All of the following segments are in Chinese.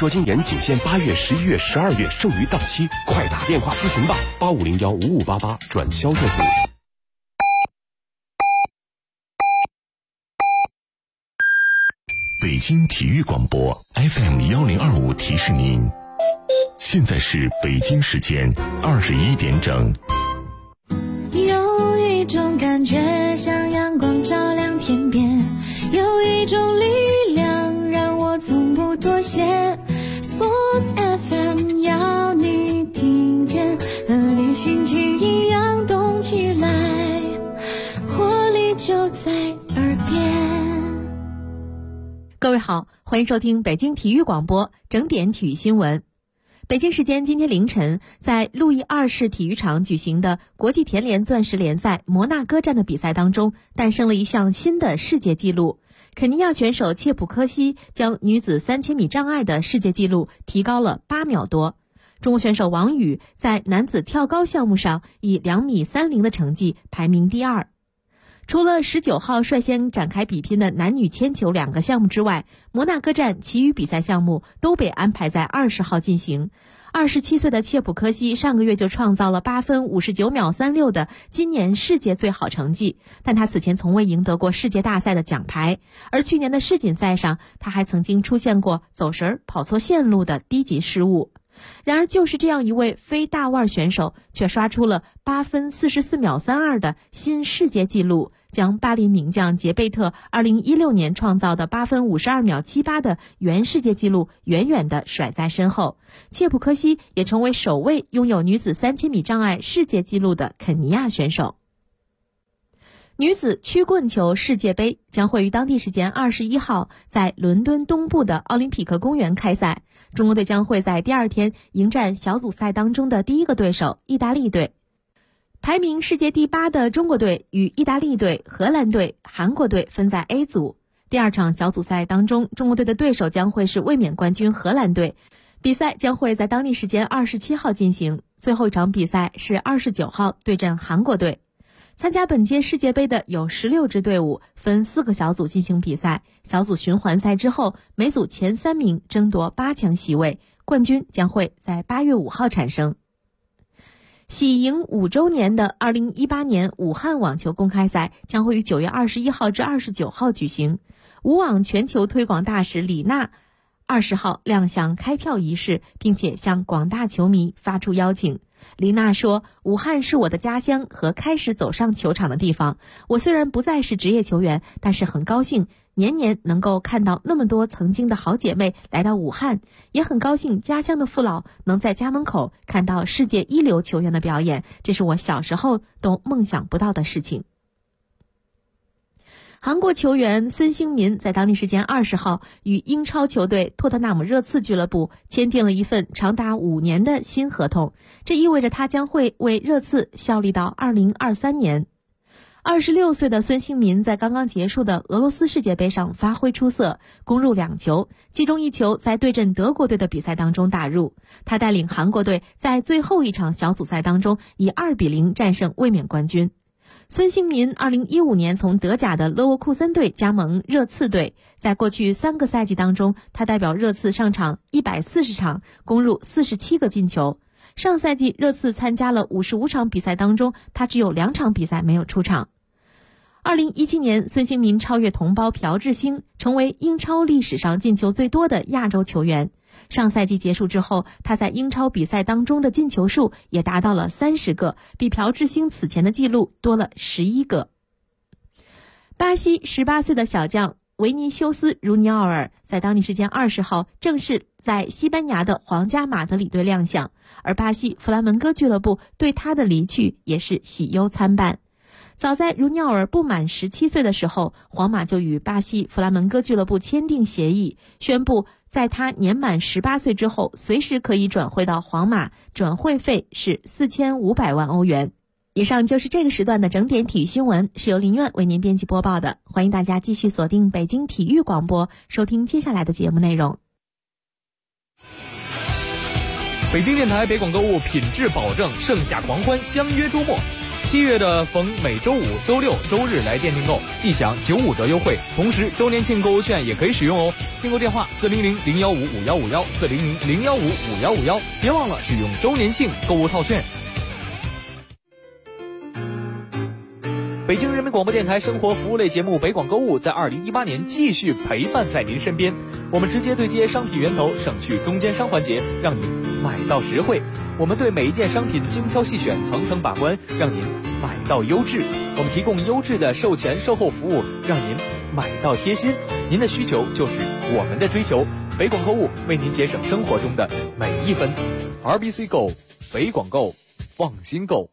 说今年仅限8月、11月、12月，剩余到期，快打电话咨询吧，85015588转销售部。 北京体育广播 FM1025提示您，现在是北京时间21点整。 有一种感觉像阳光照亮天边，有一种力量让我从不妥协。 Sports FM 要你听见，和你心情一样动起来，活力就在耳边。 各位好，欢迎收听北京体育广播整点体育新闻。北京时间今天凌晨，在路易2世体育场举行的国际田联钻石联赛摩纳哥站的比赛当中，诞生了一项新的世界纪录。肯尼亚选手切普科西将女子3000米障碍的世界纪录提高了8秒多。中国选手王宇在男子跳高项目上以2米30的成绩排名第2。除了19号率先展开比拼的男女铅球2个项目之外，摩纳哥站其余比赛项目都被安排在20号进行。27岁的切普科西上个月就创造了8分59秒36的今年世界最好成绩，但他此前从未赢得过世界大赛的奖牌，而去年的世锦赛上，他还曾经出现过走神跑错线路的低级失误。然而就是这样一位非大腕选手，却刷出了8分44秒32的新世界纪录，将巴林名将杰贝特2016年创造的8分52秒78的原世界纪录远远地甩在身后。切普科西也成为首位拥有女子3000米障碍世界纪录的肯尼亚选手。女子曲棍球世界杯将会于当地时间21号在伦敦东部的奥林匹克公园开赛，中国队将会在第2天迎战小组赛当中的第一个对手意大利队。排名世界第8的中国队与意大利队、荷兰队、韩国队分在 A 组。第2场小组赛当中，中国队的对手将会是卫冕冠军荷兰队。比赛将会在当地时间27号进行，最后一场比赛是29号对阵韩国队。参加本届世界杯的有16支队伍，分4个小组进行比赛。小组循环赛之后，每组前3名争夺8强席位，冠军将会在8月5号产生。喜迎5周年的2018年武汉网球公开赛将会于9月21号至29号举行。武网全球推广大使李娜20号亮相开票仪式，并且向广大球迷发出邀请。李娜说，武汉是我的家乡和开始走上球场的地方。我虽然不再是职业球员，但是很高兴年年能够看到那么多曾经的好姐妹来到武汉，也很高兴家乡的父老能在家门口看到世界一流球员的表演，这是我小时候都梦想不到的事情。韩国球员孙兴民在当地时间20号与英超球队托特纳姆热刺俱乐部签订了一份长达5年的新合同，这意味着他将会为热刺效力到2023年。26岁的孙兴民在刚刚结束的俄罗斯世界杯上发挥出色，攻入2球，其中1球在对阵德国队的比赛当中打入。他带领韩国队在最后一场小组赛当中以2-0战胜卫冕冠军。孙兴民2015年从德甲的勒沃库森队加盟热刺队，在过去3个赛季当中，他代表热刺上场140场，攻入47个进球。上赛季热刺参加了55场比赛当中，他只有2场比赛没有出场。2017年，孙兴民超越同胞朴智星，成为英超历史上进球最多的亚洲球员。上赛季结束之后，他在英超比赛当中的进球数也达到了30个，比朴智星此前的记录多了11个。巴西18岁的小将维尼修斯·茹尼奥尔在当地时间20号正式在西班牙的皇家马德里队亮相，而巴西弗拉门戈俱乐部对他的离去也是喜忧参半。早在茹尼奥尔不满17岁的时候，皇马就与巴西弗拉门戈俱乐部签订协议，宣布在他年满18岁之后，随时可以转会到皇马，转会费是4500万欧元。以上就是这个时段的整点体育新闻，是由林苑为您编辑播报的。欢迎大家继续锁定北京体育广播，收听接下来的节目内容。 北京电台北广购物品质保证，盛夏狂欢相约周末。 7月的逢每周五、周六、周日来店订购，即享95折优惠，同时周年庆购物券也可以使用哦。订购电话400-015-5151，400-015-5151，别忘了使用周年庆购物套券。北京人民广播电台生活服务类节目北广购物在2018年继续陪伴在您身边，我们直接对接商品源头，省去中间商环节，让您买到实惠。我们对每一件商品精挑细选，层层把关，让您买到优质。我们提供优质的售前售后服务，让您买到贴心。您的需求就是我们的追求，北广购物为您节省生活中的每一分。RBC Go， 北广购，放心购。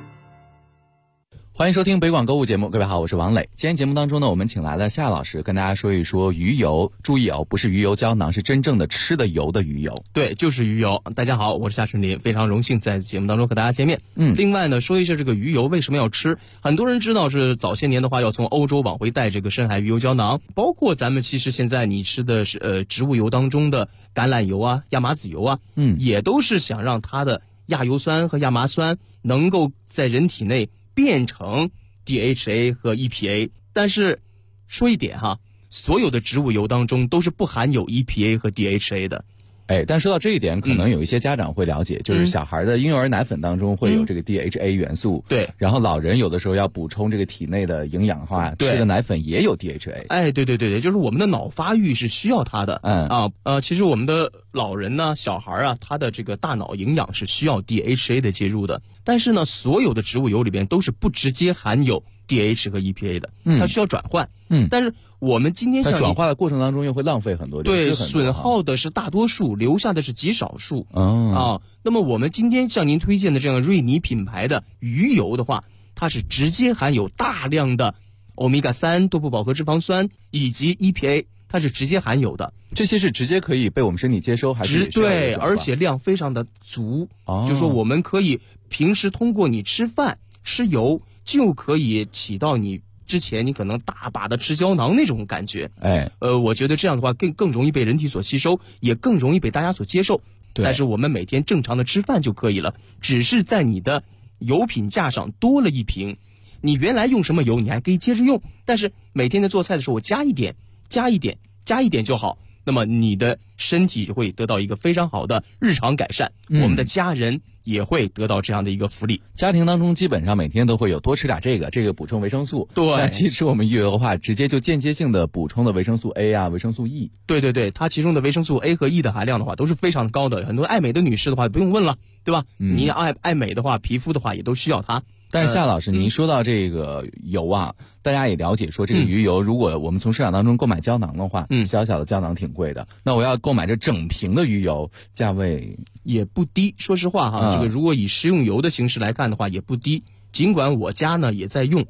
欢迎收听北广购物节目，各位好，我是王磊。今天节目当中呢，我们请来了夏老师跟大家说一说鱼油。注意哦，不是鱼油胶囊，是真正的吃的油的鱼油。 对，就是鱼油。大家好，我是夏春林，非常荣幸在节目当中和大家见面。另外呢，说一下这个鱼油为什么要吃。很多人知道是早些年的话要从欧洲往回带这个深海鱼油胶囊，包括咱们其实现在你吃的是植物油当中的橄榄油啊、亚麻籽油啊，也都是想让它的亚油酸和亚麻酸能够在人体内变成 DHA 和 EPA， 但是说一点哈，所有的植物油当中都是不含有 EPA 和 DHA 的。 但说到这一点，可能有一些家长会了解，就是小孩的婴幼儿奶粉当中会有这个 DHA 元素，对，然后老人有的时候要补充这个体内的营养的话，吃的奶粉也有 DHA。 对，就是我们的脑发育是需要它的，其实我们的老人呢、小孩啊，他的这个大脑营养是需要 DHA 的介入的，但是呢，所有的植物油里边都是不直接含有 DHA 和 EPA 的，它需要转换，但是我们今天在转化的过程当中又会浪费很多， 对，损耗的是大多数，留下的是极少数。那么我们今天向您推荐的这样瑞尼品牌的鱼油的话，它是直接含有大量的欧米伽3多不饱和脂肪酸以及 EPA， 它是直接含有的。 这些是直接可以被我们身体接收，还是对，而且量非常的足。就是说我们可以平时通过你吃饭吃油，就可以起到你之前你可能大把的吃胶囊那种感觉。我觉得这样的话更容易被人体所吸收，也更容易被大家所接受。但是我们每天正常的吃饭就可以了，只是在你的油品架上多了一瓶。你原来用什么油你还可以接着用，但是每天在做菜的时候我加一点就好，那么你的身体会得到一个非常好的日常改善，我们的家人也会得到这样的一个福利。 家庭当中基本上每天都会有多吃点这个补充维生素。 对， 那其实我们鱼油的话，直接就间接性的补充的维生素 A 啊、维生素 E。 对，它其中的维生素 A 和 E 的含量的话都是非常高的。很多爱美的女士的话不用问了，对吧？你爱美的话，皮肤的话也都需要它。 但是夏老师，您说到这个油啊，大家也了解说这个鱼油，如果我们从市场当中购买胶囊的话，小小的胶囊挺贵的。那我要购买这整瓶的鱼油，价位也不低。说实话哈，这个如果以食用油的形式来看的话，也不低。尽管我家呢也在用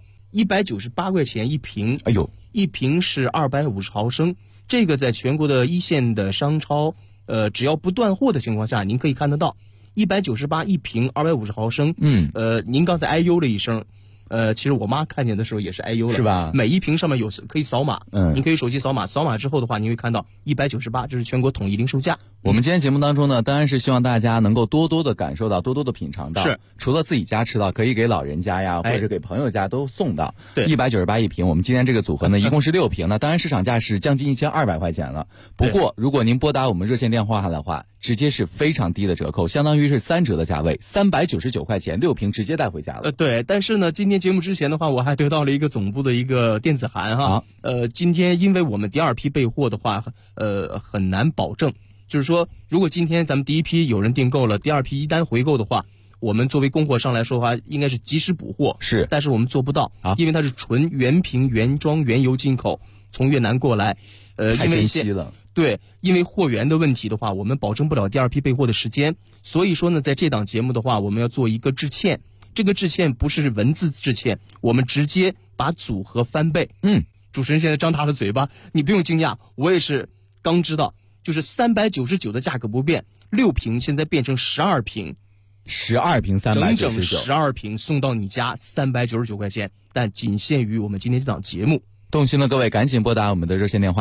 ，198块钱一瓶，一瓶是250毫升，这个在全国的一线的商超，只要不断货的情况下，您可以看得到。198一瓶250毫升，您刚才哎呦了一声，其实我妈看见的时候也是哎呦了， 是吧？ 每一瓶上面有可以扫码，您可以手机扫码，扫码之后的话，您会看到198，这是全国统一零售价。 我们今天节目当中呢，当然是希望大家能够多多的感受到，多多的品尝到。 是， 除了自己家吃到，可以给老人家呀，或者是给朋友家都送到。 对 ，198一瓶。我们今天这个组合呢，一共是6瓶呢，当然市场价是将近1200块钱了。不过，如果您拨打我们热线电话的话，直接是非常低的折扣，相当于是3折的价位，399块钱，6瓶直接带回家了。 对，但是呢，今天节目之前的话，我还得到了一个总部的一个电子函哈。今天因为我们第2批备货的话，很难保证。就是说，如果今天咱们第1批有人订购了，第2批一单回购的话，我们作为供货商来说的话，应该是及时补货。 是， 但是我们做不到，因为它是纯原瓶原装原油进口，从越南过来， 太珍惜了。 对，因为货源的问题的话，我们保证不了第2批备货的时间。所以说呢，在这档节目的话，我们要做一个致歉。这个致歉不是文字致歉，我们直接把组合翻倍。主持人现在张大了嘴巴，你不用惊讶，我也是刚知道。就是399的价格不变，6瓶现在变成12瓶 ，12瓶399， 整整12瓶送到你家399块钱，但仅限于我们今天这档节目。 动心的各位赶紧拨打我们的热线电话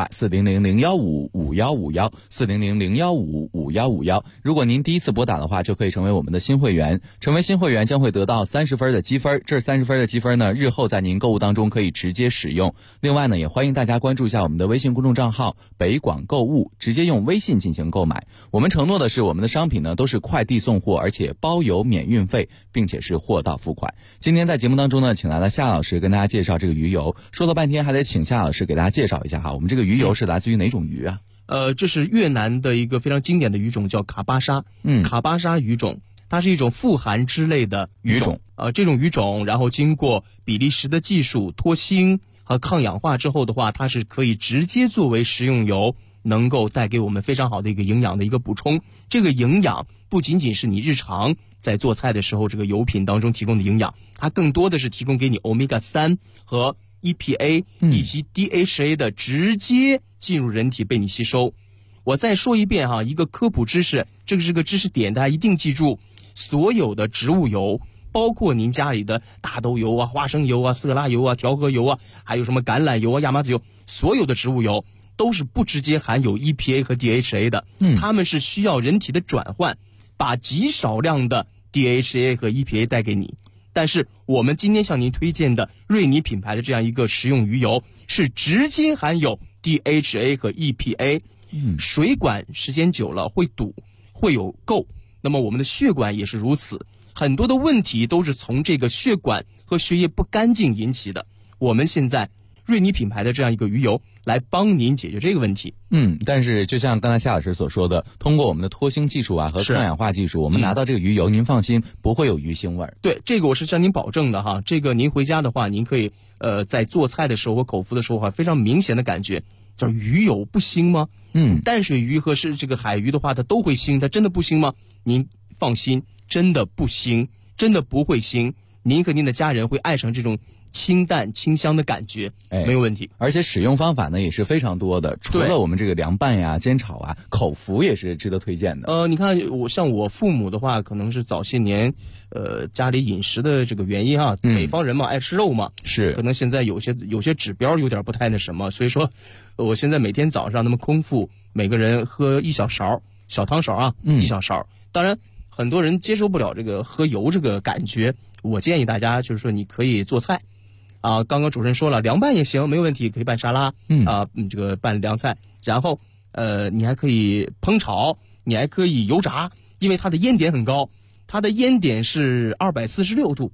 400-015-5151，400-015-5151。如果您第一次拨打的话，就可以成为我们的新会员。成为新会员将会得到30分的积分，这30分的积分呢，日后在您购物当中可以直接使用。另外呢，也欢迎大家关注一下我们的微信公众账号北广购物，直接用微信进行购买。我们承诺的是，我们的商品呢都是快递送货，而且包邮免运费，并且是货到付款。今天在节目当中呢，请来了夏老师跟大家介绍这个鱼油，说了半天还得请夏老师给大家介绍一下哈，我们这个鱼油是来自于哪种鱼啊？ 这是越南的一个非常经典的鱼种，叫卡巴沙。卡巴沙鱼种，它是一种富含脂类的鱼种。这种鱼种，然后经过比利时的技术脱腥和抗氧化之后的话，它是可以直接作为食用油，能够带给我们非常好的一个营养的一个补充。这个营养不仅仅是你日常在做菜的时候这个油品当中提供的营养，它更多的是提供给你 Omega-3 和EPA 以及 DHA 的直接进入人体被你吸收。我再说一遍哈，一个科普知识，这个是个知识点，大家一定记住。所有的植物油，包括您家里的大豆油啊、花生油啊、色拉油啊、调和油啊，还有什么橄榄油啊、亚麻籽油，所有的植物油都是不直接含有 EPA 和 DHA 的。它们是需要人体的转换，把极少量的 DHA 和 EPA 带给你。但是我们今天向您推荐的瑞妮品牌的这样一个食用鱼油，是直接含有 DHA 和 EPA。水管时间久了会堵，会有垢，那么我们的血管也是如此，很多的问题都是从这个血管和血液不干净引起的。我们现在瑞妮品牌的这样一个鱼油来帮您解决这个问题。 但是就像刚才夏老师所说的，通过我们的脱腥技术啊和抗氧化技术，我们拿到这个鱼油，您放心不会有鱼腥味儿。 对，这个我是向您保证的哈。这个您回家的话，您可以在做菜的时候和口服的时候非常明显的感觉，叫鱼油不腥吗？淡水鱼和是这个海鱼的话，它都会腥，它真的不腥吗？您放心，真的不腥，真的不会腥。您和您的家人会爱上这种清淡清香的感觉，没有问题。 而且使用方法呢也是非常多的，除了我们这个凉拌呀、煎炒啊，口服也是值得推荐的。 你看像我父母的话，可能是早些年家里饮食的这个原因啊，北方人嘛爱吃肉嘛， 是可能现在有些指标有点不太那什么，所以说我现在每天早上那么空腹，每个人喝1小勺小汤勺啊，1小勺。当然很多人接受不了这个喝油这个感觉，我建议大家就是说你可以做菜啊，刚刚主持人说了，凉拌也行，没有问题，可以拌沙拉，这个拌凉菜，然后你还可以烹炒，你还可以油炸，因为它的烟点很高，它的烟点是246度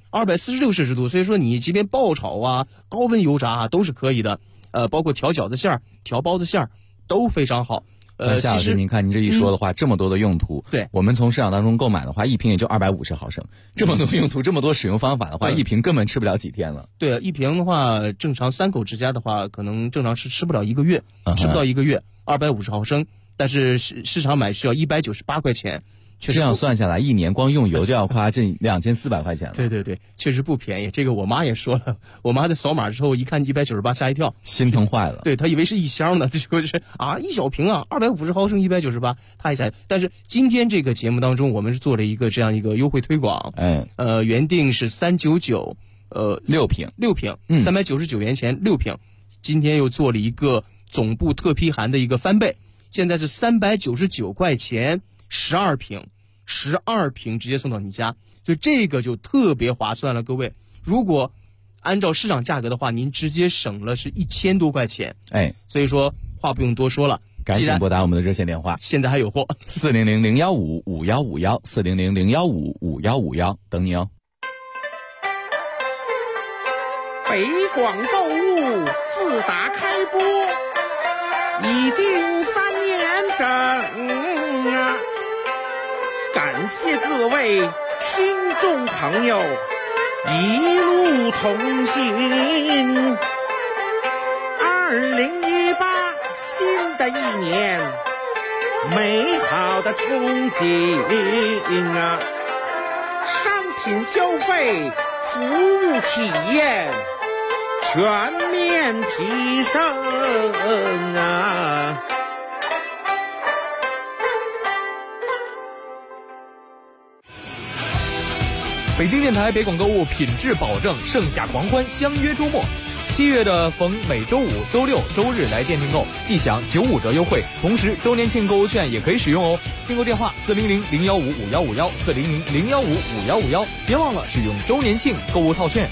，246摄氏度，所以说你即便爆炒啊、高温油炸啊都是可以的，包括调饺子馅儿、调包子馅儿都非常好。 夏老师，您看您这一说的话，这么多的用途， 对， 我们从市场当中购买的话，一瓶也就250毫升，这么多用途，这么多使用方法的话，一瓶根本吃不了几天了。 对，一瓶的话，正常3口之家的话，可能正常吃不了1个月，吃不到1个月，250毫升，但是市场买需要198块钱。 这样算下来，一年光用油就要花近2400块钱了。 对，确实不便宜。这个我妈也说了，我妈在扫码之后一看198，吓一跳， 心疼坏了。 对，她以为是一箱呢，这就是一小瓶啊，250毫升198，她一下。但是今天这个节目当中，我们是做了一个这样一个优惠推广，原定是399， 6瓶 ，399元钱6瓶，今天又做了一个总部特批函的一个翻倍，现在是399块钱。12瓶直接送到你家，所以这个就特别划算了，各位。如果按照市场价格的话，您直接省了是1000多块钱。所以说话不用多说了， 赶紧拨打我们的热线电话， 现在还有货 ，400-015-5151 400-015-5151，等你哦。 北广购物自打开播已经3年整啊，感谢各位听众朋友一路同行。2018新的一年，美好的憧憬啊，商品消费、服务体验全面提升啊！ 北京电台北广购物品质保证，盛夏狂欢相约周末。 7月的逢每周五、周六、周日来店订购，即享95折优惠，同时周年庆购物券也可以使用哦。订购电话400-015-5151 400-015-5151，别忘了使用周年庆购物套券。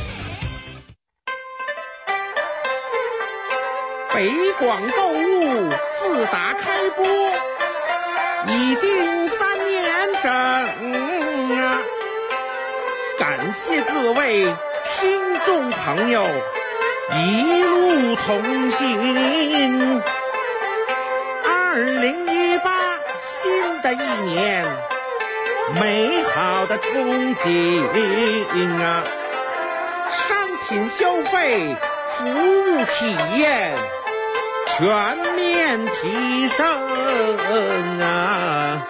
北广购物自打开播已经3年整啊，感谢各位听众朋友一路同行。2018新的一年，美好的憧憬啊，商品消费、服务体验全面提升啊！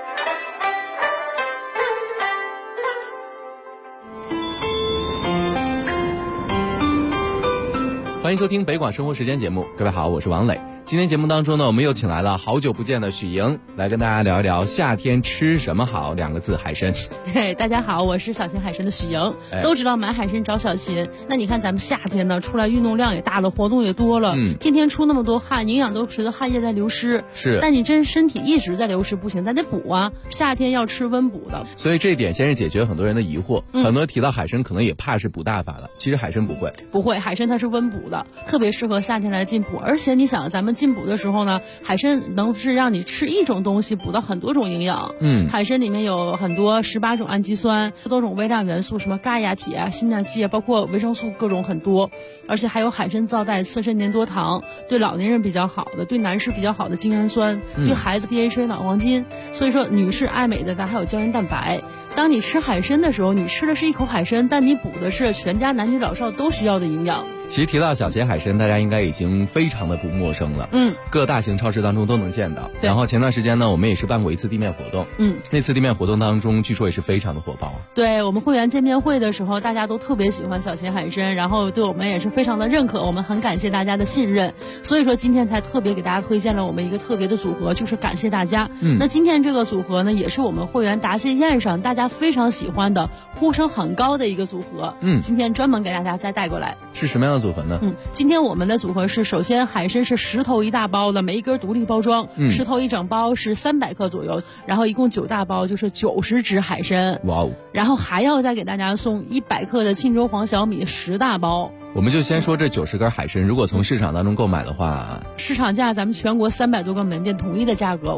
欢迎收听北广生活时间节目，各位好，我是王磊。今天节目当中呢，我们又请来了好久不见的许莹，来跟大家聊一聊夏天吃什么好2个字，海参。 对，大家好，我是小秦海参的许莹。都知道买海参找小秦，那你看咱们夏天呢，出来运动量也大了，活动也多了，天天出那么多汗，营养都随着汗液在流失。 是， 但你真身体一直在流失不行，咱得补啊，夏天要吃温补的。 所以这一点先是解决很多人的疑惑，很多人提到海参可能也怕是补大发了，其实海参不会， 海参它是温补的，特别适合夏天来进补。而且你想，咱们进补的时候呢，海参能是让你吃一种东西补到很多种营养。海参里面有很多18种氨基酸，多种微量元素，什么钙呀、铁啊、锌啊、硒啊，包括维生素各种很多。而且还有海参皂带刺身粘多糖，对老年人比较好的，对男士比较好的精氨酸，对孩子 DHA 脑黄金。所以说女士爱美的咱还有胶原蛋白。当你吃海参的时候，你吃的是一口海参，但你补的是全家男女老少都需要的营养。 其实提到小秦海参，大家应该已经非常的不陌生了。各大型超市当中都能见到。然后前段时间呢，我们也是办过一次地面活动。那次地面活动当中，据说也是非常的火爆啊。 对，我们会员见面会的时候，大家都特别喜欢小秦海参，然后对我们也是非常的认可，我们很感谢大家的信任。所以说今天才特别给大家推荐了我们一个特别的组合，就是感谢大家。那今天这个组合呢，也是我们会员答谢宴上大家非常喜欢的、呼声很高的一个组合。今天专门给大家再带过来。 是什么样的组合呢？ 今天我们的组合是，首先海参是10头1大包的，每一根独立包装，10头1整包是300克左右，然后一共9大包就是90只海参。 哇哦！ 然后还要再给大家送100克的沁州黄小米10大包。 我们就先说这90根海参，如果从市场当中购买的话， 市场价咱们全国300多个门店统一的价格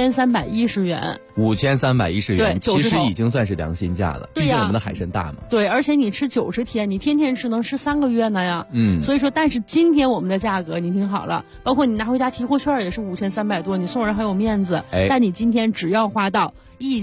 5310元。 5310元， 对， 其实已经算是良心价了。 对呀， 毕竟我们的海参大嘛。 对，而且你吃90天，你天天吃能吃3个月呢呀。所以说，但是今天我们的价格你听好了，包括你拿回家提货券也是5300多，你送人还有面子。但你今天只要花到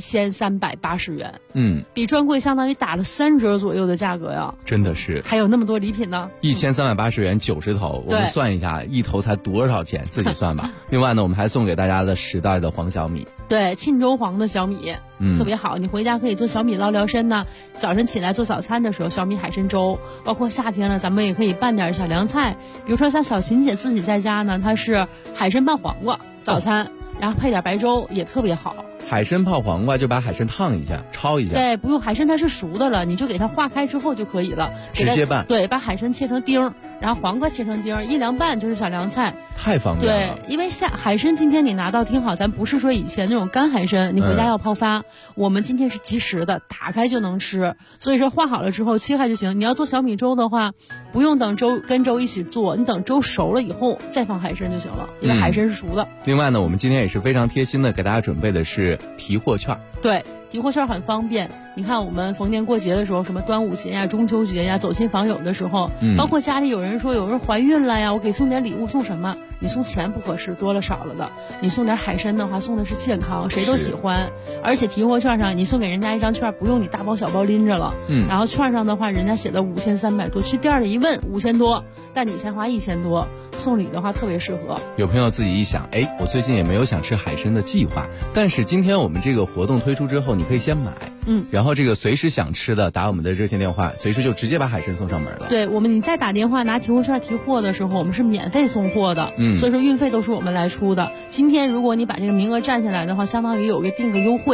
1380元，比专柜相当于打了3折左右的价格呀， 真的是， 还有那么多礼品呢。 1380元90头，我们算一下一头才多少钱，自己算吧。另外呢，我们还送给大家的10袋的黄小米， 对，沁州黄的小米，特别好，你回家可以做小米捞聊参呢。早晨起来做早餐的时候，小米海参粥，包括夏天了，咱们也可以拌点小凉菜，比如说像小秦姐自己在家呢，她是海参拌黄瓜早餐，然后配点白粥也特别好。 海参泡黄瓜就把海参烫一下，焯一下。 对，不用，海参它是熟的了，你就给它化开之后就可以了， 直接拌。 对，把海参切成丁，然后黄瓜切成丁，一凉拌就是小凉菜， 太方便了。 对，因为海参今天你拿到，听好，咱不是说以前那种干海参，你回家要泡发，我们今天是即食的，打开就能吃。所以说化好了之后切开就行。你要做小米粥的话，不用等粥跟粥一起做，你等粥熟了以后再放海参就行了，因为海参是熟的。 另外呢，我们今天也是非常贴心的给大家准备的是提货券。 对，提货券很方便。你看我们逢年过节的时候，什么端午节呀、中秋节呀，走亲访友的时候，包括家里有人说有人怀孕了呀，我给送点礼物，送什么？你送钱不合适，多了少了的。你送点海参的话，送的是健康，谁都喜欢。而且提货券上你送给人家一张券，不用你大包小包拎着了。然后券上的话，人家写的5300多，去店里一问5000多，但你才花1000多，送礼的话特别适合。 有朋友自己一想，我最近也没有想吃海参的计划，但是今天我们这个活动推出之后，你可以先买。然后这个随时想吃的打我们的热线电话，随时就直接把海参送上门了。 对，你再打电话拿提货券提货的时候，我们是免费送货的，所以说运费都是我们来出的。今天如果你把这个名额占下来的话，相当于有个定个优惠。但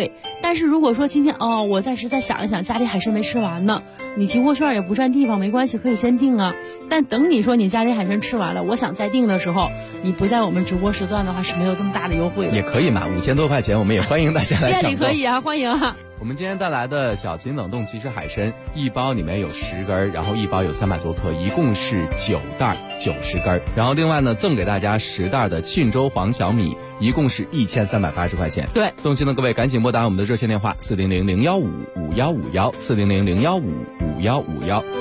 但是如果说今天我暂时再想一想，家里海参没吃完呢，你提货券也不占地方，没关系，可以先订啊。但等你说你家里海参吃完了，我想再订的时候，你不在我们直播时段的话是没有这么大的优惠的。 也可以嘛，5000多块钱，我们也欢迎大家来抢购。 店里可以啊，欢迎啊。 我们今天带来的小秦冷冻即食海参，一包里面有10根，然后一包有300多克，一共是9袋90根。然后另外呢，赠给大家10袋的沁州黄小米，一共是1380块钱。 对， 动心的各位赶紧拨打我们的热线电话400-015-5151，400-015-5151。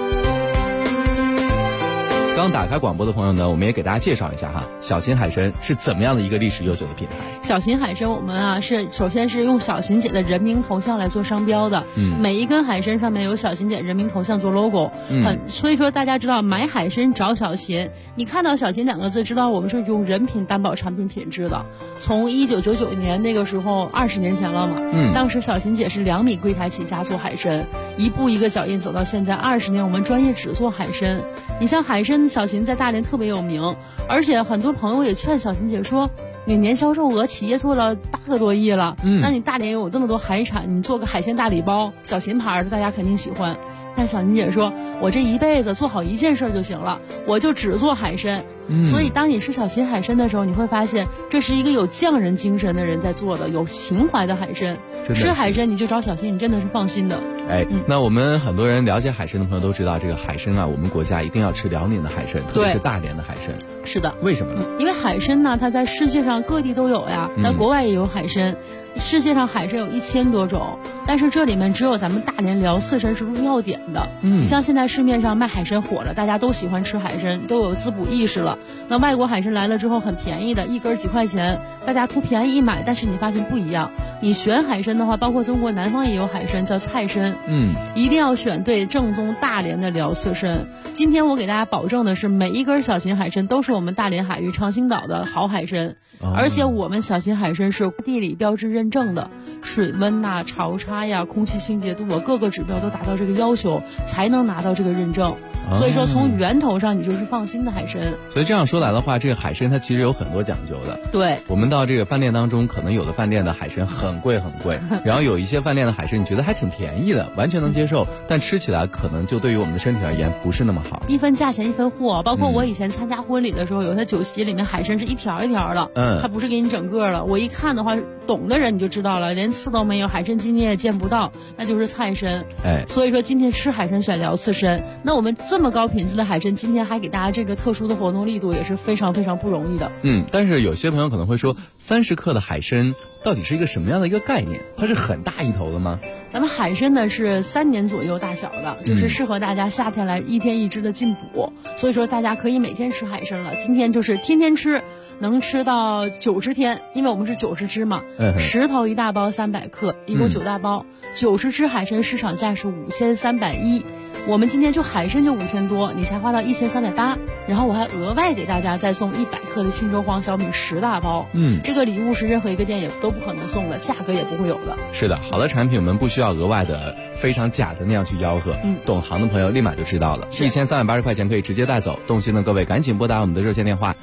刚打开广播的朋友呢，我们也给大家介绍一下哈，小秦海参是怎么样的一个历史悠久的品牌。 小秦海参我们是首先是用小秦姐的人名头像来做商标的，每一根海参上面有小秦姐人名头像做 logo，所以说大家知道买海参找小秦，你看到小秦2个字，知道我们是用人品担保产品品质的。从1999年那个时候20年前了嘛，当时小秦姐是2米柜台起家做海参，一步一个脚印走到现在20年，我们专业只做海参。你像海参小秦在大连特别有名，而且很多朋友也劝小秦姐说，你年销售额企业做了8个多亿了，那你大连有这么多海产，你做个海鲜大礼包，小秦牌的大家肯定喜欢。但小秦姐说，我这一辈子做好一件事就行了，我就只做海参。所以当你吃小秦海参的时候，你会发现这是一个有匠人精神的人在做的，有情怀的海参。吃海参你就找小秦，你真的是放心的。 那我们很多人了解海参的朋友都知道，这个海参啊，我们国家一定要吃辽宁的海参，特别是大连的海参。 是的。 为什么呢？ 因为海参呢，它在世界上各地都有呀，在国外也有海参。世界上海参有1000多种，但是这里面只有咱们大连辽四参是入药典的。你像现在市面上卖海参火了，大家都喜欢吃海参，都有滋补意识了。那外国海参来了之后很便宜的，一根几块钱，大家图便宜一买，但是你发现不一样。你选海参的话，包括中国南方也有海参叫菜参，一定要选对正宗大连的辽四参。今天我给大家保证的是，每一根小秦海参都是我们大连海域长兴岛的好海参，而且我们小秦海参是地理标志认证的，水温呐、潮差呀、空气清洁度啊，各个指标都达到这个要求，才能拿到这个认证。所以说从源头上你就是放心的海参。 所以这样说来的话，这个海参它其实有很多讲究的。 对， 我们到这个饭店当中，可能有的饭店的海参很贵很贵，然后有一些饭店的海参你觉得还挺便宜的，完全能接受，但吃起来可能就对于我们的身体而言不是那么好。 一分价钱一分货，包括我以前参加婚礼的时候，有些酒席里面海参是一条一条的，它不是给你整个的。我一看的话，懂的人你就知道了，连刺都没有，海参筋你也见不到，那就是菜参。所以说今天吃海参选辽四参，那我们这么高品质的海参，今天还给大家这个特殊的活动力度，也是非常非常不容易的。 但是有些朋友可能会说，30克的海参到底是一个什么样的一个概念？它是很大一头的吗？ 咱们海参呢是3年左右大小的，就是适合大家夏天来1天1只的进补，所以说大家可以每天吃海参了。今天就是天天吃，能吃到90天，因为我们是90只嘛，10头1大包300克，一共9大包，90只海参市场价是5310，我们今天就海参就5000多，你才花到1380，然后我还额外给大家再送100克的沁州黄小米10大包，这个礼物是任何一个店也都不可能送的，价格也不会有的。 是的，好的产品我们不需要额外的非常假的那样去吆喝，懂行的朋友立马就知道了，1380块钱可以直接带走。动心的各位赶紧拨打我们的热线电话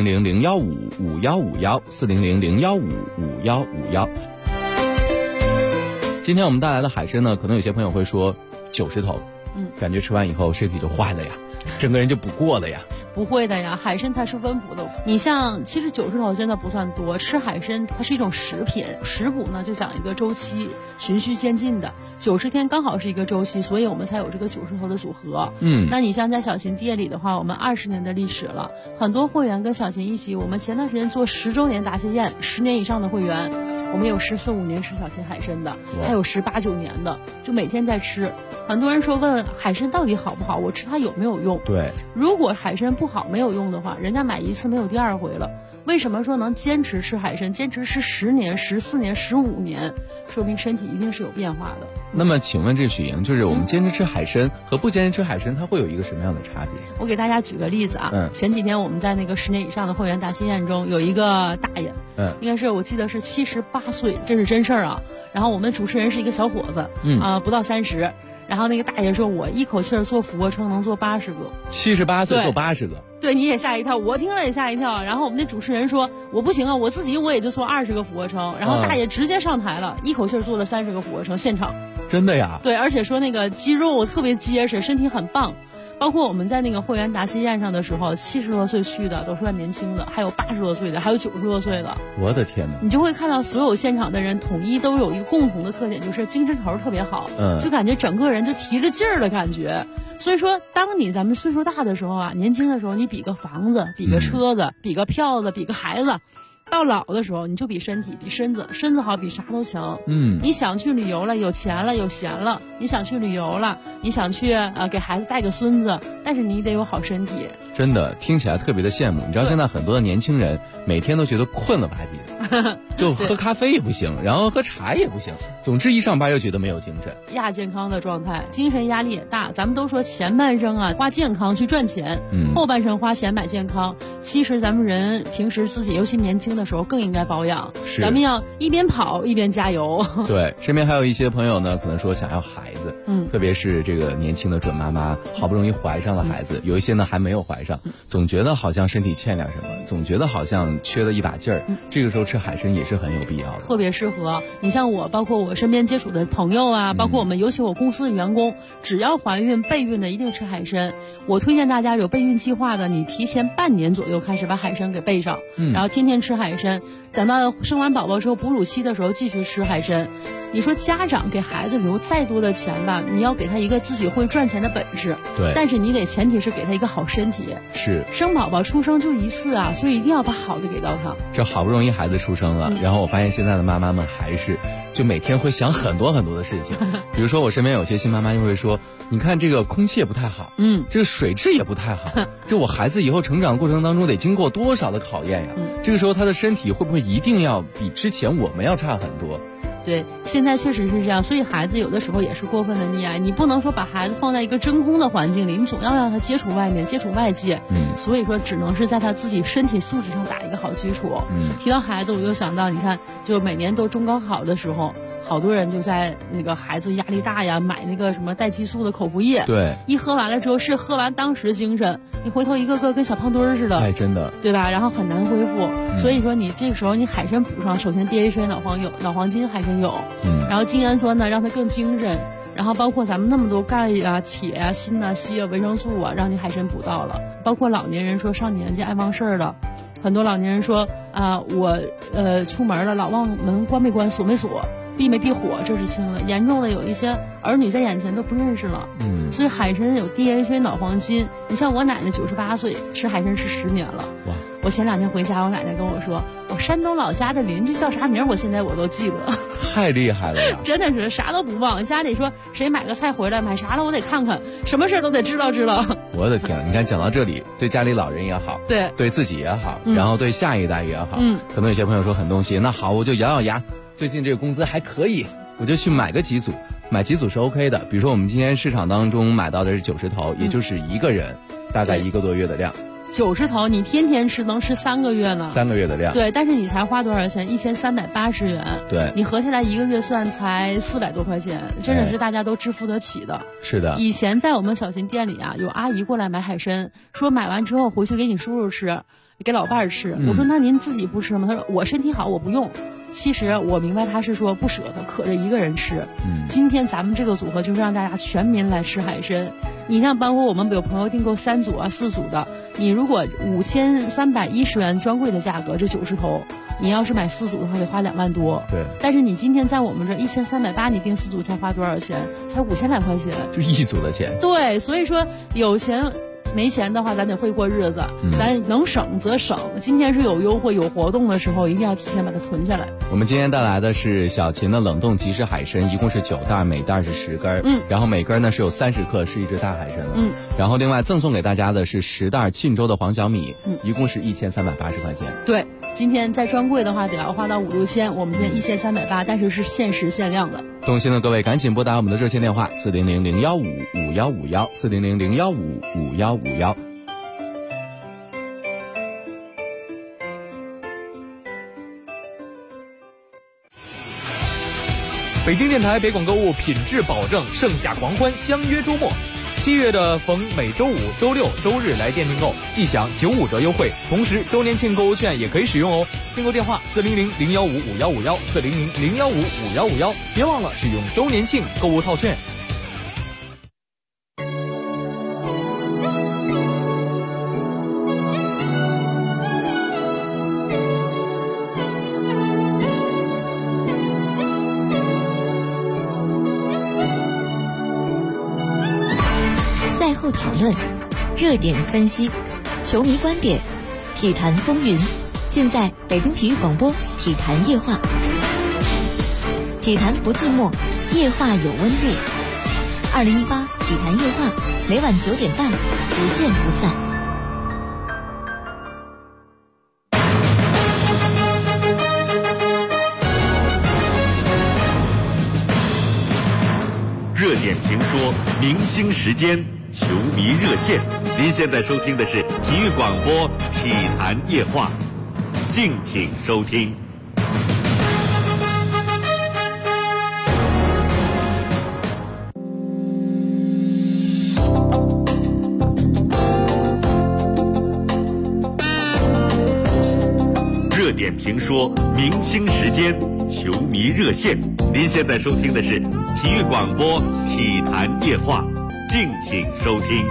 400-015-5151，400-015-5151。今天我们带来的海参呢，可能有些朋友会说90头，感觉吃完以后身体就坏了呀，整个人就不过了呀。 不会的呀，海参它是温补的。你像其实90头真的不算多，吃海参它是一种食品，食补呢就讲一个周期，循序渐进的，90天刚好是一个周期，所以我们才有这个90头的组合。那你像在小秦店里的话，我们20年的历史了，很多会员跟小秦一起，我们前段时间做10周年答谢宴，10年以上的会员，我们有14、15年吃小秦海参的，还有18、19年的，就每天在吃。很多人说问海参到底好不好，我吃它有没有用？ 对， 如果海参不好没有用的话，人家买一次没有第二回了。为什么说能坚持吃海参，坚持吃10年、14年、15年，说明身体一定是有变化的。 那么请问这许莹，就是我们坚持吃海参和不坚持吃海参，它会有一个什么样的差别？ 我给大家举个例子啊，前几天我们在那个10年以上的会员答谢宴中，有一个大爷，应该是我记得是78岁，这是真事儿啊。然后我们的主持人是一个小伙子，不到30。 然后那个大爷说，我一口气儿做俯卧撑能做80个 ，78岁做80个， 对，你也吓一跳，我听了也吓一跳。然后我们那主持人说，我不行啊，我自己也就做20个俯卧撑。然后大爷直接上台了，一口气儿做了30个俯卧撑，现场。 真的呀？ 对，而且说那个肌肉特别结实，身体很棒。包括我们在那个会员答谢宴上的时候，70多岁去的都算年轻的，还有80多岁的，还有90多岁的。 我的天哪！ 你就会看到所有现场的人统一都有一个共同的特点，就是精神头特别好，就感觉整个人就提着劲儿的感觉。所以说，当咱们岁数大的时候啊，年轻的时候你比个房子，比个车子，比个票子，比个孩子。到老的时候，你就比身体，比身子好，比啥都强。你想去旅游了，有钱了，有闲了，你想去旅游了，你想去给孩子带个孙子，但是你得有好身体。 真的听起来特别的羡慕。你知道现在很多的年轻人每天都觉得困了吧唧的，就喝咖啡也不行，然后喝茶也不行，总之一上班又觉得没有精神， 亚健康的状态，精神压力也大。咱们都说前半生啊花健康去赚钱，后半生花钱买健康。其实咱们人平时自己尤其年轻的时候更应该保养，咱们要一边跑一边加油。 对，身边还有一些朋友呢，可能说想要孩子，特别是这个年轻的准妈妈，好不容易怀上了孩子，有一些呢还没有怀上，总觉得好像身体欠点什么，总觉得好像缺了一把劲儿。这个时候吃海参也是很有必要的， 特别适合。你像我，包括我身边接触的朋友啊，包括我们尤其我公司的员工，只要怀孕备孕的一定吃海参。我推荐大家有备孕计划的，你提前半年左右开始把海参给备上，然后天天吃海参，等到生完宝宝之后哺乳期的时候继续吃海参。你说家长给孩子留再多的钱吧，你要给他一个自己会赚钱的本事， 对， 但是你得前提是给他一个好身体。 是， 生宝宝出生就一次啊，所以一定要把好的给到他。 这好不容易孩子出生了，然后我发现现在的妈妈们还是就每天会想很多很多的事情。比如说我身边有些新妈妈就会说，你看这个空气也不太好，这个水质也不太好，这我孩子以后成长过程当中得经过多少的考验呀？这个时候他的身体会不会一定要比之前我们要差很多？ 对，现在确实是这样，所以孩子有的时候也是过分的溺爱。你不能说把孩子放在一个真空的环境里，你总要让他接触外面，接触外界。所以说只能是在他自己身体素质上打一个好基础。提到孩子，我就想到，你看，就每年都中高考的时候，好多人就在那个孩子压力大呀，买那个什么带激素的口服液。 对， 一喝完了之后是喝完当时精神，你回头一个个跟小胖墩儿似的。 哎，真的， 对吧？然后很难恢复。所以说你这个时候你海参补上，首先 DHA 脑黄金海参有，然后精氨酸呢让它更精神，然后包括咱们那么多钙啊、铁啊、锌啊、硒啊、维生素啊，让你海参补到了。包括老年人说上年纪爱忘事儿了。很多老年人说我出门了，老忘门关没关锁没锁，避没避火，这是轻的。严重的有一些儿女在眼前都不认识了。所以海参有 DHA 脑黄金。你像我奶奶98岁，吃海参吃10年了。哇！我前2天回家，我奶奶跟我说，我山东老家的邻居叫啥名，我现在我都记得。 太厉害了呀！ 真的是啥都不忘。家里说谁买个菜回来，买啥了我得看看，什么事都得知道。 我的天，你看讲到这里，对家里老人也好，对自己也好，然后对下一代也好，可能有些朋友说很动心，那好，我就咬咬牙，最近这个工资还可以，我就去买个几组。买几组是 OK 的，比如说我们今天市场当中买到的是90头，也就是一个人大概1个多月的量。 90头你天天吃能吃3个月呢。 3个月的量。 对，但是你才花多少钱？1380元。 对， 你合下来1个月算才400多块钱，真的是大家都支付得起的。 是的。 以前在我们小型店里啊，有阿姨过来买海参，说买完之后回去给你叔叔吃，给老伴儿吃。我说那您自己不吃吗？他说我身体好，我不用。其实我明白他是说不舍得，可着一个人吃。今天咱们这个组合就是让大家全民来吃海参。你像包括我们有朋友订购3组啊、4组的，你如果5310元专柜的价格，这90头，你要是买4组的话得花2万多。 对。 但是你今天在我们这1380，你订4组才花多少钱？才5000来块钱。 就1组的钱。 对，所以说有钱。没钱的话，咱得会过日子，咱能省则省。今天是有优惠、有活动的时候，一定要提前把它囤下来。 我们今天带来的是小秦的冷冻即食海参，一共是9袋，每袋是10根，然后每根呢是有30克，是一只大海参了。然后另外赠送给大家的是10袋沁州的黄小米，一共是1380块钱。 对，今天在专柜的话得要花到5、6千，我们今天1380，但是是限时限量的。 动心的各位赶紧拨打我们的热线电话400-015-5151，400-015-5151。 北京电台北广购物品质保证，盛夏狂欢，相约周末。7月的逢每周五、周六、周日来店订购，即享95折优惠，同时周年庆购物券也可以使用哦。订购电话400-015-5151，400-015-5151，别忘了使用周年庆购物套券。 赛后讨论，热点分析，球迷观点，体坛风云，尽在北京体育广播体坛夜话。体坛不寂寞，夜话有温度。2018体坛夜话，每晚9点半，不见不散。 热点评说，明星时间，球迷热线。您现在收听的是体育广播体坛夜话，敬请收听。热点评说，明星时间，球迷热线。您现在收听的是体育广播体坛夜话，敬请收听。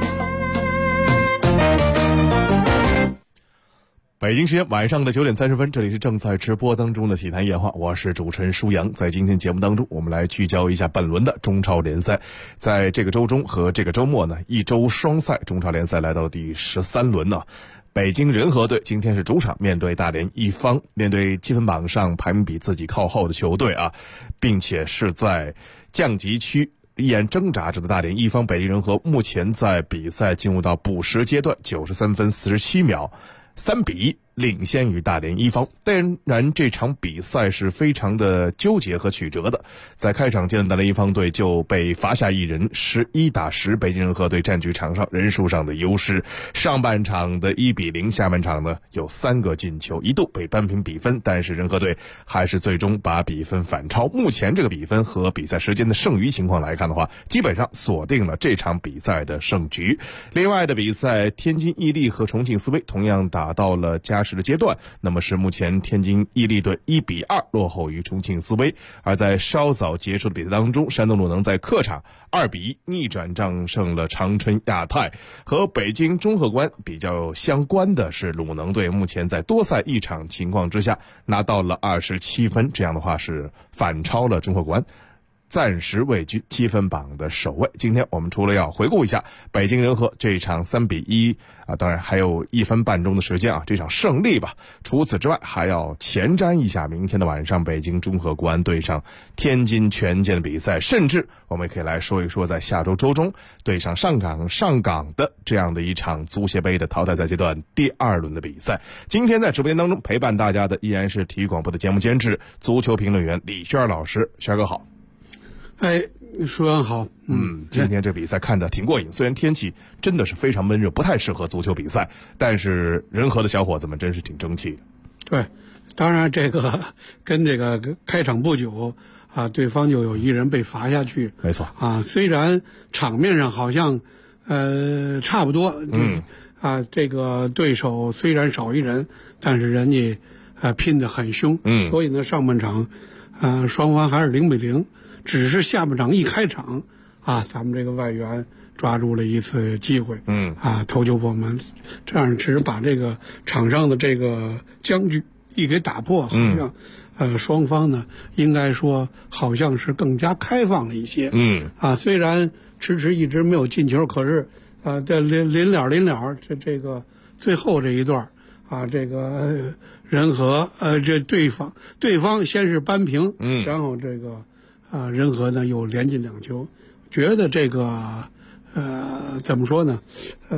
北京时间晚上的9点30分，这里是正在直播当中的体坛夜话，我是主持人舒阳。在今天节目当中，我们来聚焦一下本轮的中超联赛。在这个周中和这个周末呢，一周双赛，中超联赛来到了第13轮呢。北京人和队今天是主场面对大连一方，面对积分榜上排名比自己靠后的球队啊，并且是在降级区依然挣扎着的大连一方，北京人和目前在比赛进入到补时阶段，93分47秒，3比1领先于大连一方。当然这场比赛是非常的纠结和曲折的，在开场阶段大连一方队就被罚下一人，11打10，北京人和队占据场上人数上的优势。上半场的1比0，下半场呢有3个进球，一度被扳平比分，但是人和队还是最终把比分反超。目前这个比分和比赛时间的剩余情况来看的话，基本上锁定了这场比赛的胜局。另外的比赛，天津毅力和重庆斯威同样打到了加时的阶段，那么是目前天津毅力队1比2落后于重庆斯威。而在稍早结束的比赛当中，山东鲁能在客场2比1逆转战胜了长春亚泰。和北京中赫关比较相关的是，鲁能队目前在多赛一场情况之下拿到了27分，这样的话是反超了中赫关，暂时位居积分榜的首位。今天我们除了要回顾一下北京人和这场3比1当然还有1分半钟的时间这场胜利吧。除此之外，还要前瞻一下明天的晚上北京中赫国安对上天津权健的比赛，甚至我们也可以来说一说在下周周中对上上港的这样的一场足协杯的淘汰赛阶段第2轮的比赛。今天在直播间当中陪伴大家的依然是体育广播的节目监制、足球评论员李轩老师。轩哥好。 舒阳好。 今天这比赛看得挺过瘾，虽然天气真的是非常闷热，不太适合足球比赛，但是人和的小伙子们真是挺争气的。 对，当然这个跟这个开场不久对方就有一人被罚下去。 没错虽然场面上好像差不多，这个对手虽然少一人，但是人家拼得很凶，所以呢上半场双方还是0比0。只是下半场一开场咱们这个外援抓住了一次机会，头球破门，这样只是把这个场上的这个僵局一给打破，好像双方呢应该说好像是更加开放了一些。虽然迟迟一直没有进球，可是这临了这个最后这一段这个人和这对方先是扳平，然后这个人和呢又连进2球，觉得这个怎么说呢？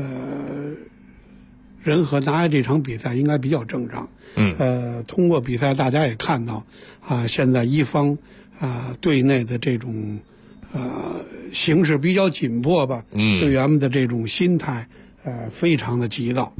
人和拿下这场比赛应该比较正常。通过比赛大家也看到现在一方队内的这种形势比较紧迫吧，队员们的这种心态非常的急躁。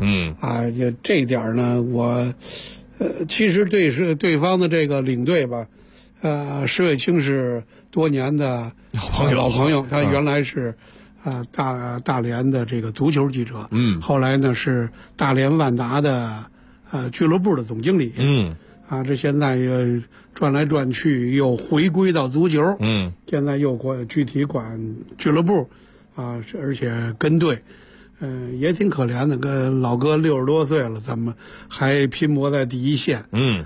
这点呢，我其实对方的这个领队吧。 石伟清是多年的老朋友，他原来是大连的这个足球记者，后来呢是大连万达的俱乐部的总经理，这现在又转来转去又回归到足球，现在又具体管俱乐部而且跟队。也挺可怜的，跟老哥60多岁了，怎么还拼搏在第一线？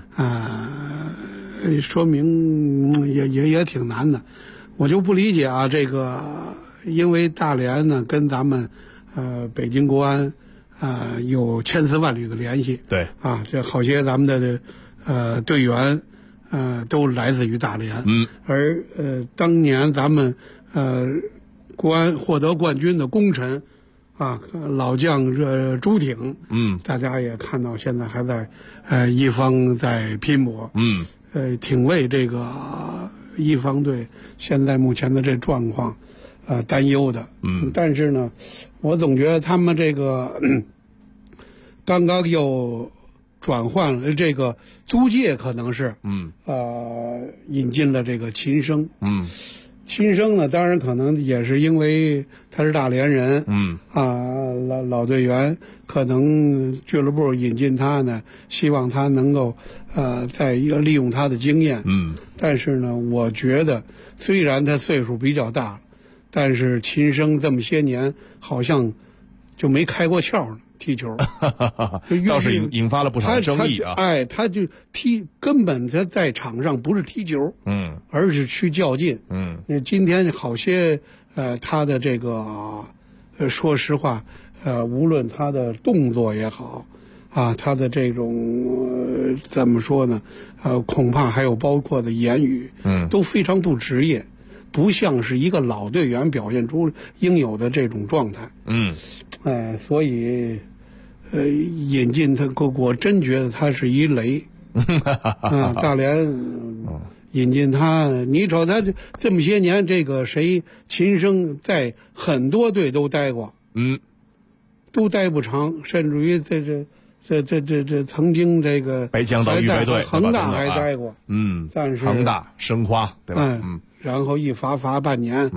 说明也挺难的。我就不理解这个，因为大连呢跟咱们北京国安有千丝万缕的联系。 对这好些咱们的队员都来自于大连。而当年咱们国安获得冠军的功臣。老将朱挺，大家也看到，现在还在一方在拼搏，挺为这个一方队现在目前的这状况担忧的，但是呢，我总觉得他们这个刚刚又转换了这个租界，可能是引进了这个秦升，秦升呢，当然可能也是因为他是大连人，老队员，可能俱乐部引进他呢，希望他能够再利用他的经验，但是呢，我觉得虽然他岁数比较大，但是秦升这么些年好像就没开过窍呢。踢球倒是引发了不少的争议他就根本他在场上不是踢球，而是去较劲，今天好些他的这个说实话，无论他的动作也好，他的这种怎么说呢？恐怕还有包括的言语，都非常不职业，不像是一个老队员表现出应有的这种状态，所以引进他，我真觉得他是一雷大连引进他，你瞅他这么些年，这个秦升在很多队都待过，都待不长，甚至于这曾经这个北江岛预备队恒大还待过，但是恒大申花对吧？ 然后一罚半年，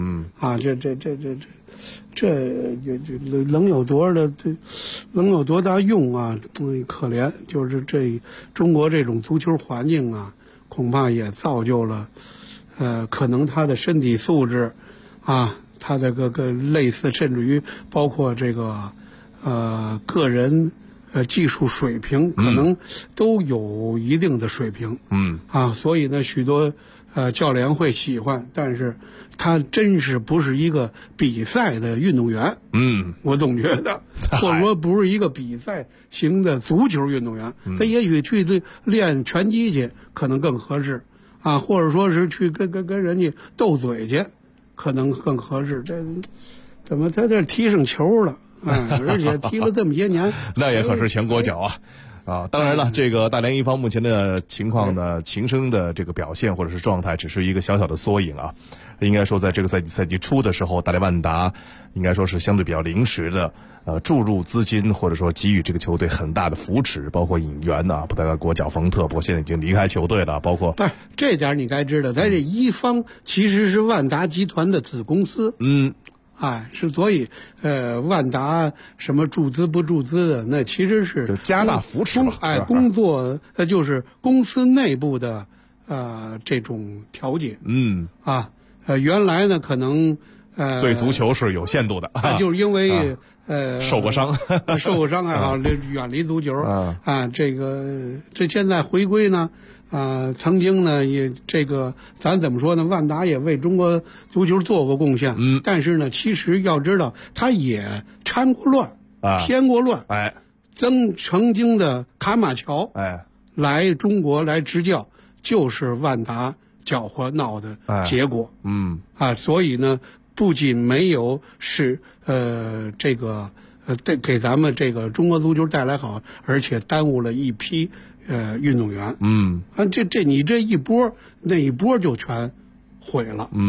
这能有多大用啊？可怜，就是这中国这种足球环境啊，恐怕也造就了，可能他的身体素质，他的个类似，甚至于包括这个个人技术水平，可能都有一定的水平，所以呢，许多教练会喜欢，但是他真是不是一个比赛的运动员，我总觉得，或者说不是一个比赛型的足球运动员，他也许去练拳击去可能更合适，或者说是去跟人家斗嘴去，可能更合适。这怎么他这踢上球了？而且踢了这么些年， 那也可是前国脚当然了，这个大连一方目前的情况呢，秦升的这个表现或者是状态只是一个小小的缩影应该说在这个赛季初的时候，大连万达应该说是相对比较临时的注入资金，或者说给予这个球队很大的扶持，包括引援不但国脚冯特，不过现在已经离开球队了，包括不是这点你该知道，在这一方其实是万达集团的子公司，所以万达什么注资不注资的，那其实是就加大扶持工作就是公司内部的这种调节，原来呢可能对足球是有限度的， 就是因为受过伤还好远离足球这现在回归呢。曾经呢，也这个咱怎么说呢？万达也为中国足球做过贡献，但是呢，其实要知道，他也掺过乱，添过乱，曾经的卡马乔，来中国来执教，就是万达搅和闹的结果，所以呢，不仅没有使这个给咱们这个中国足球带来好，而且耽误了一批。运动员，你这一波那一波就全毁了，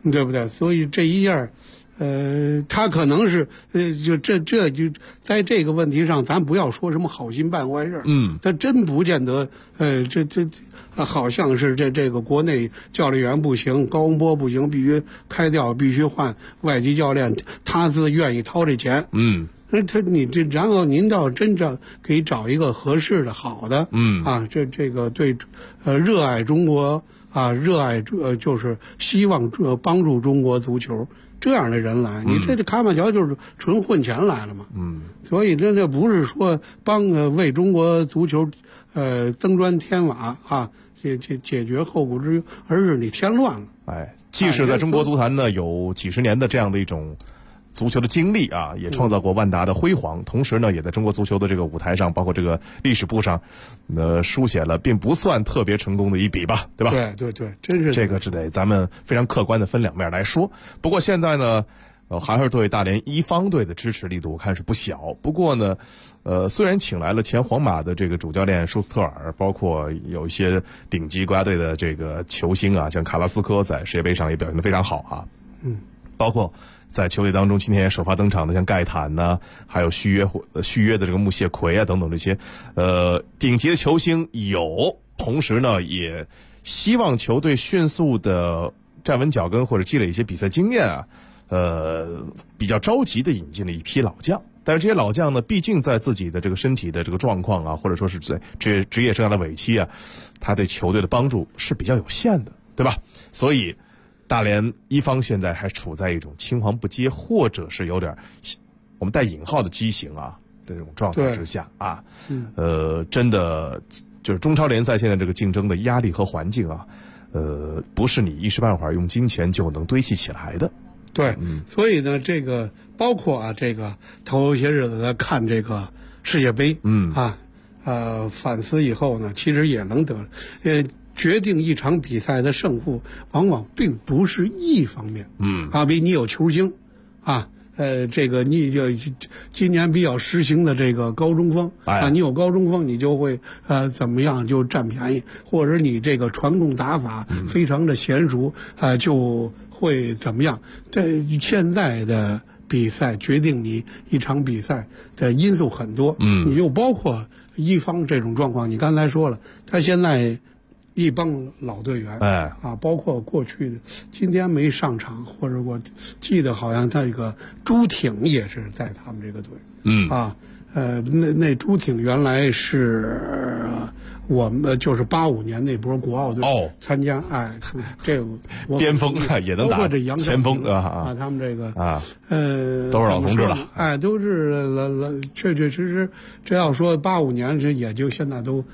对不对？所以这一下，他可能是就在这个问题上，咱不要说什么好心办坏事，他真不见得，好像是这个国内教练员不行，高洪波不行，必须开掉，必须换外籍教练，他自愿意掏这钱，那然后您倒真正给找一个合适的好的，这个对，热爱中国啊，热爱就是希望帮助中国足球这样的人来，你这卡马乔就是纯混钱来了嘛，所以这不是说为中国足球增砖添瓦啊，解决后顾之忧，而是你添乱了。 哎，即使在中国足坛呢有几十年的这样的一种足球的经历啊，也创造过万达的辉煌，同时呢，也在中国足球的这个舞台上，包括这个历史簿上，书写了并不算特别成功的一笔吧，对吧？ 对，真是这个只得咱们非常客观的分两面来说。不过现在呢，还是对大连一方队的支持力度我看是不小。不过呢，虽然请来了前皇马的这个主教练舒斯特尔，包括有一些顶级国家队的这个球星啊，像卡拉斯科在世界杯上也表现得非常好啊，包括在球队当中今天首发登场的像盖坦呢，还有续约的这个穆谢奎啊等等这些顶级的球星有，同时呢也希望球队迅速的站稳脚跟或者积累一些比赛经验啊，比较着急的引进了一批老将。但是这些老将呢，毕竟在自己的这个身体的这个状况啊，或者说是在职业生涯的尾期啊，他对球队的帮助是比较有限的，对吧？所以大连一方现在还处在一种青黄不接，或者是有点我们带引号的畸形啊的这种状态之下啊，真的就是中超联赛现在这个竞争的压力和环境啊，不是你一时半会儿用金钱就能堆砌起来的。 对，所以呢，这个包括啊，这个头些日子在看这个世界杯，反思以后呢，其实也能决定一场比赛的胜负，往往并不是一方面，比你有球星，这个你就今年比较实行的这个高中锋你有高中锋，你就会怎么样就占便宜，或者你这个传控打法非常的娴熟，就会怎么样？现在的比赛决定你一场比赛的因素很多，你就包括一方这种状况，你刚才说了，他现在一帮老队员，包括过去的今天没上场，或者我记得好像他这个朱挺也是在他们这个队，那朱挺原来是我们就是85年那波国奥队参加，这个巅峰也能打， 包括这杨前锋他们这个都是老同志了， 都是确确实实，这要说85年这也就现在都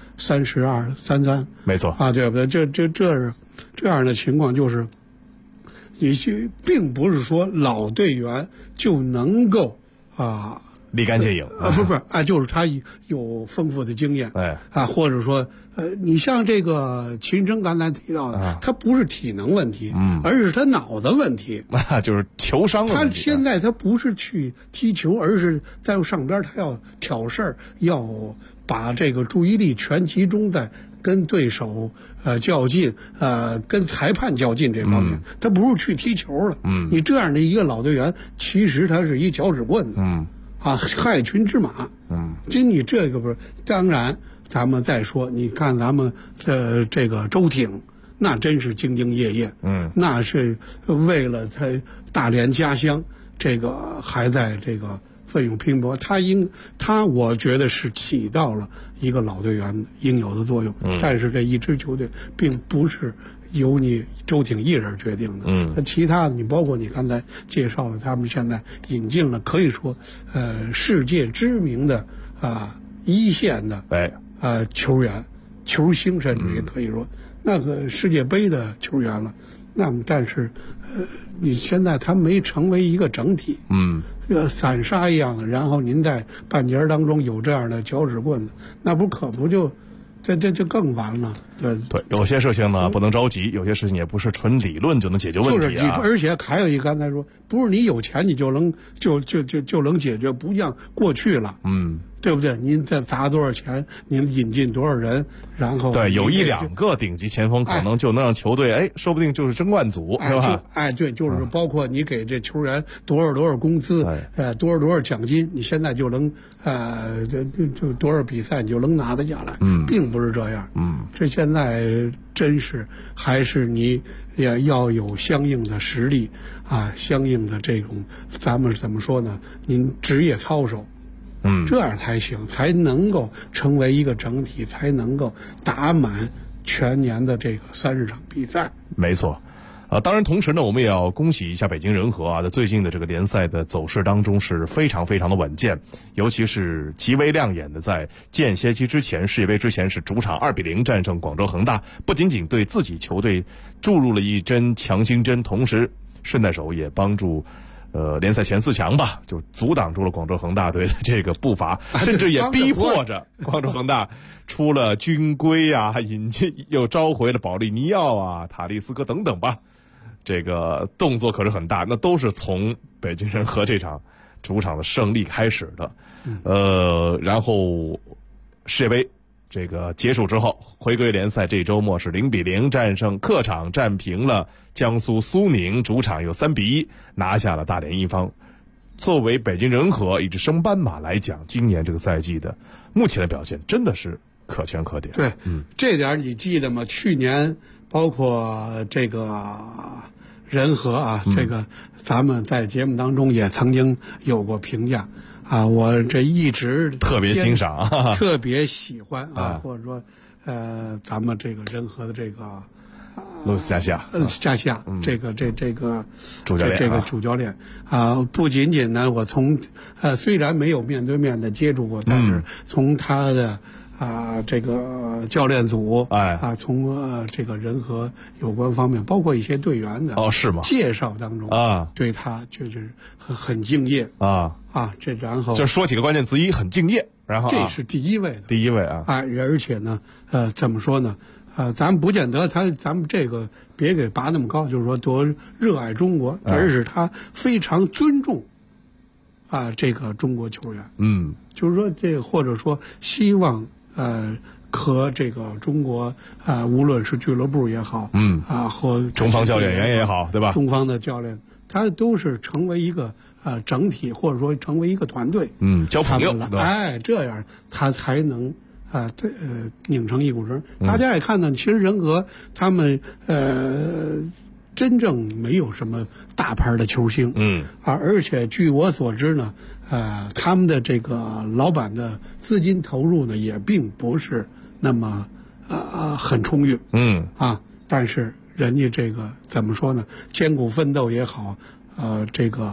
32、33， 没错对不对？这是这样的情况，就是你并不是说老队员就能够立竿见影不是就是他有丰富的经验，或者说你像这个秦升刚才提到的，他不是体能问题，而是他脑子问题， 就是球商问题。 他现在他不是去踢球，而是在上边他要挑事儿，要把这个注意力全集中在跟对手较劲，跟裁判较劲这方面，他不是去踢球了。你这样的一个老队员，其实他是一脚趾棍子。害群之马。你这个不是，当然咱们再说，你看咱们这个周挺，那真是兢兢业业，那是为了他大连家乡，这个还在这个奋勇拼搏。他我觉得是起到了一个老队员应有的作用，但是这一支球队并不是由你周挺一人决定的，其他的你包括你刚才介绍的，他们现在引进了可以说世界知名的一线的球员、球星，甚至也可以说那个世界杯的球员了。那么但是你现在他没成为一个整体，散沙一样的，然后您在半截当中有这样的脚趾棍子，那可不就这就更完了。 对，有些事情呢不能着急，有些事情也不是纯理论就能解决问题啊。 而且还有一个，刚才说，不是你有钱你就能解决，不像过去了。对不对？您再砸多少钱，您引进多少人，然后对，有1-2个顶级前锋，可能就能让球队说不定就是争冠组，是吧？ 对，就是包括你给这球员多少工资，多少奖金，你现在就能就多少比赛你就能拿得下来，并不是这样。这现在真是还是你也要有相应的实力啊，相应的这种咱们怎么说呢？您职业操守。这样才行，才能够成为一个整体，才能够打满全年的这个30场比赛。 没错，当然同时呢，我们也要恭喜一下北京人和啊，在最近的这个联赛的走势当中是非常非常的稳健，尤其是极为亮眼的，在间歇期之前，世界杯之前是主场2-0战胜广州恒大，不仅仅对自己球队注入了一针强心针，同时顺带手也帮助。联赛前4强吧，就阻挡住了广州恒大队的这个步伐，甚至也逼迫着广州恒大出了军规啊，引进又召回了保利尼奥啊、塔利斯科等等吧，这个动作可是很大，那都是从北京人和这场主场的胜利开始的。然后世界杯这个结束之后，回归联赛这周末是0-0战胜，客场战平了江苏苏宁，主场有3-1拿下了大连一方。作为北京人和一支升班马来讲，今年这个赛季的目前的表现真的是可圈可点。 对，这点你记得吗？去年包括这个人和啊，这个咱们在节目当中也曾经有过评价。我这一直特别欣赏， 特别喜欢或者说，咱们这个人和的这个路斯加西亚， 这个主教练， 这个主教练不仅仅呢，我从虽然没有面对面的接触过，但是从他的这个教练组从这个人和有关方面，包括一些队员的是吗？ 介绍当中对他就是很敬业这然后就说几个关键词，一很敬业，然后这是第一位而且呢怎么说呢咱们不见得咱们这个别给拔那么高，就是说多热爱中国，而是他非常尊重这个中国球员，就是说这个或者说希望和这个中国无论是俱乐部也好，和中方教练员也好，对吧？ 中方的教练，他都是成为一个整体，或者说成为一个团队， 交朋友， 这样他才能拧成一股绳。大家也看到，其实人和他们真正没有什么大牌的球星，而且据我所知呢，他们的这个老板的资金投入呢，也并不是那么很充裕，但是人家这个怎么说呢？艰苦奋斗也好，这个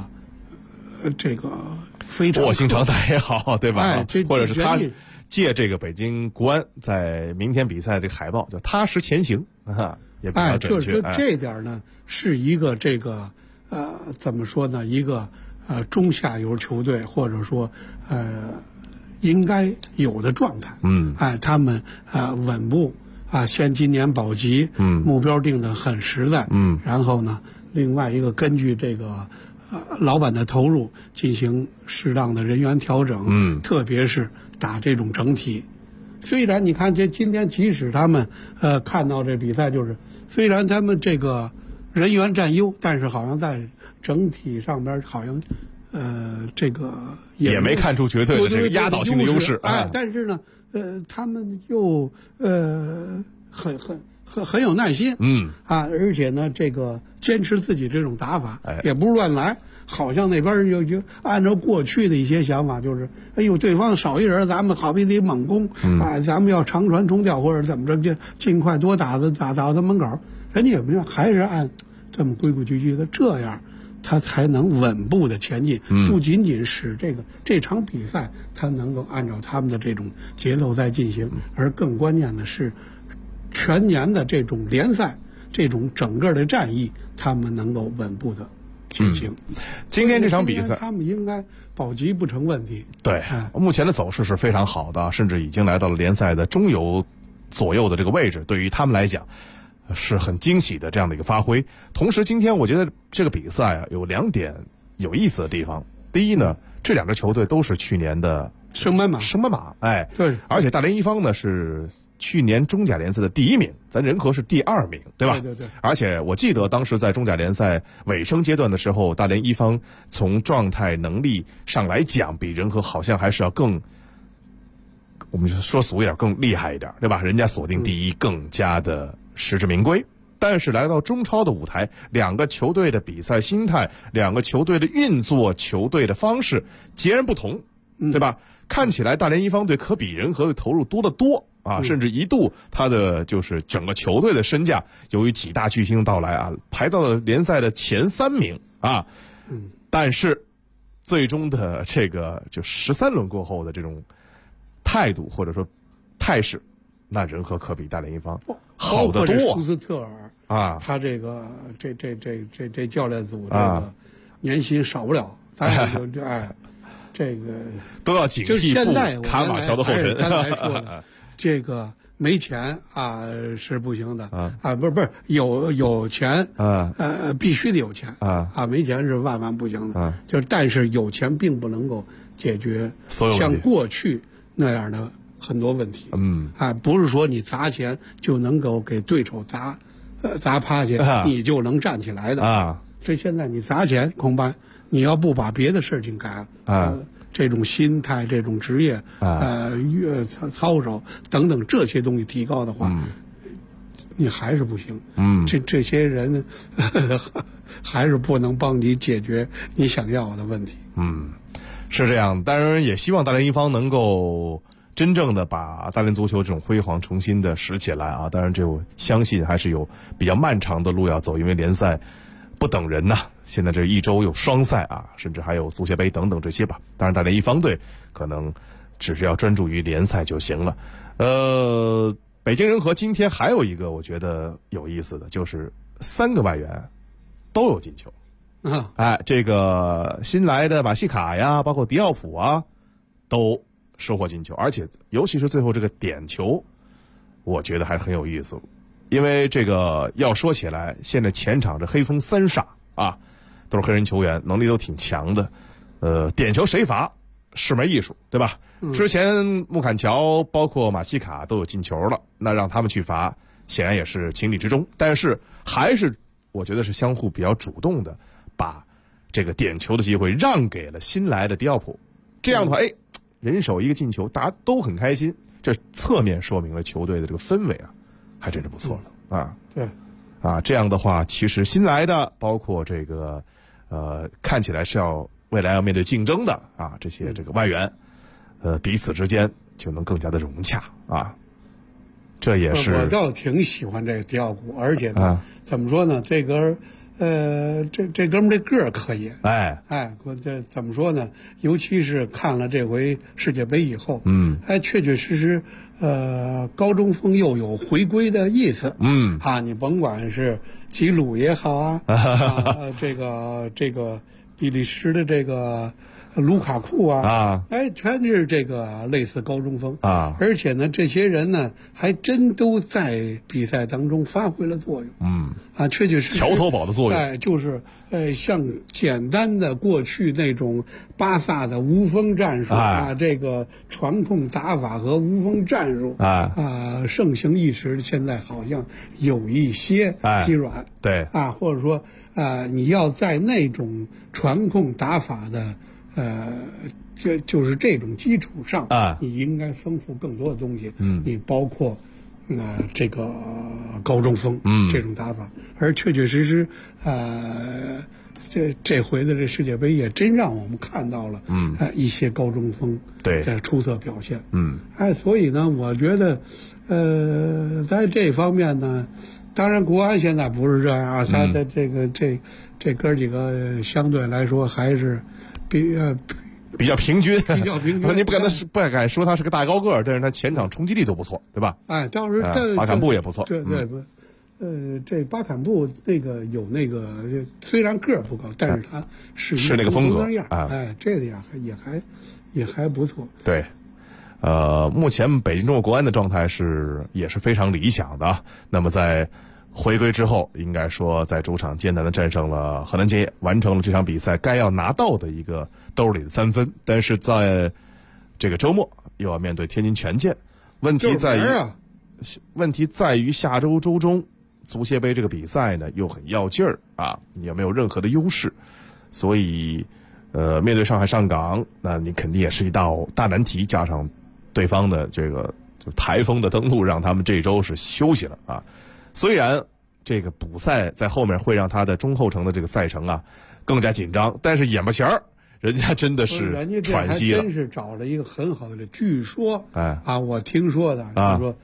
非常卧薪尝胆也好，对吧？或者是他借这个北京国安在明天比赛这个海报叫踏实前行也比较准确。 这点呢是一个这个怎么说呢？一个中下游球队或者说应该有的状态。他们稳步先今年保级，目标定得很实在。然后呢，另外一个根据这个老板的投入进行适当的人员调整。特别是打这种整体。虽然你看今天即使他们看到这比赛，就是虽然他们这个人员占优，但是好像在整体上边好像这个也没看出绝对的这个压倒性的优势。 但是呢他们又很有耐心，而且呢这个坚持自己这种打法，也不是乱来。好像那边就按照过去的一些想法，就是哎呦，对方少一人，咱们好比得猛攻，咱们要长传冲吊或者怎么着，就尽快多打到他门口。人家也没有，还是按这么规规矩矩的，这样他才能稳步的前进。不仅仅使这场比赛他能够按照他们的这种节奏在进行，而更关键的是全年的这种联赛，这种整个的战役，他们能够稳步的进行。 今天这场比赛他们应该保级不成问题。 对，目前的走势是非常好的，甚至已经来到了联赛的中游左右的这个位置，对于他们来讲是很惊喜的这样的一个发挥。同时今天我觉得这个比赛啊有2点有意思的地方。第一呢，这2支球队都是去年的升班马， 哎， 对， 而且大连一方呢是去年中甲联赛的第1名，咱人和是第2名，对吧？ 对。 而且我记得当时在中甲联赛尾声阶段的时候，大连一方从状态能力上来讲，比人和好像还是要更，我们说俗一点，更厉害一点，对吧？人家锁定第1，更加的实至名归。但是来到中超的舞台，2个球队的比赛心态，2个球队的运作，球队的方式截然不同，对吧？看起来大连一方队可比人和投入多得多啊，甚至一度他的就是整个球队的身价，由于几大巨星到来啊，排到了联赛的前3名啊。但是最终的这个就13轮过后的这种态度或者说态势，那人和可比大连一方好得多。 舒斯特尔啊，他这个这教练组这个年薪少不了，咱就这个都要警惕卡马乔的后尘。 刚才说的这个没钱啊是不行的啊，不是有钱必须得有钱啊，没钱是万万不行的。就是但是有钱并不能够解决像过去那样的很多问题。不是说你砸钱就能够给对手砸趴下，你就能站起来的啊。这现在你砸钱，恐怕你要不把别的事情改这种心态、这种职业操守等等这些东西提高的话，你还是不行。这些人还是不能帮你解决你想要的问题。 是这样。当然也希望大连一方能够真正的把大连足球这种辉煌重新的拾起来啊！当然，这我相信还是有比较漫长的路要走，因为联赛不等人呐。现在这一周有双赛啊，甚至还有足协杯等等这些吧。当然，大连一方队可能只是要专注于联赛就行了。北京人和今天还有一个我觉得有意思的，就是3个外援都有进球。这个新来的马西卡呀，包括迪奥普啊，都收获进球，而且尤其是最后这个点球，我觉得还很有意思。因为这个要说起来，现在前场这黑风3煞啊，都是黑人球员，能力都挺强的。点球谁罚是门艺术，对吧？之前穆坎乔包括马西卡都有进球了，那让他们去罚，显然也是情理之中。但是还是我觉得是相互比较主动的，把这个点球的机会让给了新来的迪奥普。这样的话，人手一个进球，大家都很开心。这侧面说明了球队的这个氛围啊，还真是不错的啊。 对， 这样的话，其实新来的，包括这个看起来是未来要面对竞争的啊，这些这个外援，彼此之间就能更加的融洽啊。这也是我倒挺喜欢这个迪奥普，而且呢，怎么说呢，这个。这哥们这个儿可以，我这怎么说呢？尤其是看了这回世界杯以后，确确实实，高中锋又有回归的意思，你甭管是吉鲁也好啊，这个比利时的这个卢卡库全是这个类似高中锋而且呢，这些人呢还真都在比赛当中发挥了作用，确确实实桥头堡的作用， 就是像简单的过去那种巴萨的无锋战术这个传控打法和无锋战术盛行一时，现在好像有一些疲软， 对或者说你要在那种传控打法的就是这种基础上你应该丰富更多的东西，你包括这个高中锋这种打法，而确确实实这回的这世界杯也真让我们看到了一些高中锋的出色表现，所以呢，我觉得在这方面呢，当然国安现在不是这样他的这哥几个相对来说还是比较平均，你不敢说他是个大高个，但是他前场冲击力都不错，对吧？ 当时巴坎布也不错， 对，这巴坎布有虽然个儿不高，但是他是那个风格样，这个也还不错。 对， 目前北京中国国安的状态也是非常理想的。那么在回归之后，应该说在主场艰难的战胜了河南建业，完成了这场比赛该要拿到的一个兜里的3分。但是在这个周末又要面对天津权健，问题在于下周周中足协杯这个比赛呢又很要劲儿啊，你也没有任何的优势，所以面对上海上港，那你肯定也是一道大难题，加上对方的这个就台风的登陆，让他们这周是休息了啊。虽然这个补赛在后面会让他的中后程的这个赛程啊更加紧张，但是眼巴前儿人家真的是喘息了， 人家这还真是找了一个很好的。据说，我听说的，就是说，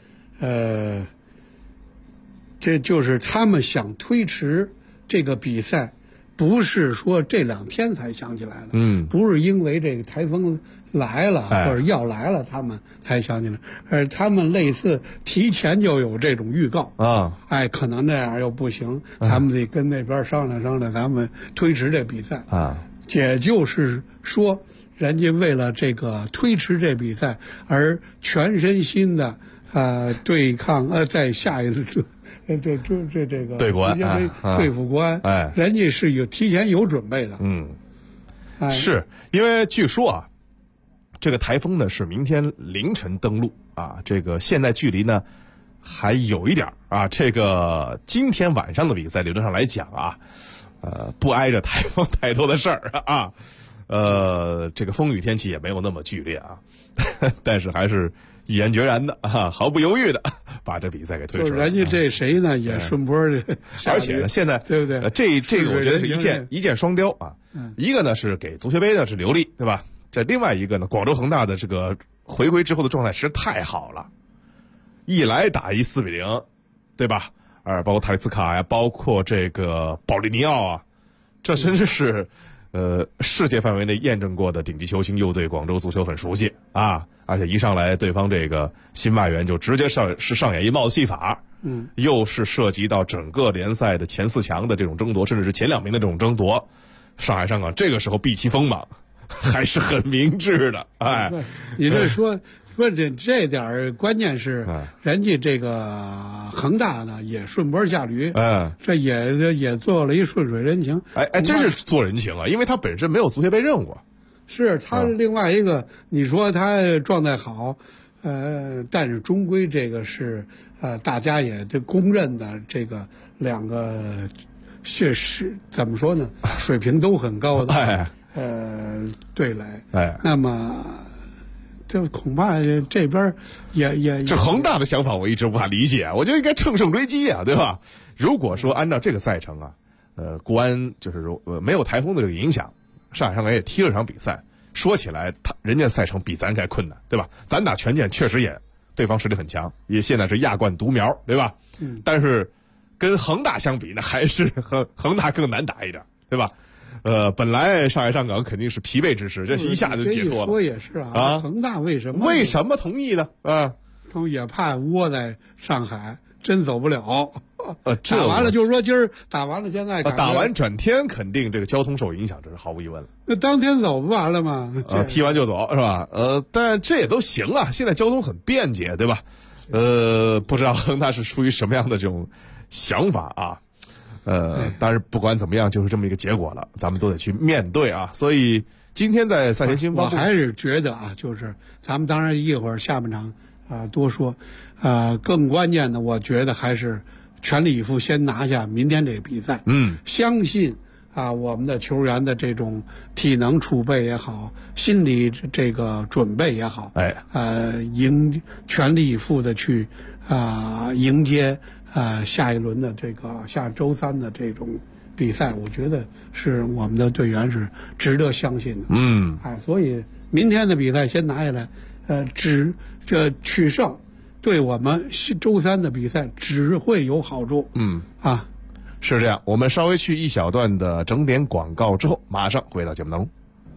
这就是他们想推迟这个比赛，不是说这2天才想起来的，不是因为这个台风来了或者要来了他们才想起来，而他们类似提前就有这种预告啊，可能那样又不行，咱们得跟那边商量商量，咱们推迟这比赛啊。也就是说，人家为了这个推迟这比赛而全身心的对抗在下一次这个对国安对付国安，人家是提前有准备的。 是因为据说啊，这个台风呢是明天凌晨登陆啊，这个现在距离呢还有一点啊，这个今天晚上的比赛理论上来讲啊，不挨着台风太多的事儿啊，这个风雨天气也没有那么剧烈啊，但是还是毅然决然的毫不犹豫的把这比赛给推出来。 人家这谁呢也顺波的， 而且呢现在对不对？ 这个我觉得是一箭双雕啊，一个呢是给足协杯呢是留力，对吧？这另外一个呢，广州恒大的这个回归之后的状态实在太好了，一来打一4-0，对吧？包括塔利斯卡呀，包括这个保利尼奥啊，这真是世界范围内验证过的顶级球星，又对广州足球很熟悉啊！而且一上来对方这个新外援就直接上演一帽子戏法，又是涉及到整个联赛的前4强的这种争夺，甚至是前2名的这种争夺，上海上港这个时候避其锋芒还是很明智的。 你这说这点关键是人家这个恒大呢也顺波下驴，这也做了一顺水人情。 真是做人情啊，因为他本身没有足协杯任务。 是他另外一个，你说他状态好，但是终归这个是大家也都公认的，这个2个是怎么说呢？水平都很高的，对垒，那么。这恐怕这边也这恒大的想法我一直无法理解，我觉得应该乘胜追击啊，对吧？如果说按照这个赛程啊，国安就是说没有台风的这个影响，上海上港也踢了场比赛，说起来人家赛程比咱该困难，对吧？咱打权健确实也对方实力很强，也现在是亚冠独苗，对吧？但是跟恒大相比呢，还是恒大更难打一点，对吧？本来上海上港肯定是疲惫之时，这一下就解脱了。 说也是啊，恒大为什么同意呢？ 他们也怕窝在上海，真走不了。打完了就是说今儿打完了，现在打完转天肯定这个交通受影响，这是毫无疑问了。 那当天走不完了吗？ 踢完就走是吧？但这也都行啊，现在交通很便捷，对吧？不知道恒大是出于什么样的这种想法啊？但是不管怎么样，就是这么一个结果了，咱们都得去面对啊。所以今天在赛前新闻， 我还是觉得啊，就是咱们当然一会儿下半场多说，更关键的，我觉得还是全力以赴先拿下明天这个比赛。相信我们的球员的这种体能储备也好，心理这个准备也好，全力以赴的去迎接。下一轮的这个下周3的这种比赛，我觉得是我们的队员是值得相信的。所以明天的比赛先拿下来，取胜，对我们周3的比赛只会有好处。 是这样。我们稍微去一小段的整点广告之后，马上回到节目当中。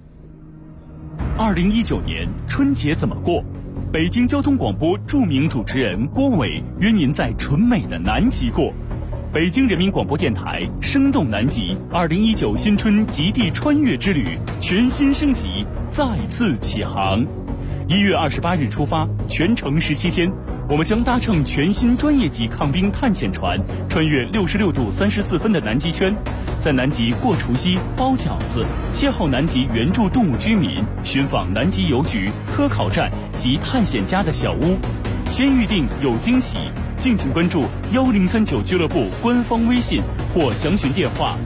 2019年春节怎么过？北京交通广播著名主持人郭伟约您在纯美的南极过。北京人民广播电台生动南极2019新春极地穿越之旅全新升级，再次启航。 1月28日出发，全程17天。我们将搭乘全新专业级抗冰探险船，穿越66度34分的南极圈，在南极过除夕、包饺子，邂逅南极原住动物居民，寻访南极邮局、科考站及探险家的小屋。先预定有惊喜，敬请关注1039俱乐部官方微信或详询电话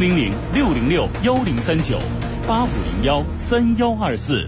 400-606-1039-8501-3124。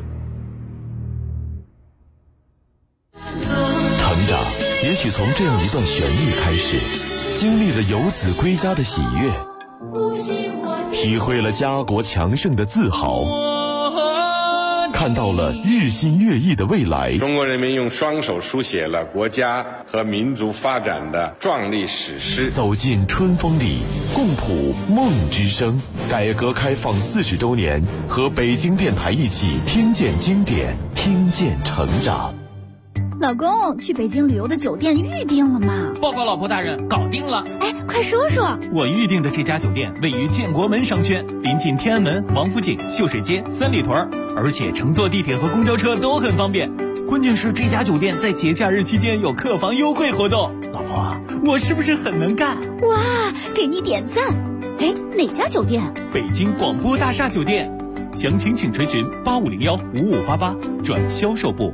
成长也许从这样一段旋律开始，经历了游子归家的喜悦，体会了家国强盛的自豪，看到了日新月异的未来。 中国人民用双手书写了国家和民族发展的壮丽史诗。 走进春风里，共谱梦之声。改革开放40周年，和北京电台一起听见经典，听见成长。 老公，去北京旅游的酒店预定了吗？ 报告老婆大人，搞定了。 哎，快说说。 我预定的这家酒店位于建国门商圈，临近天安门、王府井、秀水街、三里屯，而且乘坐地铁和公交车都很方便。关键是这家酒店在节假日期间有客房优惠活动。老婆，我是不是很能干？ 哇，给你点赞。哎，哪家酒店？ 北京广播大厦酒店。详情请垂询8501-5588转销售部。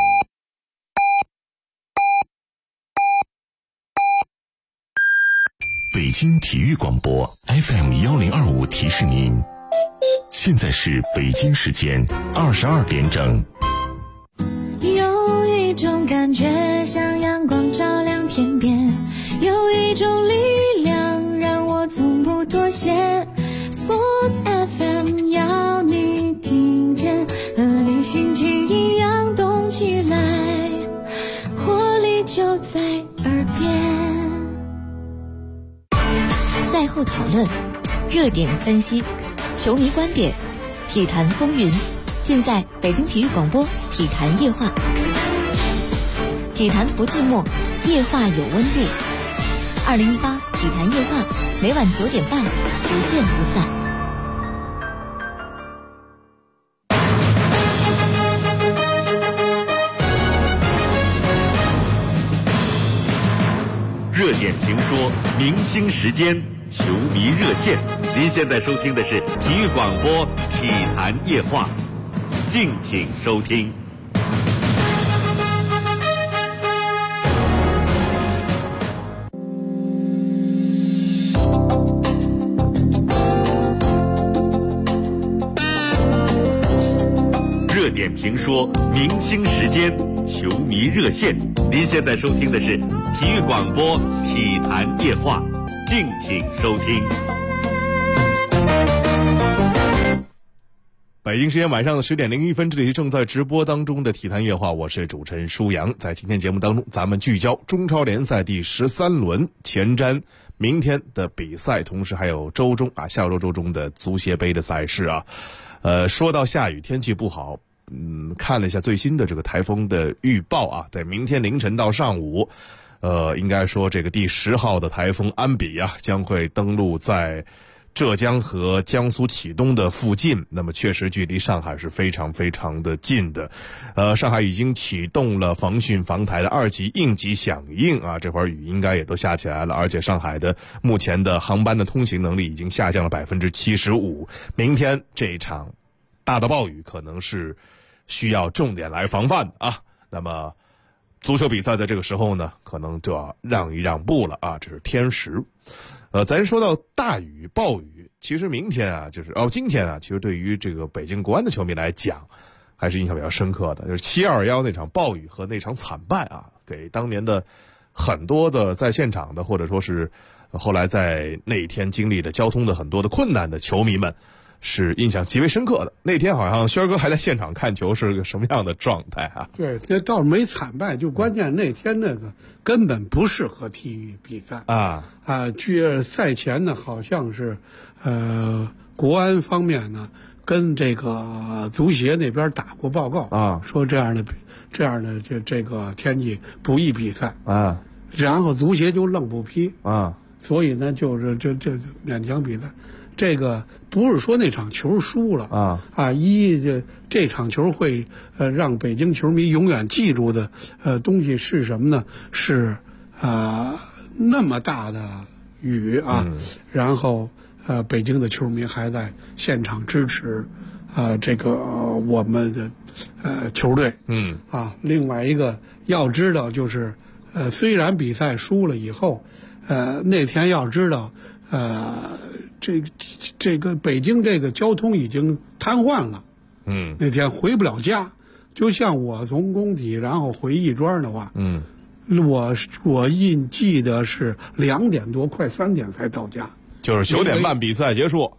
北京体育广播 FM1025提示您，现在是北京时间22点整。 有一种感觉像阳光照亮天边，有一种力量让我从不妥协。Sports FM 要你听见，和你心情一样动起来，活力就在耳边。 赛后讨论，热点分析，球迷观点，体坛风云，尽在北京体育广播体坛夜话。体坛不寂寞，夜话有温度。2018体坛夜话，每晚9点半，不见不散。 热点评说，明星时间，球迷热线。您现在收听的是体育广播体坛夜话，敬请收听。热点评说，明星时间，球迷热线。您现在收听的是体育广播体坛夜话，敬请收听。 北京时间晚上的10点01分，这里是正在直播当中的体坛夜话，我是主持人舒阳。在今天节目当中，咱们聚焦中超联赛第13轮前瞻明天的比赛，同时还有周中下周周中的足协杯的赛事啊。说到下雨天气不好，看了一下最新的这个台风的预报啊，在明天凌晨到上午，应该说这个第10号的台风安比将会登陆在浙江和江苏启东的附近，那么确实距离上海是非常非常的近的。上海已经启动了防汛防台的2级应急响应啊，这会儿雨应该也都下起来了，而且上海的目前的航班的通行能力已经下降了75%。明天这一场大的暴雨可能是需要重点来防范啊。那么足球比赛在这个时候呢，可能就要让一让步了啊，这是天时。咱说到大雨暴雨，其实明天今天其实对于这个北京国安的球迷来讲，还是印象比较深刻的，就是721那场暴雨和那场惨败啊，给当年的很多的在现场的，或者说是后来在那一天经历的交通的很多的困难的球迷们，是印象极为深刻的。那天好像轩哥还在现场看球，是个什么样的状态啊？ 对，那倒是没惨败，就关键那天那个根本不适合体育比赛据赛前呢，好像是国安方面呢跟这个足协那边打过报告说这样的这个天气不宜比赛然后足协就愣不批所以呢，就是这勉强比赛。这个不是说那场球输了这场球会让北京球迷永远记住的东西是什么呢？是那么大的雨然后北京的球迷还在现场支持这个我们的球队另外一个要知道就是虽然比赛输了以后那天要知道这个北京这个交通已经瘫痪了，那天回不了家。就像我从工体然后回亦庄的话，我记得是2点多快3点才到家， 就是9点半比赛结束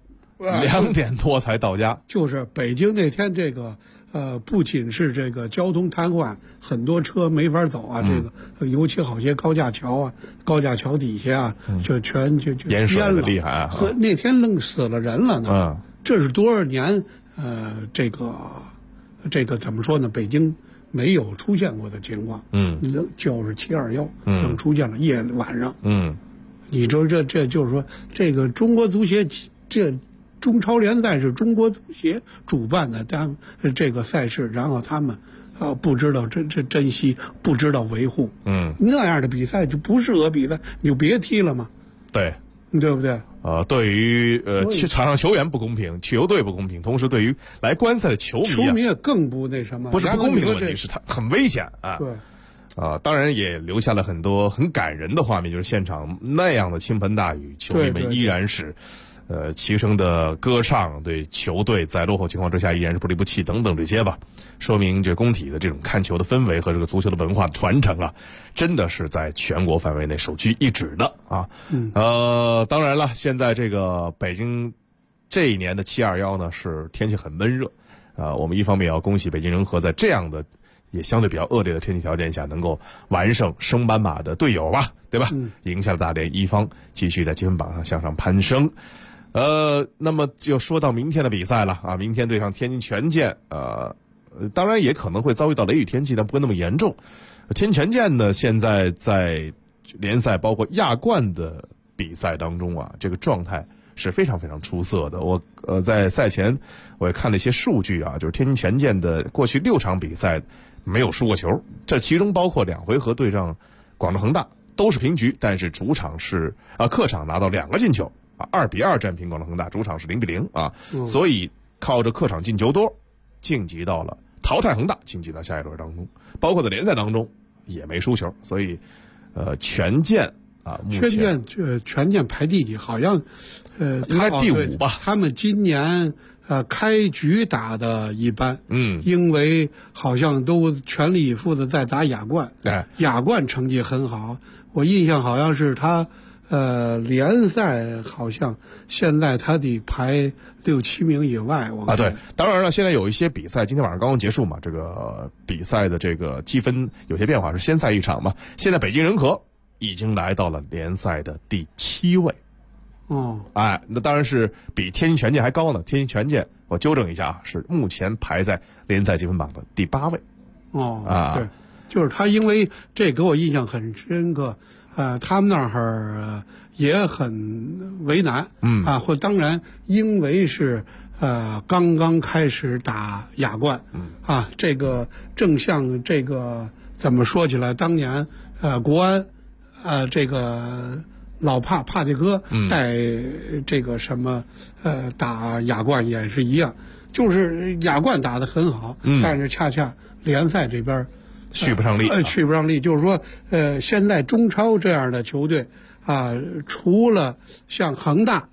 ，2点多才到家。 就是北京那天这个不仅是这个交通瘫痪，很多车没法走这个尤其好些高架桥底下就全淹水了， 厉害和那天愣死了人了呢。这是多少年这个怎么说呢？北京没有出现过的情况。就是721能出现了夜晚上。你说这就是说这个中国足协这。中超联赛是中国足协主办的，这个赛事，然后他们不知道珍惜，不知道维护，那样的比赛就不适合比赛，你就别踢了嘛， 对不对？ 对于场上球员不公平，球队不公平，同时对于来观赛的球迷也更不那什么， 不是不公平的问题，是他很危险啊。 对。 当然也留下了很多很感人的画面，就是现场那样的倾盆大雨，球迷们依然是。齐声的歌唱，对球队在落后情况之下依然是不离不弃等等这些吧，说明这工体的这种看球的氛围和这个足球的文化传承真的是在全国范围内首屈一指的当然了，现在这个北京这一年的721呢是天气很闷热我们一方面要恭喜北京人和在这样的也相对比较恶劣的天气条件下能够完胜升班马的队友吧，对吧？赢下了大连一方，继续在积分榜上向上攀升。那么就说到明天的比赛了明天对上天津权健当然也可能会遭遇到雷雨天气，但不会那么严重。天津权健呢，现在在联赛包括亚冠的比赛当中这个状态是非常非常出色的。我在赛前我也看了一些数据就是天津权健的过去6场比赛没有输过球，这其中包括2回合对上广州恒大都是平局，但是主场是客场拿到2个进球2-2战平广州恒大，主场是0-0所以靠着客场进球多晋级到了淘汰恒大，晋级到下一轮当中，包括在联赛当中也没输球，所以权健目前权健排第几？好像应该第5吧。 他们今年开局打的一般，因为好像都全力以赴的在打亚冠，亚冠成绩很好，我印象好像是他。联赛好像现在他得排6-7名以外， 对，当然了，现在有一些比赛，今天晚上刚刚结束嘛，这个比赛的这个积分有些变化，是先赛一场嘛。现在北京人和已经来到了联赛的第7位，那当然是比天津权健还高呢。天津权健，我纠正一下是目前排在联赛积分榜的第8位。 对，就是他，因为这给我印象很深刻。他们那儿也很为难，或当然因为是刚刚开始打亚冠，这个正像这个怎么说起来，当年国安这个老帕蒂哥带这个什么打亚冠也是一样，就是亚冠打得很好，但是恰恰联赛这边。 续不上力， 就是说，现在中超这样的球队除了像恒大，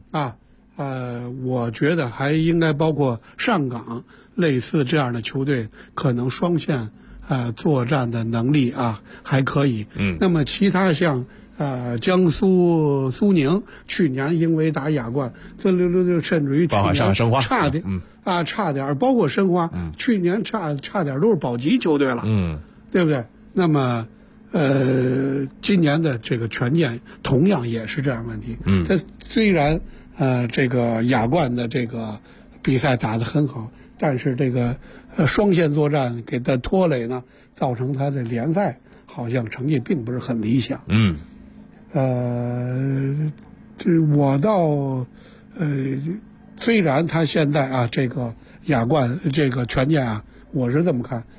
我觉得还应该包括上港类似这样的球队，可能双线作战的能力还可以。那么其他像江苏苏宁去年因为打亚冠，甚至于去年差点。差点，包括申花，去年差点都是保级球队了，对不对？那么，今年的这个权健同样也是这样问题。他虽然这个亚冠的这个比赛打得很好，但是这个双线作战给他拖累呢，造成他的联赛好像成绩并不是很理想。 我倒虽然他现在啊这个亚冠这个权健啊，我是这么看，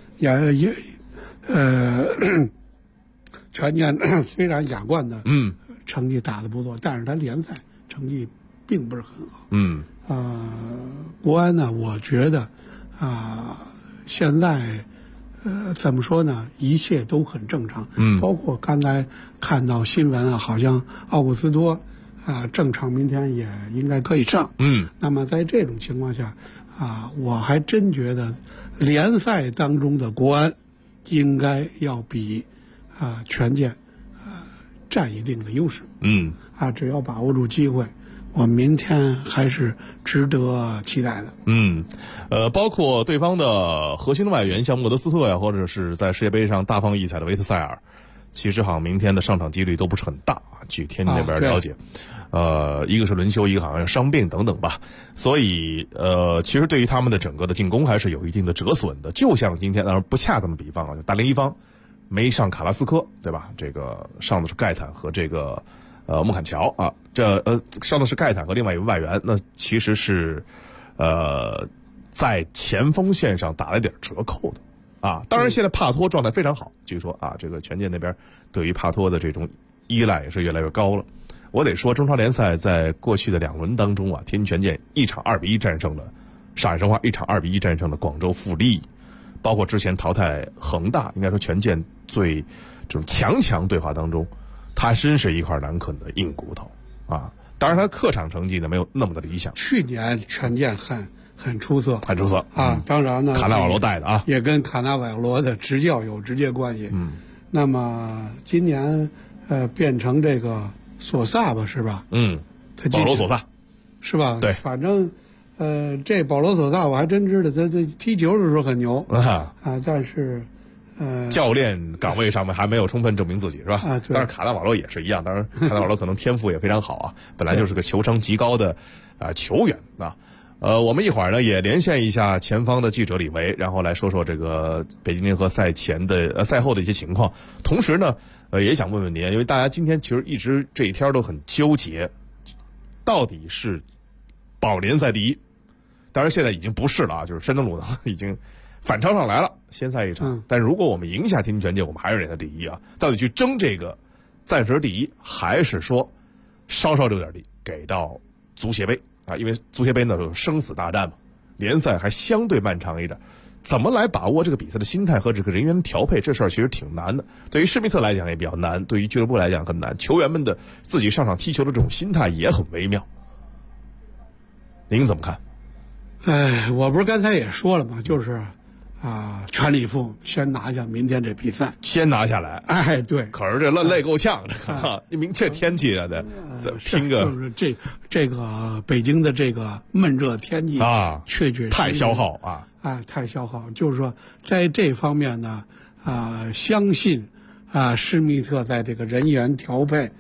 权健虽然亚冠的成绩打得不错，但是他联赛成绩并不是很好。国安呢，我觉得现在怎么说呢，一切都很正常。包括刚才看到新闻啊，好像奥古斯托正常明天也应该可以上。那么在这种情况下我还真觉得联赛当中的国安应该要比权健占一定的优势。只要把握住机会，我明天还是值得期待的。 包括对方的核心的外援，像莫德斯特呀，或者是在世界杯上大放异彩的维特塞尔，其实好像明天的上场几率都不是很大。据天津那边了解，一个是轮休，一个好像伤病等等吧。所以其实对于他们的整个的进攻还是有一定的折损的。就像今天，当然不恰这么比方啊，大连一方没上卡拉斯科，对吧？这个上的是盖坦和这个穆坎乔啊，上的是盖坦和另外一位外援，那其实是在前锋线上打了点折扣的当然现在帕托状态非常好，据说这个权健那边对于帕托的这种依赖也是越来越高了。我得说，中超联赛在过去的2轮当中天津权健一场2-1战胜了上海申花，一场2-1战胜了广州富力，包括之前淘汰恒大，应该说权健最这种强对话当中，他真是一块难啃的硬骨头当然他客场成绩呢没有那么的理想。 去年权健很出色，当然呢， 卡纳瓦罗带的也跟卡纳瓦罗的执教有直接关系。那么今年变成这个索萨吧，是吧？ 保罗索萨是吧？ 对， 反正这保罗索萨我还真知道，他踢球的时候很牛但是教练岗位上面还没有充分证明自己，是吧？但是卡纳瓦罗也是一样，当然卡纳瓦罗可能天赋也非常好本来就是个球商极高的球员我们一会儿呢也连线一下前方的记者李维，然后来说说这个北京联合赛前的赛后的一些情况。同时呢也想问问您，因为大家今天其实一直这一天都很纠结，到底是保联赛第一，当然现在已经不是了就是山东鲁能已经反超上来了，先赛一场。但如果我们赢下天津权健，我们还是联赛第一到底去争这个暂时第一，还是说稍留点力给到足协杯因为足协杯呢有生死大战嘛，联赛还相对漫长一点，怎么来把握这个比赛的心态和这个人员调配，这事儿其实挺难的。对于施密特来讲也比较难，对于俱乐部来讲很难，球员们的自己上场踢球的这种心态也很微妙。您怎么看？ 我不是刚才也说了吗？就是全力以赴，先拿下明天这比赛， 先拿下来。 对。 可是这累够呛，这天气得拼个， 就是这个北京的这个闷热天气确太消耗太消耗。就是说，在这方面呢，相信施密特在这个人员调配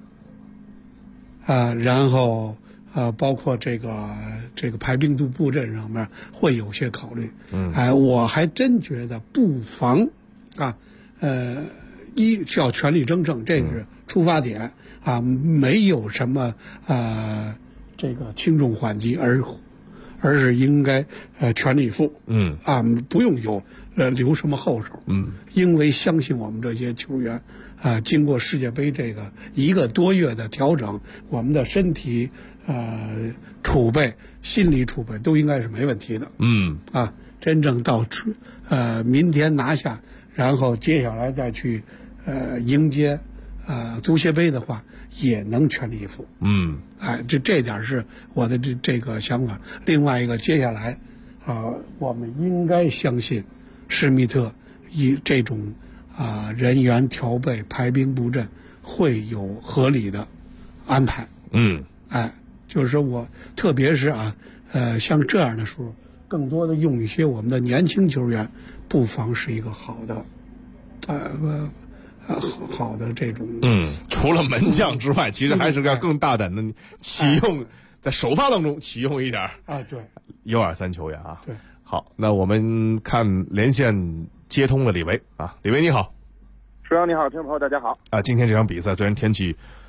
然后包括这个排兵布阵上面会有些考虑。我还真觉得不妨需要全力争胜，这是出发点没有什么这个轻重缓急，而是应该全力以赴。不用留什么后手。因为相信我们这些球员经过世界杯这个1个多月的调整，我们的身体储备、心理储备都应该是没问题的。真正到明天拿下，然后接下来再去迎接足协杯的话，也能全力以赴。这点是我的这个想法。另外一个，接下来我们应该相信施密特以这种人员调配、排兵布阵会有合理的安排。就是说我特别是像这样的时候，更多的用一些我们的年轻球员，不妨是一个好的这种。 除了门将之外，其实还是要更大胆的启用，在首发当中启用一点对 ，1、2、3球员对。 好，那我们看连线接通了李维李维你好。 舒阳你好，听众朋友大家好。 今天这场比赛虽然天气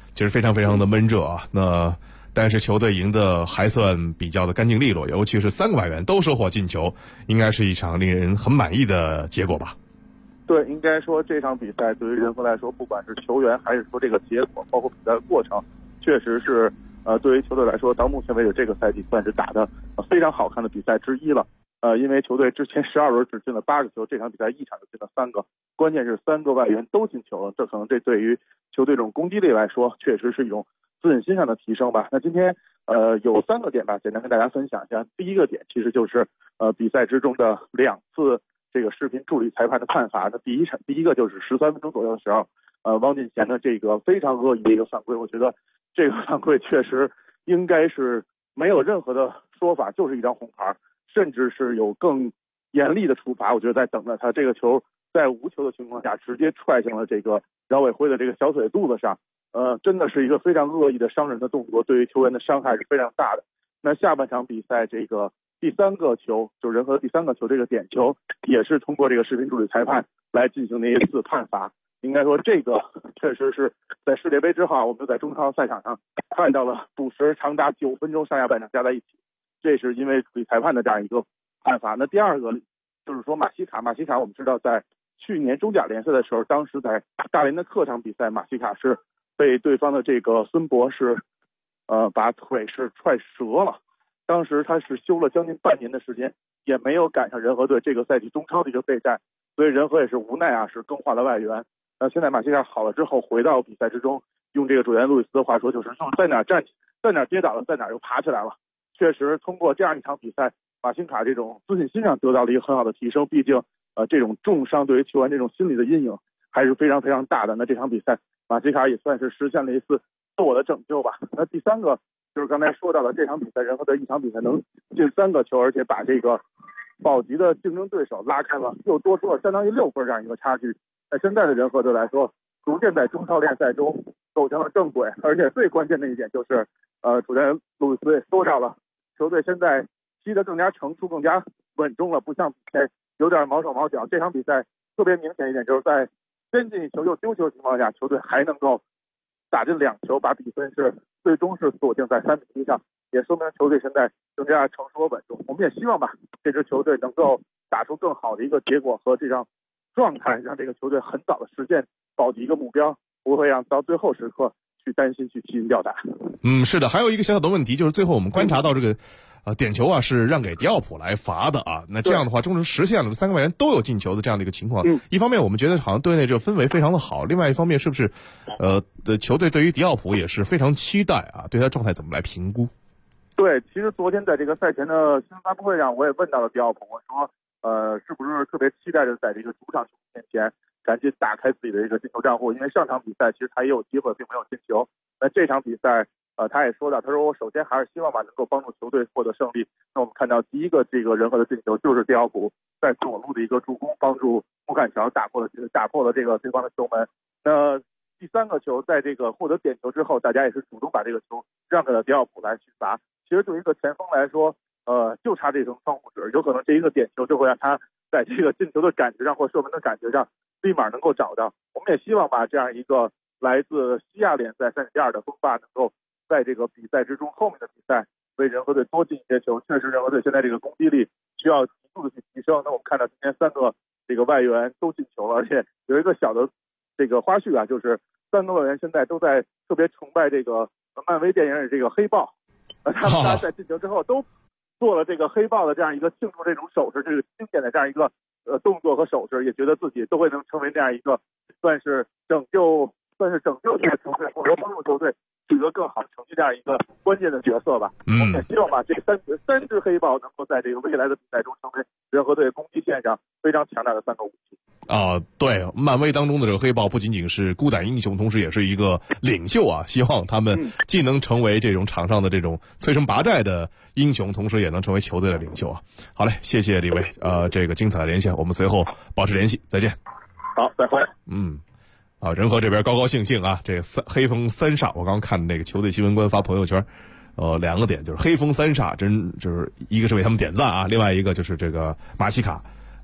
其实非常非常的闷热啊。那但是球队赢得还算比较的干净利落，尤其是3个外援都收获进球，应该是一场令人很满意的结果吧。 对，应该说这场比赛对于人和来说，不管是球员还是说这个结果，包括比赛的过程，确实是对于球队来说，到目前为止这个赛季算是打得非常好看的比赛之一了。因为球队之前12轮只进了8个球，这场比赛一场就进了3个，关键是3个外援都进球了，这可能这对于球队这种攻击力来说，确实是一种自信心上的提升吧。那今天有3个点吧，简单跟大家分享一下。第一个点其实就是比赛之中的2次这个视频助理裁判的判罚。那第一个就是13分钟左右的时候，汪俊贤的这个非常恶意的一个犯规，我觉得这个犯规确实应该是没有任何的说法，就是一张红牌，甚至是有更严厉的处罚。我觉得在等着他这个球在无球的情况下直接踹进了这个饶伟辉的这个小腿肚子上，真的是一个非常恶意的伤人的动作，对于球员的伤害是非常大的。那下半场比赛这个第3个球，就是人和第3个球这个点球，也是通过这个视频助理裁判来进行的一次判罚。应该说这个确实是在世界杯之后，我们就在中超赛场上看到了补时长达9分钟上下半场加在一起，这是因为助理裁判的这样一个判罚。那第二个就是说马西卡我们知道在去年中甲联赛的时候，当时在大连的客场比赛，马西卡是被对方的这个孙博是把腿是踹折了，当时他是休了将近半年的时间，也没有赶上人和队这个赛季中超的一个备战，所以人和也是无奈啊，是更换了外援。现在马西卡好了之后回到比赛之中，用这个主教练路易斯的话说，就是在哪站起，在哪跌倒了，在哪又爬起来了。确实通过这样一场比赛，马西卡这种自信心上得到了一个很好的提升，毕竟这种重伤对于球员这种心理的阴影还是非常非常大的。那这场比赛马西卡也算是实现了一次自我的拯救吧。那第3个就是刚才说到的，这场比赛人和队一场比赛能进3个球，而且把这个保级的竞争对手拉开了，又多出了相当于6分这样一个差距。在现在的人和队来说，逐渐在中超联赛中走向了正轨，而且最关键的一点就是主教练路易斯也说到了，球队现在踢得更加成熟，更加稳重了，不像以前有点毛手毛脚。这场比赛特别明显一点，就是在先进一球又丢球的情况下，球队还能够打进2球，把比分是最终是锁定在3-1上，也说明球队现在更加成熟和稳重。我们也希望吧，这支球队能够打出更好的一个结果和这张状态，让这个球队很早的实现保级一个目标，不会让到最后时刻去担心去提心吊胆。 是的，还有一个小小的问题，就是最后我们观察到这个点球啊是让给迪奥普来罚的啊。那这样的话，终于实现了3个外援都有进球的这样的一个情况。一方面我们觉得好像队内这个氛围非常的好，另外一方面是不是球队对于迪奥普也是非常期待啊？对他状态怎么来评估？ 对，其实昨天在这个赛前的新闻发布会上，我也问到了迪奥普，我说是不是特别期待着在这个主场球面前赶紧打开自己的一个进球账户？因为上场比赛其实他也有机会，并没有进球。那这场比赛他也说到，他说我首先还是希望吧能够帮助球队获得胜利。那我们看到第一个这个人和的进球就是迪奥普在左路的一个助攻，帮助穆坎乔打破了这个对方的球门。那第3个球在这个获得点球之后，大家也是主动把这个球让给了迪奥普来去罚。其实对于一个前锋来说，就差这层窗户纸，有可能这一个点球就会让他在这个进球的感觉上或射门的感觉上立马能够找到。我们也希望把这样一个来自西亚联赛3比2的风霸能够在这个比赛之中后面的比赛为人和队多进一些球。确实人和队现在这个攻击力需要急速的去提升。那我们看到今天3个这个外援都进球了，而且有一个小的这个花絮啊，就是3个外援现在都在特别崇拜这个漫威电影里这个黑豹，他们在进球之后都做了这个黑豹的这样一个庆祝这种手势，这个经典的这样一个动作和手势，也觉得自己都会能成为这样一个算是拯救这个球队或者帮助球队取得更好成绩这样一个关键的角色吧。我们也希望把这三只黑豹能够在这个未来的比赛中成为人和队攻击线上非常强大的3个武器。 对，漫威当中的这个黑豹不仅仅是孤胆英雄，同时也是一个领袖啊。希望他们既能成为这种场上的这种摧城拔寨的英雄，同时也能成为球队的领袖啊。好嘞，谢谢李卫，这个精彩的连线，我们随后保持联系，再见。 好，再会。 人和这边高高兴兴啊，这个黑风3煞，我刚看那个球队新闻官发朋友圈，2个点就是黑风3煞，就是一个是为他们点赞啊，另外一个就是这个马西卡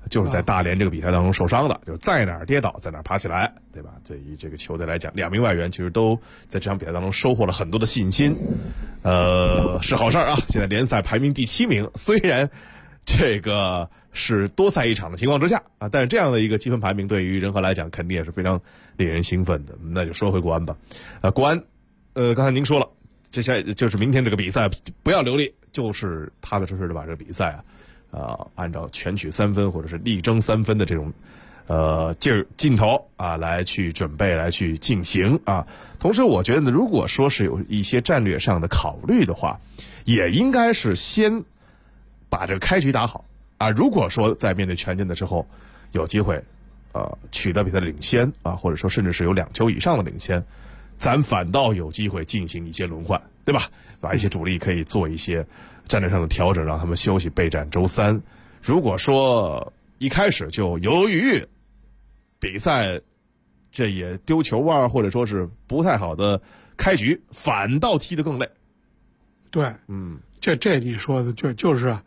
就是在大连这个比赛当中受伤的，就是在哪儿跌倒在哪儿爬起来，对吧？对于这个球队来讲，2名外援其实都在这场比赛当中收获了很多的信心，是好事儿啊。现在联赛排名第7名，虽然这个是多赛一场的情况之下啊，但是这样的一个积分排名对于仁和来讲肯定也是非常令人兴奋的。那就说回国安吧，国安，刚才您说了，接下来就是明天这个比赛不要流利，就是踏踏实实的把这个比赛按照全取3分或者是力争3分的这种劲头啊来去准备来去进行啊。同时我觉得呢，如果说是有一些战略上的考虑的话，也应该是先把这个开局打好啊。如果说在面对全健的时候有机会取得比赛的领先啊，或者说甚至是有2球以上的领先，咱反倒有机会进行一些轮换，对吧？把一些主力可以做一些战略上的调整，让他们休息备战周3。如果说一开始就犹豫，比赛这也丢球啊，或者说是不太好的开局，反倒踢得更累。 对，这你说的就是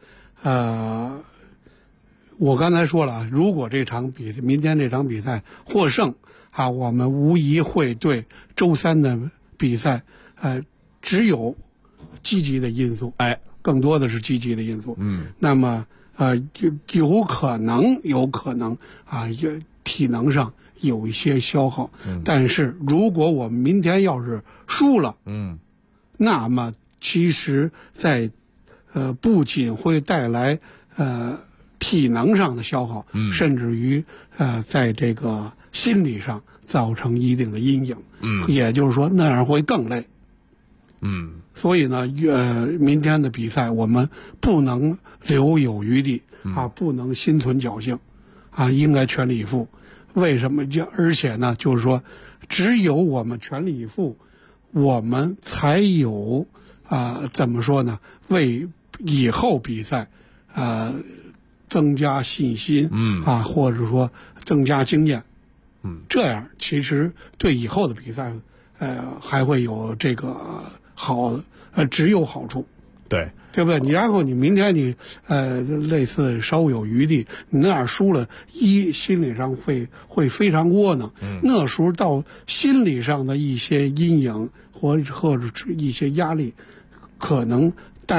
我刚才说了，如果明天这场比赛获胜啊，我们无疑会对周3的比赛只有积极的因素，更多的是积极的因素。那么有可能啊，体能上有一些消耗。但是如果我们明天要是输了，那么其实在不仅会带来体能上的消耗，甚至于在这个心理上造成一定的阴影。也就是说那样会更累。所以呢，明天的比赛我们不能留有余地啊，不能心存侥幸啊，应该全力以赴。为什么？而且呢，就是说，只有我们全力以赴，我们才有怎么说呢？为以后比赛增加信心或者说增加经验。这样其实对以后的比赛还会有这个只有好处。对不对？然后你明天你类似稍微有余地，你那样输了，心理上会非常窝囊。那时候到心理上的一些阴影或者一些压力，可能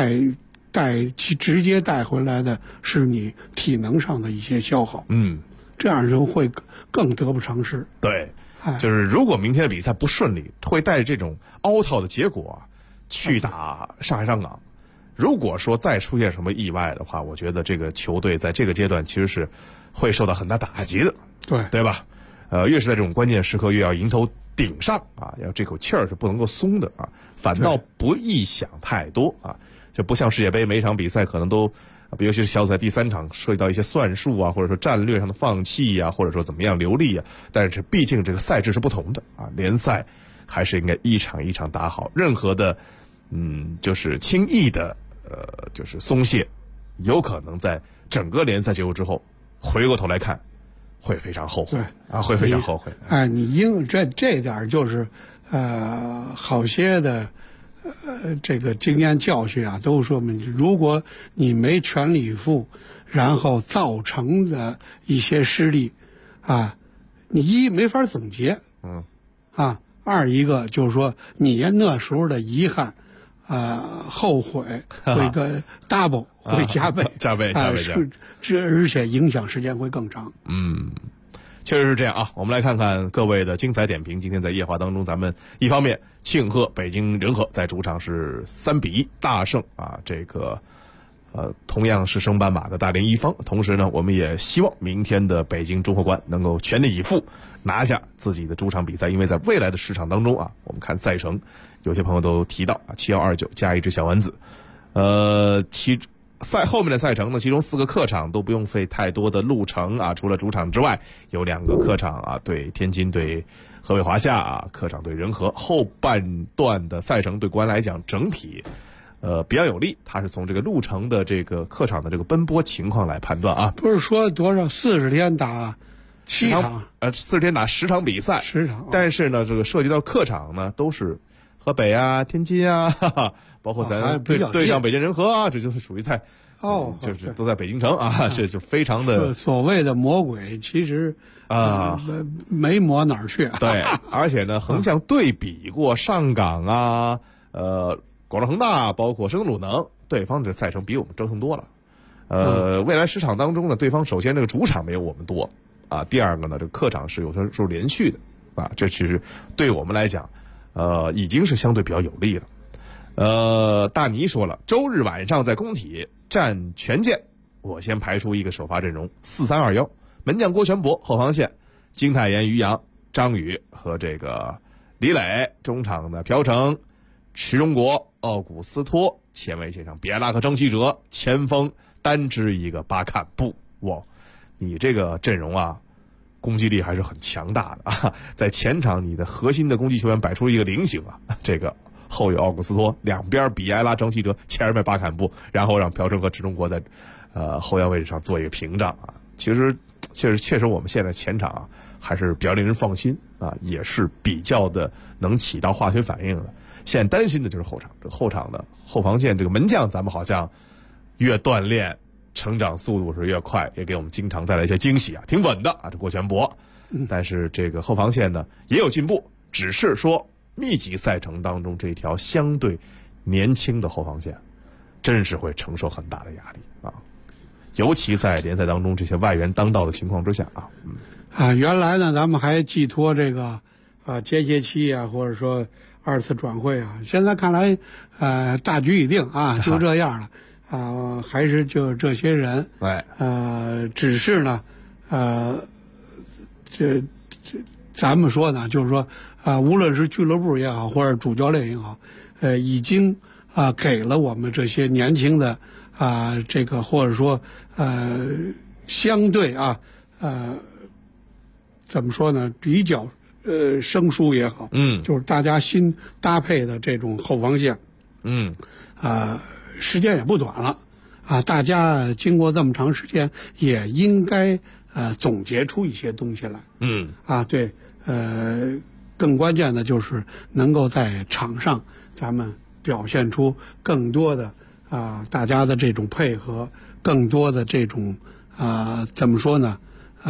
直接带回来的是你体能上的一些消耗。这样人会更得不偿失。 对，就是如果明天的比赛不顺利，会带着这种凹套的结果去打上海上港。如果说再出现什么意外的话，我觉得这个球队在这个阶段其实是会受到很大打击的，对吧？越是在这种关键时刻，越要迎头顶上啊，要这口气儿是不能够松的啊，反倒不宜想太多啊。就不像世界杯每一场比赛可能都，尤其是小组赛第3场涉及到一些算术啊，或者说战略上的放弃啊，或者说怎么样流利啊。但是毕竟这个赛制是不同的啊，联赛还是应该一场一场打好，任何的就是轻易的就是松懈，有可能在整个联赛结束之后回过头来看会非常后悔。会非常后悔。 你这点就是好些的这个经验教训啊，都说明如果你没全力以赴，然后造成的一些失利啊，你没法总结。二一个就是说你那时候的遗憾后悔会跟 double 会加倍，而且影响时间会更长。 确实是这样啊。我们来看看各位的精彩点评。今天在夜话当中，咱们一方面庆贺北京人和在主场是3-1大胜啊，这个同样是升班马的大连一方。同时呢，我们也希望明天的北京中赫馆能够全力以赴拿下自己的主场比赛。因为在未来的10场当中啊，我们看赛程，有些朋友都提到7129加一只小丸子，后面的赛程呢，其中4个客场都不用费太多的路程啊，除了主场之外，有2个客场啊，对天津对河北华夏啊，客场对人和。后半段的赛程对国安来讲整体比较有利，它是从这个路程的这个客场的这个奔波情况来判断啊。 不是说多少40天打7场 ，40天打10场比赛 ，10场。 但是呢，这个涉及到客场呢，都是河北啊、天津啊、 包括咱对上北京人和啊，这就是属于在就是都在北京城啊，这就非常的所谓的魔鬼，其实没魔哪儿去。 对，而且呢，横向对比过上港啊，广州恒大，包括深圳鲁能，对方的赛程比我们折腾多了。未来10场当中呢，对方首先这个主场没有我们多啊，第二个呢，这个客场是有时候连续的啊，这其实对我们来讲，已经是相对比较有利了。大尼说了，周日晚上在工体战权健，我先排出一个首发阵容，4-3-2-1，门将郭全博，后防线金泰妍、于洋、张宇和这个李磊，中场的朴成、池忠国、奥古斯托，前卫线上比埃拉和张稀哲，前锋单支一个巴坎布。哇，你这个阵容啊，攻击力还是很强大的啊！在前场你的核心的攻击球员摆出一个菱形啊，这个后有奥古斯托，两边比埃拉、张稀哲，前面巴坎布，然后让朴成和池忠国在后腰位置上做一个屏障啊。其实确实我们现在前场啊还是比较令人放心啊，也是比较的能起到化学反应的。现在担心的就是后场，这个后场的后防线这个门将，咱们好像越锻炼成长速度是越快，也给我们经常带来一些惊喜啊，挺稳的啊，这郭全博。但是这个后防线呢也有进步，只是说密集赛程当中这条相对年轻的后防线，真是会承受很大的压力啊，尤其在联赛当中这些外援当道的情况之下啊。 原来呢咱们还寄托这个间歇期啊，或者说2次转会啊，现在看来大局已定啊，就这样了啊，还是就这些人，只是呢这咱们说呢，就是说无论是俱乐部也好，或者主教练也好，已经给了我们这些年轻的这个或者说相对怎么说呢，比较生疏也好，就是大家新搭配的这种后防线，时间也不短了啊，大家经过这么长时间，也应该总结出一些东西来。对，更关键的就是能够在场上咱们表现出更多的大家的这种配合，更多的这种怎么说呢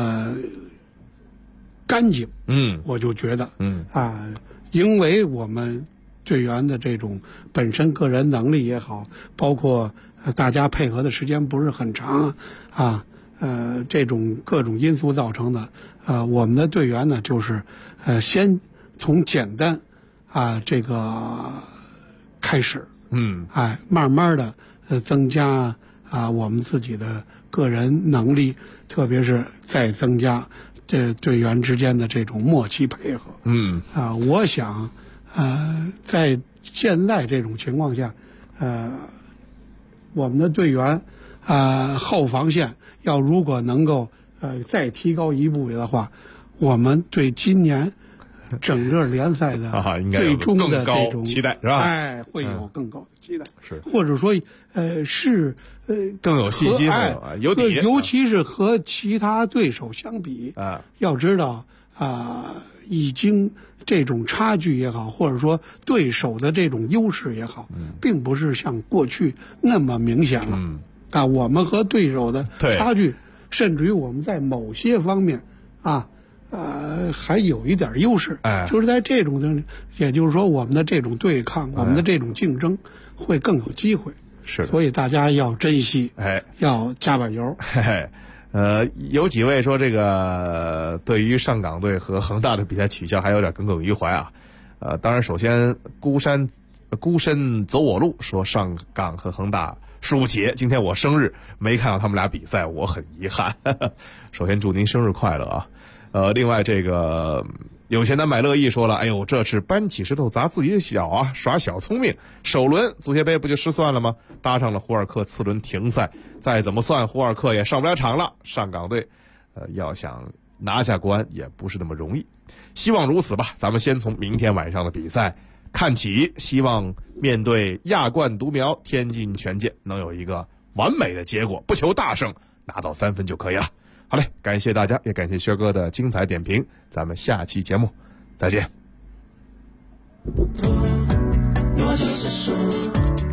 干净。我就觉得因为我们队员的这种本身个人能力也好，包括大家配合的时间不是很长这种各种因素造成的我们的队员呢就是先从简单这个开始慢慢的增加我们自己的个人能力，特别是再增加这队员之间的这种默契配合。我想在现在这种情况下我们的队员后防线如果能够再提高一步的话，我们对今年整个联赛的最终的这种期待是吧？ 会有更高的期待， 是或者说是更有信心有底， 尤其是和其他对手相比要知道已经这种差距也好，或者说对手的这种优势也好，并不是像过去那么明显了我们和对手的差距，甚至于我们在某些方面还有一点优势，就是在这种也就是说我们的这种对抗，我们的这种竞争会更有机会。 是， 所以大家要珍惜，要加把油。 有几位说这个对于上港队和恒大的比赛取消还有点耿耿于怀当然首先孤身走我路，说上港和恒大输不起，今天我生日没看到他们俩比赛，我很遗憾。首先祝您生日快乐另外这个有钱男买乐意说了，哎呦，这是搬起石头砸自己的脚耍小聪明，首轮足协杯不就失算了吗？搭上了胡尔克次轮停赛，再怎么算胡尔克也上不了场了，上港队要想拿下国安也不是那么容易，希望如此吧。咱们先从明天晚上的比赛看起，希望面对亚冠独苗天津权健能有一个完美的结果，不求大胜，拿到3分就可以了。好嘞，感谢大家，也感谢薛哥的精彩点评，咱们下期节目再见。我就是输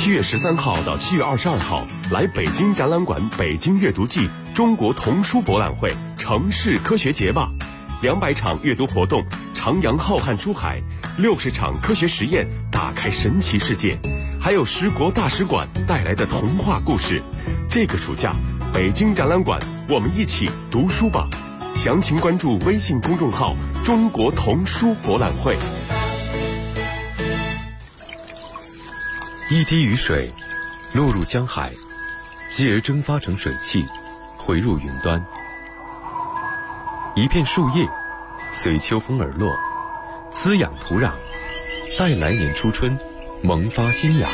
7月13号到7月22号，来北京展览馆北京阅读季中国童书博览会城市科学节吧，200场阅读活动，徜徉浩瀚书海，60场科学实验，打开神奇世界，还有10国大使馆带来的童话故事。这个暑假，北京展览馆，我们一起读书吧。详情关注微信公众号“中国童书博览会”。 一滴雨水落入江海，继而蒸发成水汽，回入云端。一片树叶随秋风而落，滋养土壤，待来年初春萌发新芽。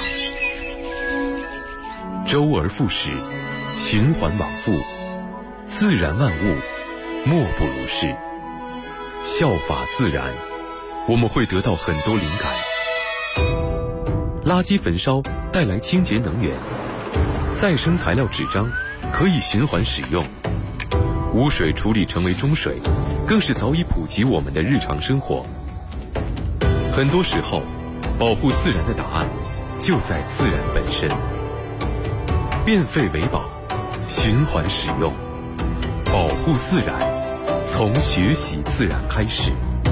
周而复始，循环往复，自然万物莫不如是。效法自然，我们会得到很多灵感。垃圾焚烧带来清洁能源，再生材料纸张可以循环使用，污水处理成为中水，更是早已普及我们的日常生活。很多时候，保护自然的答案就在自然本身。变废为宝，循环使用，保护自然，从学习自然开始。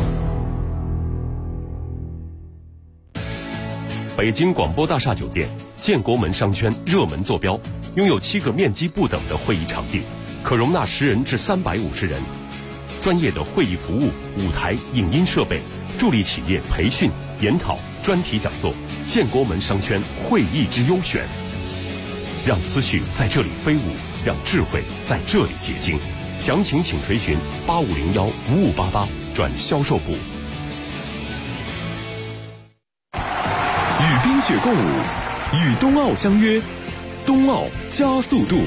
北京广播大厦酒店建国门商圈热门坐标，拥有7个面积不等的会议场地，可容纳10人至350人。专业的会议服务、舞台、影音设备，助力企业培训、研讨、专题讲座。建国门商圈会议之优选，让思绪在这里飞舞，让智慧在这里结晶。详情请垂询8501-5588转销售部。 与冰雪共舞，与冬奥相约，冬奥加速度。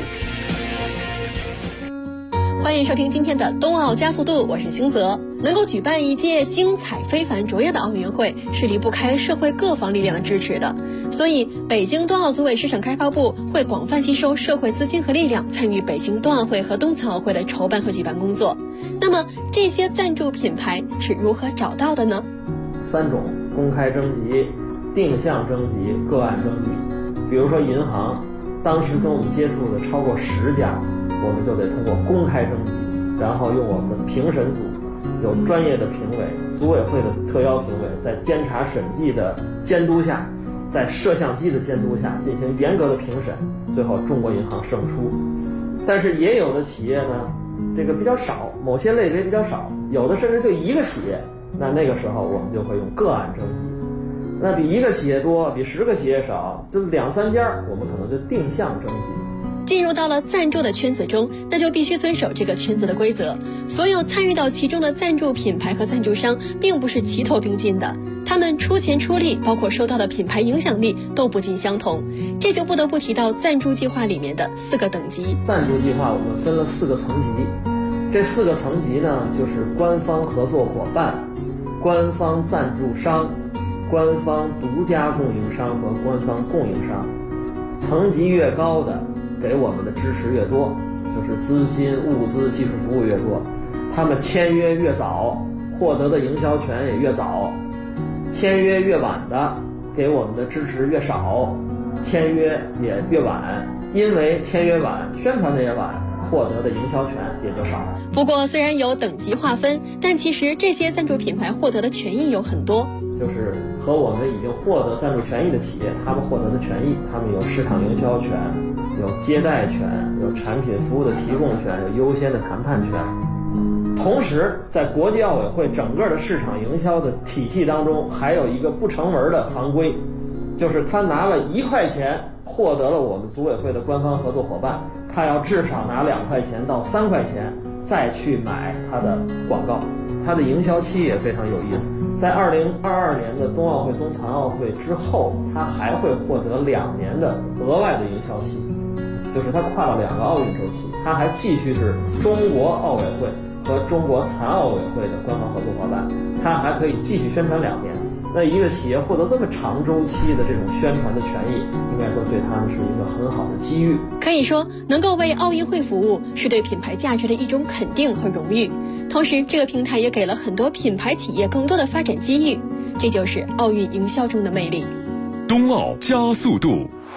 欢迎收听今天的冬奥加速度，我是星泽。能够举办一届精彩非凡卓越的奥运会，是离不开社会各方力量的支持的。所以，北京冬奥组委市场开发部会广泛吸收社会资金和力量，参与北京冬奥会和冬残奥会的筹办和举办工作。那么，这些赞助品牌是如何找到的呢 ？3种：公开征集、定向征集、个案征集。比如说银行，当时跟我们接触的超过10家。我们就得通过公开征集，然后用我们的评审组，有专业的评委，组委会的特邀评委，在监察审计的监督下，在摄像机的监督下进行严格的评审，最后中国银行胜出。但是也有的企业呢，这个比较少，某些类别比较少，有的甚至就1个企业，那个时候我们就会用个案征集。那比1个企业多，比10个企业少，就2、3家，我们可能就定向征集。 进入到了赞助的圈子中，那就必须遵守这个圈子的规则。所有参与到其中的赞助品牌和赞助商并不是齐头并进的，他们出钱出力，包括收到的品牌影响力都不尽相同。这就不得不提到赞助计划里面的4个等级。 赞助计划我们分了4个层级，这4个层级呢，就是官方合作伙伴、官方赞助商、官方独家供应商和官方供应商。层级越高的，给我们的支持越多，就是资金、物资、技术服务越多，他们签约越早，获得的营销权也越早；签约越晚的，给我们的支持越少，签约也越晚。因为签约晚，宣传的也晚，获得的营销权也就少。 不过，虽然有等级划分，但其实这些赞助品牌获得的权益有很多。 就是和我们已经获得赞助权益的企业，他们获得的权益，他们有市场营销权，有接待权，有产品服务的提供权，有优先的谈判权。同时，在国际奥委会整个的市场营销的体系当中，还有一个不成文的行规，就是他拿了1块钱获得了我们组委会的官方合作伙伴，他要至少拿2块钱到3块钱再去买他的广告。他的营销期也非常有意思，在2022年的冬奥会、冬残奥会之后，他还会获得2年的额外的营销期，就是他跨了2个奥运周期，他还继续是中国奥委会和中国残奥委会的官方合作伙伴，他还可以继续宣传2年。那一个企业获得这么长周期的这种宣传的权益，应该说对他们是一个很好的机遇。 可以说，能够为奥运会服务，是对品牌价值的一种肯定和荣誉。同时，这个平台也给了很多品牌企业更多的发展机遇，这就是奥运营销中的魅力。 冬奥加速度，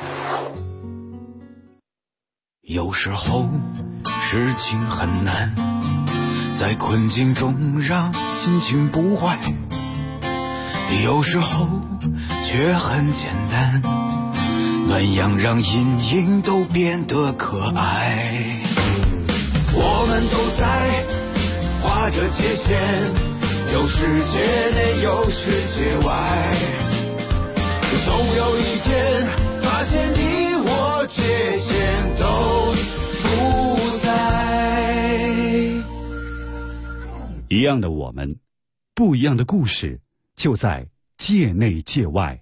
有时候事情很难，在困境中让心情不坏，有时候却很简单，暖阳让阴影都变得可爱。我们都在划着界限，有世界内有世界外，总有一天发现你我界限都不在。 一样的我们，不一样的故事，就在界内界外。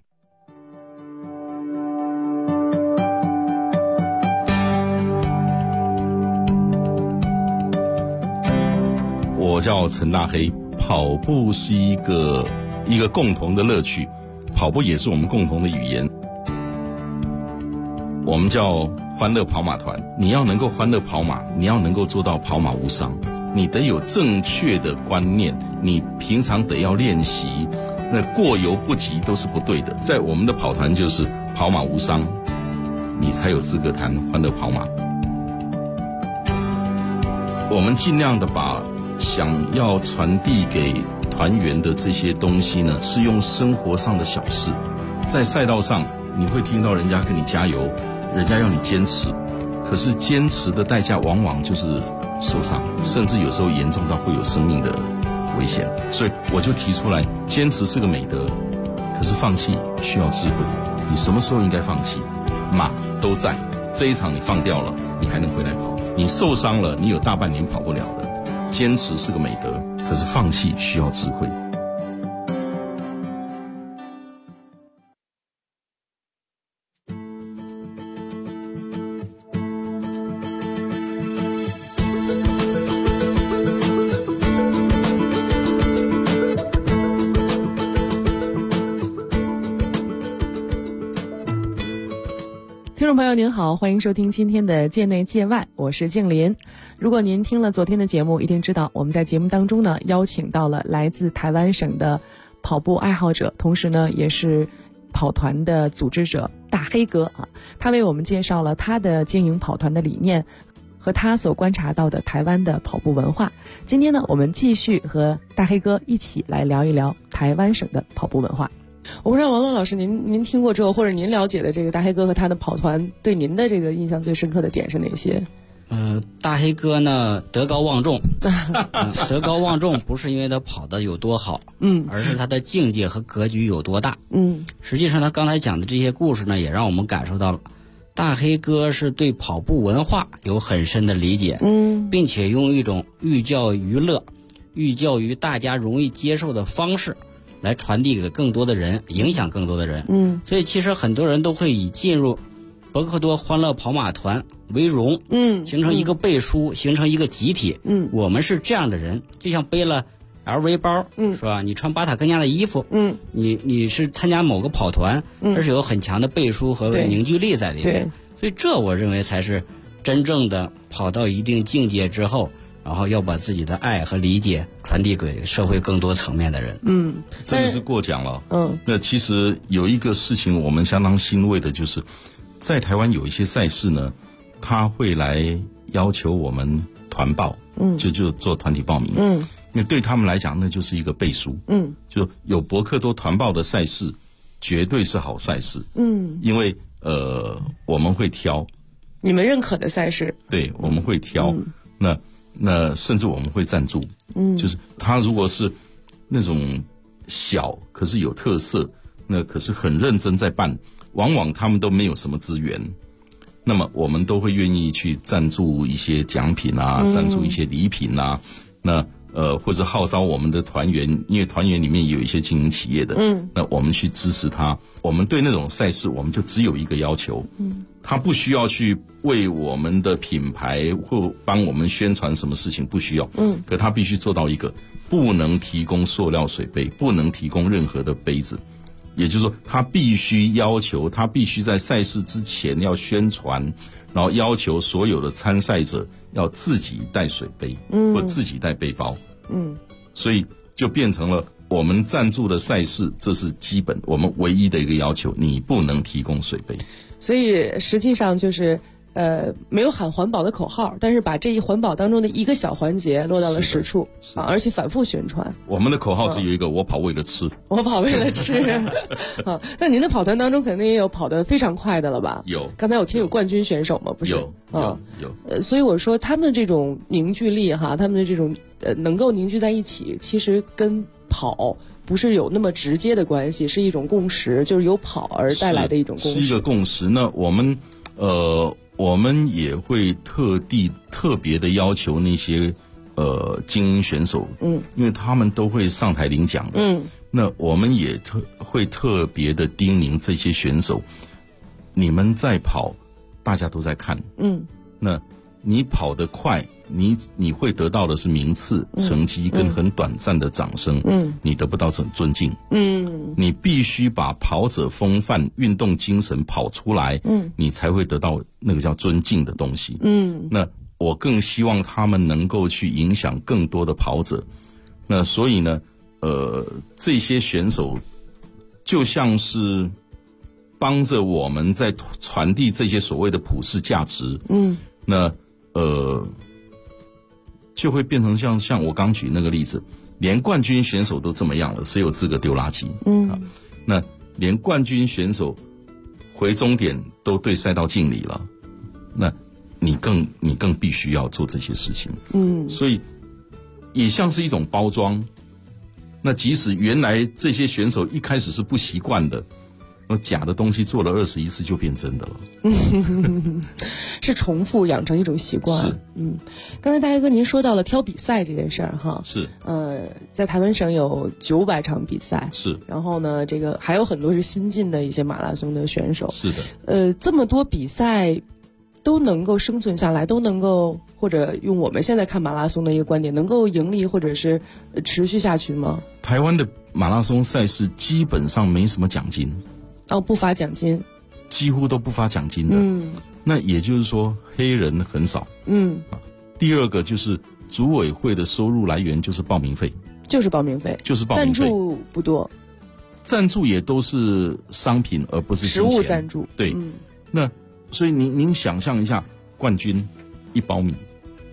我叫陈大黑，跑步是一个共同的乐趣，跑步也是我们共同的语言。我们叫欢乐跑马团，你要能够欢乐跑马，你要能够做到跑马无伤，你得有正确的观念，你平常得要练习，那过犹不及都是不对的。在我们的跑团就是跑马无伤，你才有资格谈欢乐跑马。我们尽量的把想要传递给团员的这些东西呢，是用生活上的小事。在赛道上你会听到人家跟你加油，人家要你坚持，可是坚持的代价往往就是受伤，甚至有时候严重到会有生命的危险。所以我就提出来，坚持是个美德，可是放弃需要智慧。你什么时候应该放弃？马都在，这一场你放掉了，你还能回来跑。你受伤了，你有大半年跑不了的。坚持是个美德，可是放弃需要智慧。 听众朋友您好，欢迎收听今天的界内界外，我是静林。如果您听了昨天的节目，一定知道我们在节目当中呢邀请到了来自台湾省的跑步爱好者，同时呢也是跑团的组织者大黑哥啊，他为我们介绍了他的经营跑团的理念和他所观察到的台湾的跑步文化。今天呢我们继续和大黑哥一起来聊一聊台湾省的跑步文化。我不知道王乐老师您听过之后，或者您了解的这个大黑哥和他的跑团，对您的这个印象最深刻的点是哪些？ 大黑哥呢德高望重，德高望重不是因为他跑得有多好，而是他的境界和格局有多大。实际上他刚才讲的这些故事呢，也让我们感受到了大黑哥是对跑步文化有很深的理解，并且用一种寓教于乐、寓教于大家容易接受的方式来传递给更多的人，影响更多的人。所以其实很多人都会以进入博克多欢乐跑马团为荣，形成一个背书，形成一个集体。我们是这样的人，就像背了 LV 包，是吧？你穿巴塔哥尼亚的衣服，你是参加某个跑团，而是有很强的背书和凝聚力在里面。所以这我认为才是真正的跑到一定境界之后，然后要把自己的爱和理解传递给社会更多层面的人。 真的是过奖了。那其实有一个事情我们相当欣慰的，就是在台湾有一些赛事呢，他会来要求我们团报，就做团体报名。因为对他们来讲，那就是一个背书。就有博克多团报的赛事，绝对是好赛事。因为我们会挑你们认可的赛事， 对，我们会挑。那甚至我们会赞助，就是他如果是那种小可是有特色，那可是很认真在办，往往他们都没有什么资源，那么我们都会愿意去赞助一些奖品啊，赞助一些礼品啊，那或者号召我们的团员，因为团员里面也有一些经营企业的，那我们去支持他。我们对那种赛事，我们就只有一个要求，他不需要去为我们的品牌或帮我们宣传什么事情，不需要。可他必须做到一个，不能提供塑料水杯，不能提供任何的杯子。也就是说，他必须要求，他必须在赛事之前要宣传，然后要求所有的参赛者要自己带水杯，或自己带背包。所以就变成了我们赞助的赛事，这是基本我们唯一的一个要求，你不能提供水杯。 所以实际上就是没有喊环保的口号，但是把这一环保当中的一个小环节落到了实处啊，而且反复宣传。 我们的口号是有一个我跑为了吃， 我跑为了吃啊。那您的跑团当中肯定也有跑得非常快的了吧？ 有， 刚才我听有冠军选手吗？不是，有。所以我说他们这种凝聚力哈，他们的这种能够凝聚在一起，其实跟跑不是有那么直接的关系，是一种共识，就是由跑而带来的一种共识， 是一个共识。那我们也会特别的要求那些精英选手，因为他们都会上台领奖的，那我们也会特别的叮咛这些选手，你们在跑，大家都在看，那你跑得快，你会得到的是名次、成绩跟很短暂的掌声，你得不到尊敬，你必须把跑者风范、运动精神跑出来，你才会得到那个叫尊敬的东西，那我更希望他们能够去影响更多的跑者，那所以呢，这些选手就像是帮着我们在传递这些所谓的普世价值，那就会变成像我刚举那个例子，连冠军选手都这么样了，谁有资格丢垃圾？那连冠军选手回终点都对赛道敬礼了，那你更必须要做这些事情。所以也像是一种包装。那即使原来这些选手一开始是不习惯的，假的东西做了21次就变真的了。 是重复养成一种习惯。 是， 刚才大哥您说到了挑比赛这件事儿哈。 是。 在台湾省有900场比赛。 是。 然后呢，这个还有很多是新进的一些马拉松的选手。 是的。 这么多比赛都能够生存下来，都能够或者用我们现在看马拉松的一个观点，能够盈利或者是持续下去吗？ 台湾的马拉松赛事基本上没什么奖金。 不发奖金， 几乎都不发奖金的。那也就是说黑人很少。第二个就是组委会的收入来源就是报名费，赞助不多，赞助也都是商品而不是实物赞助。 对，那所以您想象一下，冠军1包米，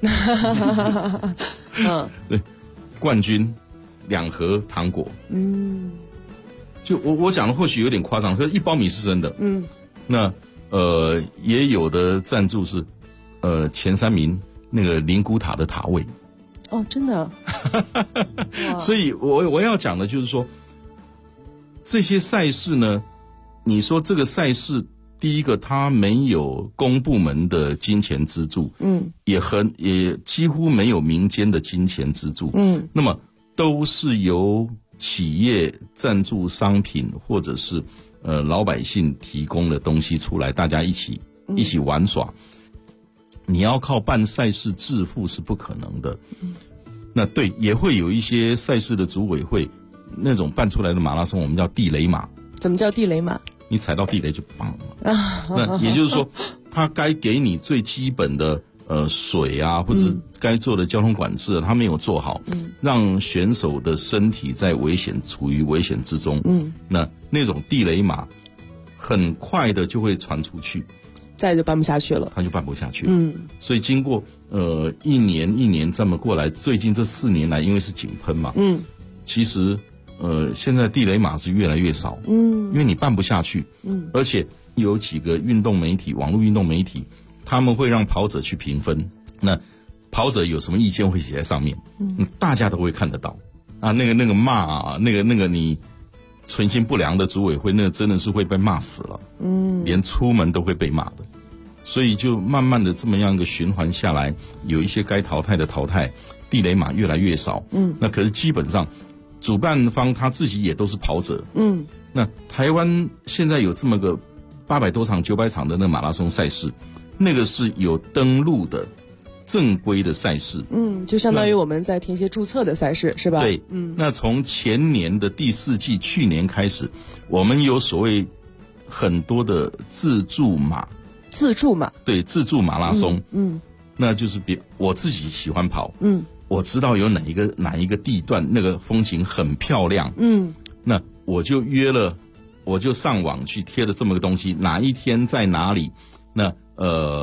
对，冠军2盒糖果，就我讲的或许有点夸张，可是1包米是真的。那也有的赞助是前3名那个灵骨塔的塔位。 真的。 所以我要讲的就是说，这些赛事呢，你说这个赛事，第一个它没有公部门的金钱资助，也几乎没有民间的金钱资助，那么都是由企业赞助商品，或者是老百姓提供的东西出来，大家一起玩耍。你要靠办赛事致富是不可能的。那对，也会有一些赛事的组委会那种办出来的马拉松，我们叫地雷马。 怎么叫地雷马？ 你踩到地雷就棒了。那也就是说，他该给你最基本的水啊，或者该做的交通管制，他没有做好，让选手的身体在处于危险之中。那种地雷马很快的就会传出去， 再就办不下去了， 他就办不下去了。所以经过一年这么过来，最近这4年来，因为是井喷嘛，其实现在地雷马是越来越少，因为你办不下去，而且有几个运动媒体、网络运动媒体，他们会让跑者去评分，那跑者有什么意见会写在上面，大家都会看得到啊。那个骂啊，那个你存心不良的组委会，那个真的是会被骂死了，连出门都会被骂的。所以就慢慢的这么样一个循环下来，有一些该淘汰的淘汰，地雷马越来越少。那可是基本上主办方他自己也都是跑者。那台湾现在有这么个800多场、900场的那马拉松赛事，那个是有登录的正规的赛事。 就相当于我们在填写注册的赛事，是吧？ 对。那从前年的第4季，去年开始，我们有所谓很多的自助马。对，自助马拉松。那就是我自己喜欢跑。我知道有哪一个地段那个风景很漂亮。那我就上网去贴了这么个东西，哪一天在哪里，那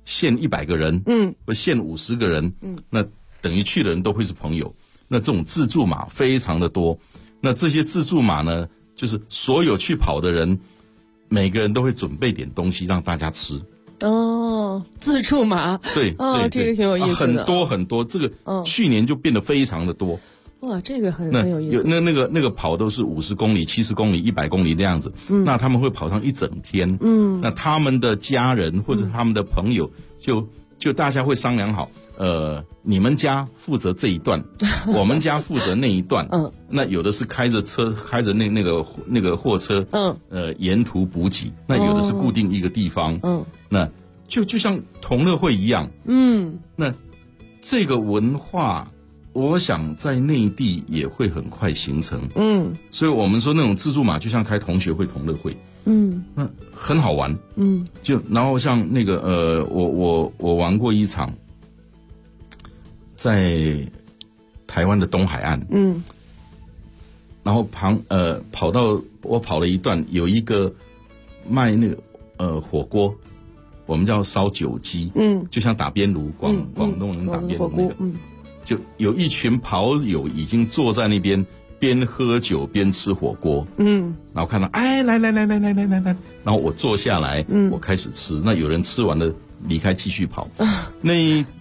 限100个人，或限50个人，那等于去的人都会是朋友。那这种自助马非常的多，那这些自助马呢，就是所有去跑的人，每个人都会准备点东西让大家吃。 哦，自助马， 对， 这个挺有意思的， 很多很多，这个去年就变得非常的多。 哇，这个很有意思。 那个跑都是50公里、70公里、100公里那样子，那他们会跑上一整天。那他们的家人或者他们的朋友就大家会商量好，你们家负责这一段，我们家负责那一段。那有的是开着那个货车，沿途补给。那有的是固定一个地方，那就像同乐会一样。那这个文化，我想在内地也会很快形成。所以我们说那种自助马就像开同学会、同乐会。那很好玩。然后像那个我玩过一场，在台湾的东海岸。然后我跑了一段，有一个卖那个火锅，我们叫烧酒鸡。就像打边炉，广东人打边炉那个。就有一群跑友已经坐在那边边喝酒边吃火锅。然后看到来，然后我坐下来，我开始吃。那有人吃完了离开继续跑。那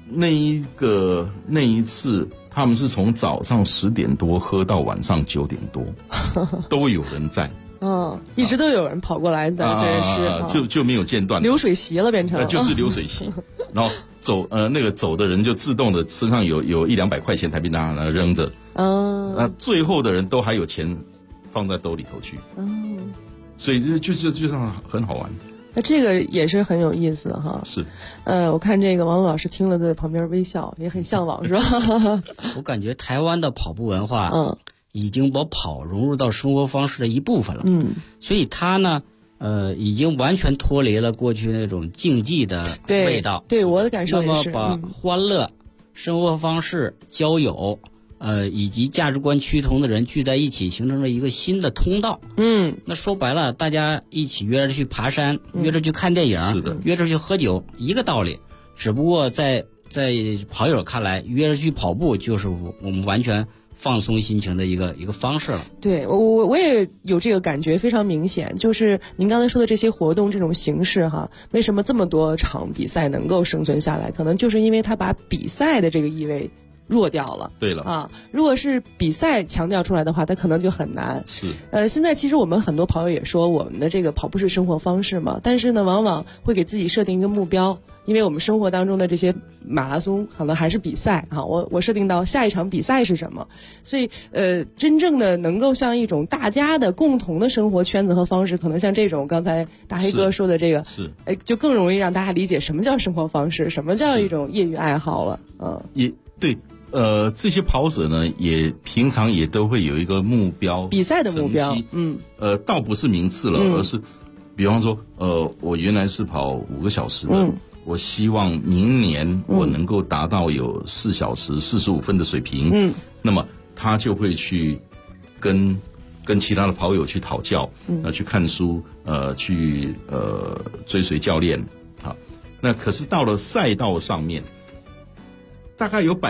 一次他们是从早上10点多喝到晚上9点多，都有人在。 一直都有人跑过来在这吃， 就没有间断。 流水席了变成， 就是流水席。然后走的人就自动的身上有100-200块钱台币拿扔着。最后的人都还有钱放在兜里头去。所以就很好玩。 那这个也是很有意思哈。 是。 我看这个王璐老师听了在旁边微笑，也很向往，是吧？ 我感觉台湾的跑步文化，已经把跑融入到生活方式的一部分了。所以它呢，已经完全脱离了过去那种竞技的味道。 对，我的感受也是。 那么把欢乐、生活方式、交友，以及价值观趋同的人聚在一起，形成了一个新的通道。那说白了，大家一起约着去爬山，约着去看电影，约着去喝酒，一个道理。只不过在跑友看来，约着去跑步就是我们完全放松心情的一个方式了。 对，我也有这个感觉，非常明显。就是您刚才说的这些活动这种形式哈，为什么这么多场比赛能够生存下来？可能就是因为它把比赛的这个意味弱掉了。 对了啊，如果是比赛强调出来的话，它可能就很难。 是。 现在其实我们很多跑友也说，我们的这个跑步是生活方式嘛，但是呢，往往会给自己设定一个目标。因为我们生活当中的这些马拉松可能还是比赛啊，我设定到下一场比赛是什么，所以真正的能够像一种大家的共同的生活圈子和方式，可能像这种刚才大黑哥说的这个，就更容易让大家理解什么叫生活方式，什么叫一种业余爱好了。 也对，这些跑者呢，也平常也都会有一个目标， 比赛的目标， 倒不是名次了，而是比方说，我原来是跑5个小时的。我希望明年我能够达到有4小时45分的水平。那么他就会去跟其他的跑友去讨教，去看书，去追随教练。好，那可是到了赛道上面，大概有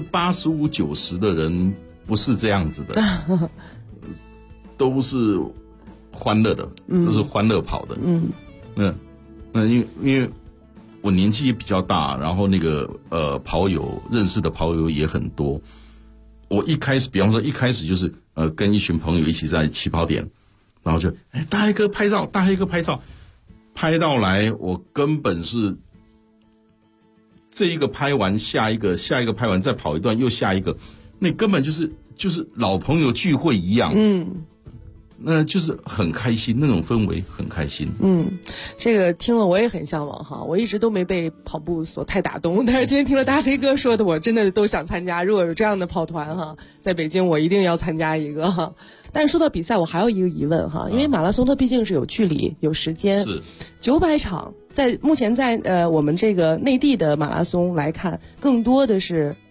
85-90%的人不是这样子的，都是欢乐的，都是欢乐跑的。那因为我年纪也比较大，然后那个跑友认识的跑友也很多。我一开始，比方说一开始就是跟一群朋友一起在起跑点，然后就大黑哥拍照，大黑哥拍照，拍到来我根本是这一个拍完下一个拍完再跑一段又下一个，那根本就是老朋友聚会一样。那就是很开心，那种氛围很开心。 这个听了我也很向往哈，我一直都没被跑步所太打动，但是今天听了大飞哥说的，我真的都想参加。如果有这样的跑团哈，在北京我一定要参加一个哈。但是说到比赛，我还有一个疑问哈，因为马拉松它毕竟是有距离、有时间， 是 900场，目前在我们这个内地的马拉松来看，更多的是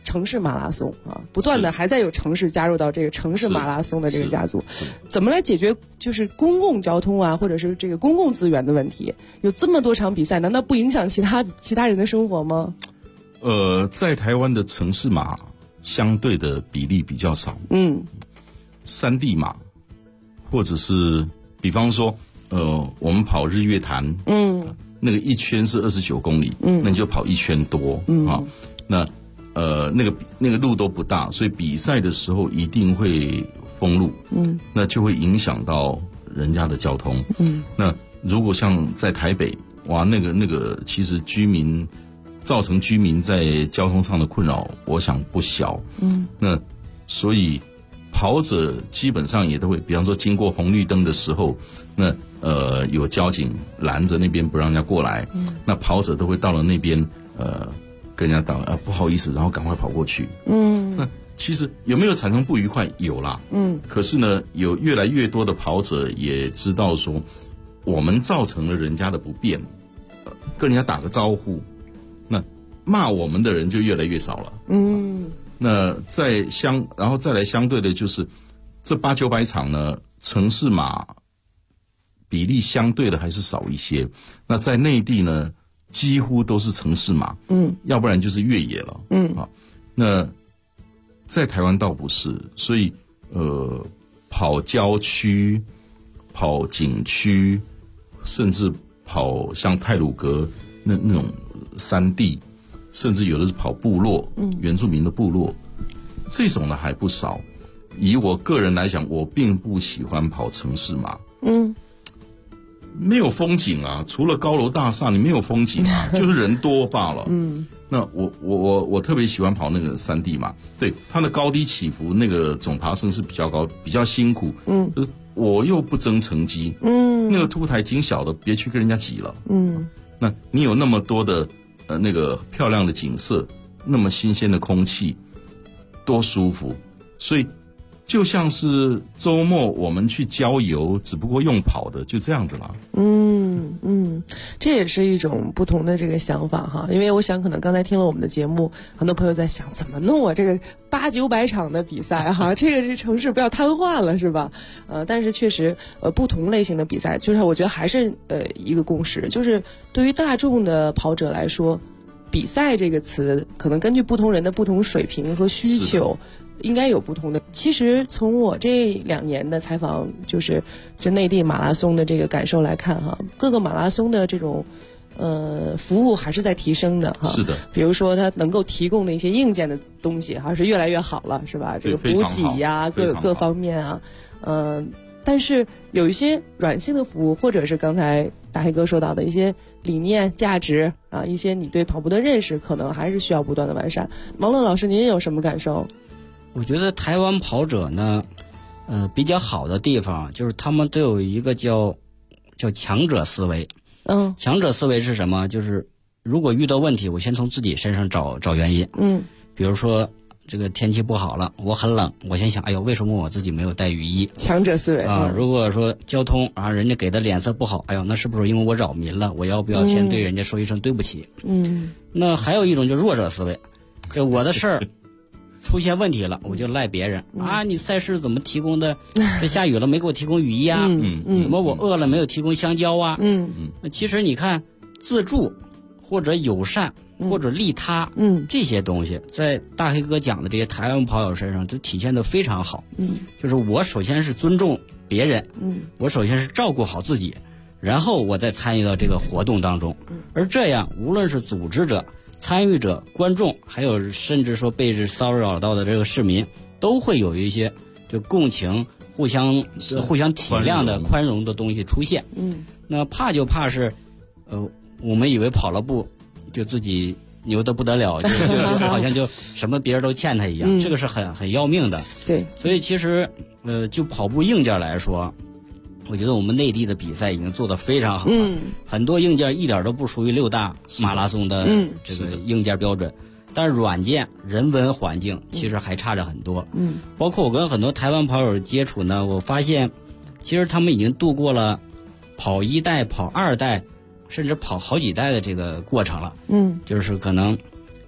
城市马拉松啊，不断的还在有城市加入到这个城市马拉松的这个家族，怎么来解决就是公共交通啊，或者是这个公共资源的问题？有这么多场比赛，难道不影响其他人的生活吗？ 在台湾的城市马相对的比例比较少，山地马，或者是比方说，我们跑日月潭，那个一圈是29公里，那你就跑1圈多，啊，那那个路都不大，所以比赛的时候一定会封路，那就会影响到人家的交通，那如果像在台北，哇，那个其实造成居民在交通上的困扰，我想不小，那所以跑者基本上也都会，比方说经过红绿灯的时候，那有交警拦着那边不让人家过来，那跑者都会到了那边跟人家打不好意思，然后赶快跑过去。那其实有没有产生不愉快？有啦。可是呢，有越来越多的跑者也知道说，我们造成了人家的不便，跟人家打个招呼，那骂我们的人就越来越少了。那然后再来相对的就是这800-900场呢，城市马比例相对的还是少一些。那在内地呢，几乎都是城市马，要不然就是越野了，那在台湾倒不是，所以跑郊区、跑景区，甚至跑像太鲁阁那种山地，甚至有的是跑部落，原住民的部落，这种呢还不少。以我个人来讲，我并不喜欢跑城市马，没有风景啊，除了高楼大厦，你没有风景啊，就是人多罢了。那我特别喜欢跑那个山地马，对，它的高低起伏，那个总爬升是比较高，比较辛苦。我又不争成绩，那个凸台挺小的，别去跟人家挤了。那你有那么多的那个漂亮的景色，那么新鲜的空气，多舒服。所以就像是周末我们去郊游，只不过用跑的，就这样子了。 这也是一种不同的这个想法哈。因为我想可能刚才听了我们的节目，很多朋友在想怎么弄啊，这个800-900场的比赛哈，这城市不要瘫痪了是吧？但是确实不同类型的比赛，就是我觉得还是一个共识，就是对于大众的跑者来说，比赛这个词可能根据不同人的不同水平和需求，应该有不同的。其实从我这2年的采访，就是内地马拉松的这个感受来看哈，各个马拉松的这种服务还是在提升的哈。 是的。 比如说它能够提供的一些硬件的东西还是越来越好了，是吧？这个补给呀，各方面啊，但是有一些软性的服务，或者是刚才大黑哥说到的一些理念、价值啊，一些你对跑步的认识，可能还是需要不断的完善。王乐老师，您有什么感受？ 我觉得台湾跑者呢，比较好的地方就是他们都有一个叫强者思维。强者思维是什么？就是如果遇到问题，我先从自己身上找原因。比如说这个天气不好了，我很冷，我先想，哎呦，为什么我自己没有带雨衣？ 强者思维啊。如果说交通啊，人家给的脸色不好，哎呦，那是不是因为我扰民了？我要不要先对人家说一声对不起？那还有一种就是弱者思维，就我的事儿出现问题了，我就赖别人啊！你赛事怎么提供的？这下雨了没给我提供雨衣啊？怎么我饿了没有提供香蕉啊？其实你看，自助或者友善或者利他，这些东西在大黑哥讲的这些台湾跑友身上就体现得非常好。就是我首先是尊重别人，我首先是照顾好自己，然后我再参与到这个活动当中。而这样，无论是组织者、参与者、观众，还有甚至说被骚扰到的这个市民，都会有一些就共情、互相体谅的宽容的东西出现。那怕就怕是，我们以为跑了步就自己牛得不得了，就好像就什么别人都欠他一样，这个是很要命的。 对， 所以其实就跑步硬件来说，我觉得我们内地的比赛已经做得非常好了，很多硬件一点都不属于6大马拉松的这个硬件标准，但是软件、人文环境其实还差着很多。包括我跟很多台湾跑友接触呢，我发现其实他们已经度过了跑1代、跑2代，甚至跑好几代的这个过程了。就是可能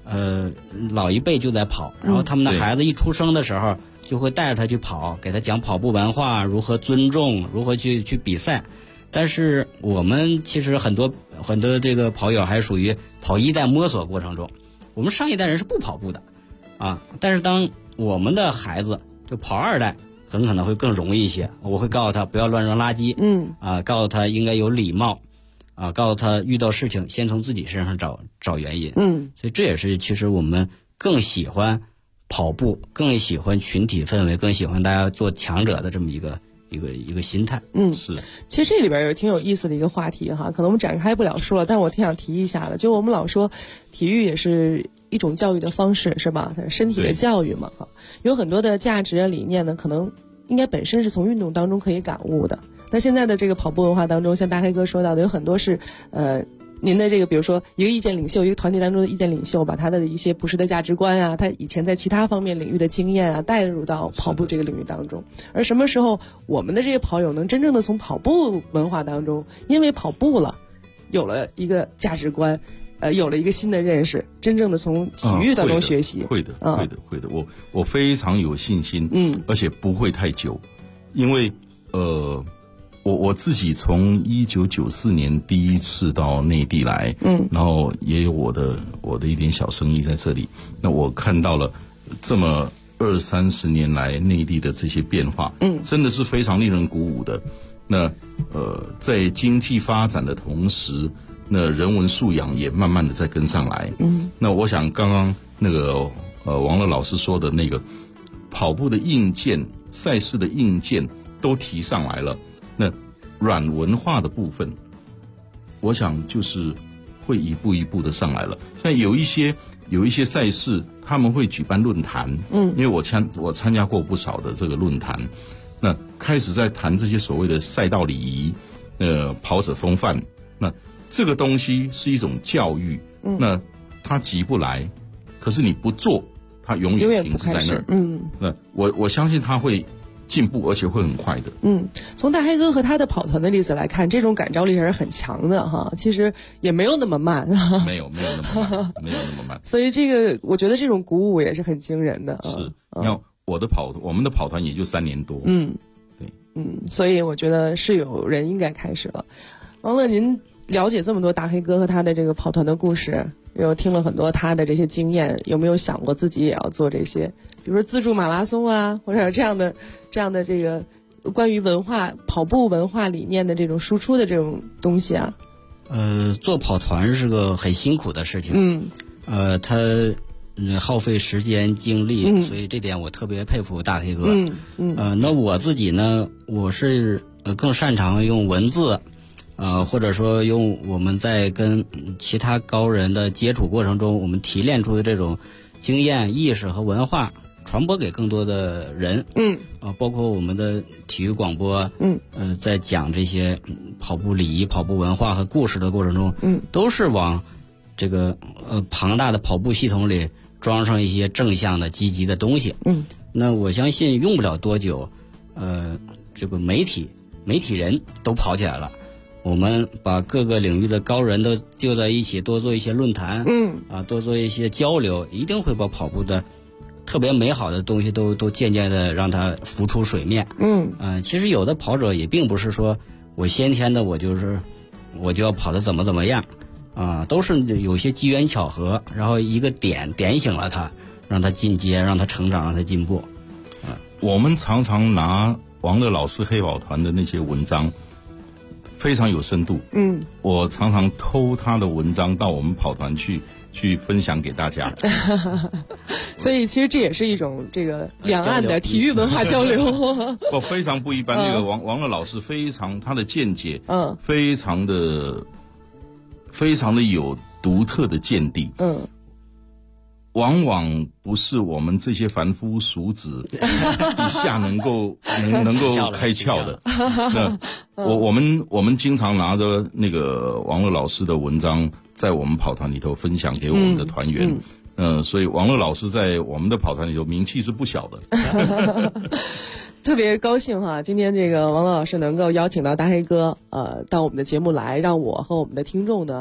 老一辈就在跑，然后他们的孩子一出生的时候就会带着他去跑，给他讲跑步文化，如何尊重，如何去比赛。但是我们其实很多这个跑友还属于跑一代摸索过程中，我们上一代人是不跑步的啊，但是当我们的孩子就跑二代，很可能会更容易一些。我会告诉他不要乱扔垃圾，告诉他应该有礼貌，告诉他遇到事情先从自己身上找原因。所以这也是其实我们更喜欢跑步，更喜欢群体氛围，更喜欢大家做强者的这么一个心态。 是。 其实这里边有挺有意思的一个话题哈，可能我们展开不了说了，但我挺想提一下的。就我们老说体育也是一种教育的方式，是吧？身体的教育嘛，哈，有很多的价值理念呢，可能应该本身是从运动当中可以感悟的。那现在的这个跑步文化当中，像大黑哥说到的，有很多是您的这个，比如说一个意见领袖，一个团体当中的意见领袖，把他的一些普世的价值观啊，他以前在其他方面领域的经验啊，带入到跑步这个领域当中。而什么时候我们的这些跑友能真正的从跑步文化当中，因为跑步了，有了一个价值观，有了一个新的认识，真正的从体育当中学习。 会的。我非常有信心，而且不会太久，因为我自己从1994年第一次到内地来，然后也有我的一点小生意在这里。那我看到了这么20-30年来内地的这些变化，真的是非常令人鼓舞的。那在经济发展的同时，那人文素养也慢慢的在跟上来。那我想刚刚那个王乐老师说的那个跑步的硬件、赛事的硬件都提上来了。那软文化的部分，我想就是会一步一步的上来了。像有一些赛事，他们会举办论坛，因为我参加过不少的这个论坛，那开始在谈这些所谓的赛道礼仪，跑者风范，那这个东西是一种教育，那它急不来，可是你不做，它永远停滞在那儿。那我相信它会进步，而且会很快的。 从大黑哥和他的跑团的例子来看，这种感召力还是很强的哈。其实也没有那么慢， 没有那么慢。 所以这个我觉得这种鼓舞也是很惊人的。 是，你看我们的跑团也就3年多。 所以我觉得是有人应该开始了。王乐，您了解这么多大黑哥和他的这个跑团的故事，又听了很多他的这些经验，有没有想过自己也要做这些，比如说自助马拉松啊，或者这样的这个关于跑步文化理念的这种输出的这种东西啊？ 做跑团是个很辛苦的事情。他耗费时间精力，所以这点我特别佩服大黑哥。那我自己呢，我是更擅长用文字。或者说用我们在跟其他高人的接触过程中，我们提炼出的这种经验、意识和文化，传播给更多的人。包括我们的体育广播，在讲这些跑步礼仪、跑步文化和故事的过程中，都是往这个庞大的跑步系统里装上一些正向的、积极的东西。那我相信用不了多久，这个媒体人都跑起来了。我们把各个领域的高人都就在一起，多做一些论坛，多做一些交流，一定会把跑步的特别美好的东西都渐渐的让它浮出水面。其实有的跑者也并不是说我先天的我就要跑得怎么样，都是有些机缘巧合，然后一个点醒了他，让他进阶，让他成长，让他进步。 我们常常拿王乐老师黑跑团的那些文章。非常有深度，我常常偷他的文章到我们跑团去分享给大家。 所以其实这也是一种这个两岸的体育文化交流。 非常不一般。那个王乐老师他的见解，非常的有独特的见地。往往不是我们这些凡夫俗子一下能够开窍的。那我们经常拿着那个王乐老师的文章，在我们跑团里头分享给我们的团员。所以王乐老师在我们的跑团里头名气是不小的。 特别高兴哈，今天这个王乐老师能够邀请到大黑哥到我们的节目来，让我和我们的听众呢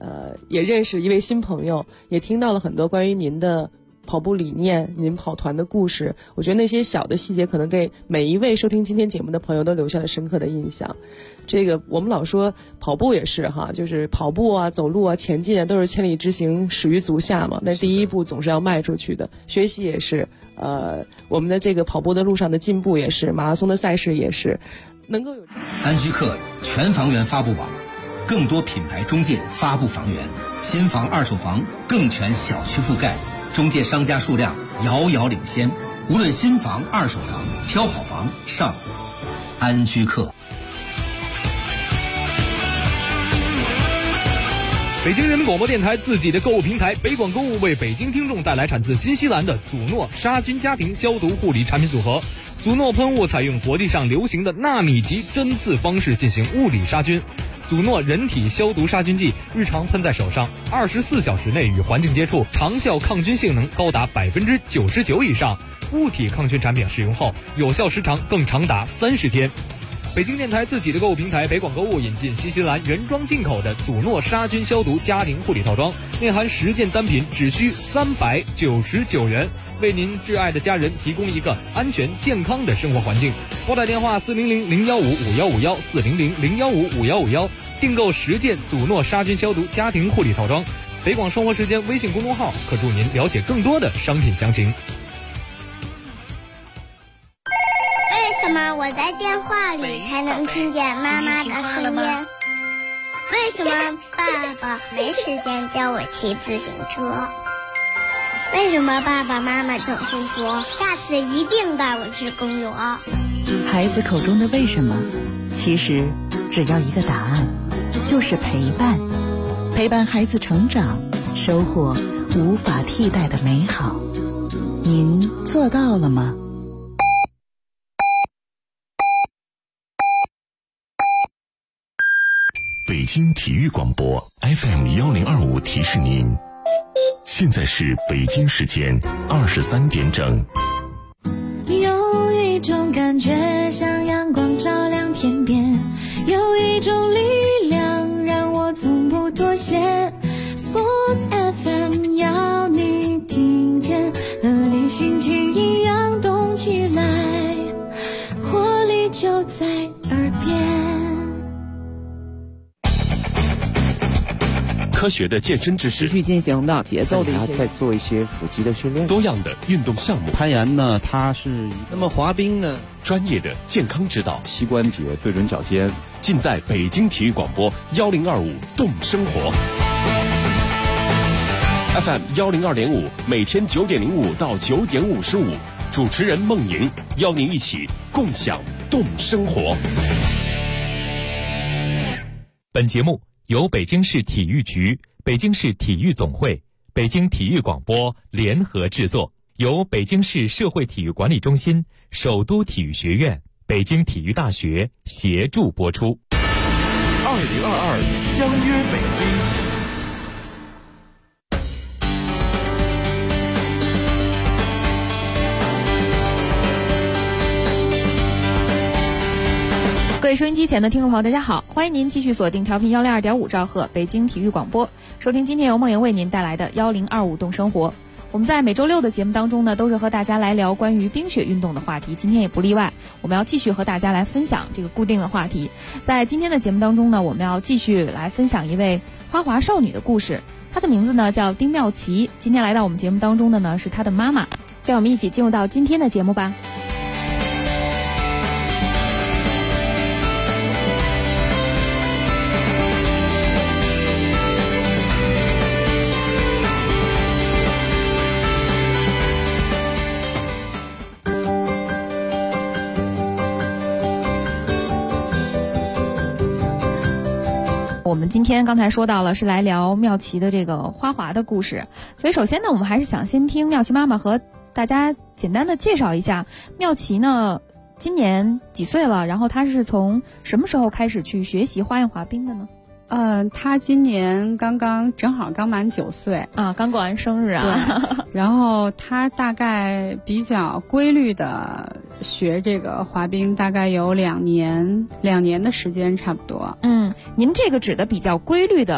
也认识一位新朋友，也听到了很多关于您的跑步理念，您跑团的故事。我觉得那些小的细节可能给每一位收听今天节目的朋友都留下了深刻的印象。这个我们老说跑步也是哈，就是跑步啊、走路啊、前进啊，都是千里之行，始于足下嘛。那第一步总是要迈出去的。学习也是，我们的这个跑步的路上的进步也是，马拉松的赛事也是，能够有。 安居客全房源发布网，更多品牌中介发布房源，新房、二手房更全小区覆盖，中介商家数量遥遥领先。无论新房、二手房，挑好房上安居客。 北京人民广播电台自己的购物平台北广购物为北京听众带来产自新西兰的祖诺杀菌家庭消毒护理产品组合。祖诺喷雾采用国际上流行的纳米级针刺方式进行物理杀菌。祖诺人体消毒杀菌剂日常喷在手上，24小时内与环境接触，长效抗菌性能高达99%以上。物体抗菌产品使用后，有效时长更长达30天。北京电台自己的购物平台北广购物引进新西兰原装进口的祖诺杀菌消毒家庭护理套装，内含10件单品，只需399元，为您挚爱的家人提供一个安全健康的生活环境。拨打电话400-015-5151 400-015-5151，订购10件祖诺杀菌消毒家庭护理套装。北广生活时间微信公众号可助您了解更多的商品详情。 为什么我在电话里才能听见妈妈的声音？为什么爸爸没时间教我骑自行车？为什么爸爸妈妈总是说下次一定带我去公园？ 孩子口中的为什么，其实只要一个答案，就是陪伴。陪伴孩子成长，收获无法替代的美好。您做到了吗？ 北京体育广播 FM1025提示您，现在是北京时间23点整。 有一种感觉像阳光照亮天边，有一种力量让我从不妥协。Sports FM 要你听见，和你心情一样动起来，活力就在耳边。 科学的健身知识， 持续进行的节奏的一些，再做一些腹肌的训练， 多样的运动项目。 攀岩呢，它是那么滑冰呢， 专业的健康指导， 膝关节对准脚尖， 尽在北京体育广播1025动生活 FM 102.5，每天9点05到9点55，主持人孟莹邀您一起共享动生活。 本节目由北京市体育局、北京市体育总会、北京体育广播联合制作，由北京市社会体育管理中心、首都体育学院、北京体育大学协助播出。 2022相约北京。 各位收音机前的听众朋友，大家好，欢迎您继续锁定调频102.5兆赫北京体育广播，收听今天由梦莹为您带来的1025动生活。我们在每周六的节目当中呢，都是和大家来聊关于冰雪运动的话题，今天也不例外，我们要继续和大家来分享这个固定的话题。在今天的节目当中呢，我们要继续来分享一位花滑少女的故事，她的名字呢叫丁妙琪。今天来到我们节目当中的呢是她的妈妈，让我们一起进入到今天的节目吧。我们今天刚才说到了是来聊妙琪的这个花滑的故事，所以首先呢，我们还是想先听妙琪妈妈和大家简单的介绍一下妙琪呢今年几岁了，然后她是从什么时候开始去学习花样滑冰的呢？ 他今年正好刚满9岁啊，刚过完生日啊。 对，然后他大概比较规律的学这个滑冰，大概有2年的时间差不多。 您这个指的比较规律的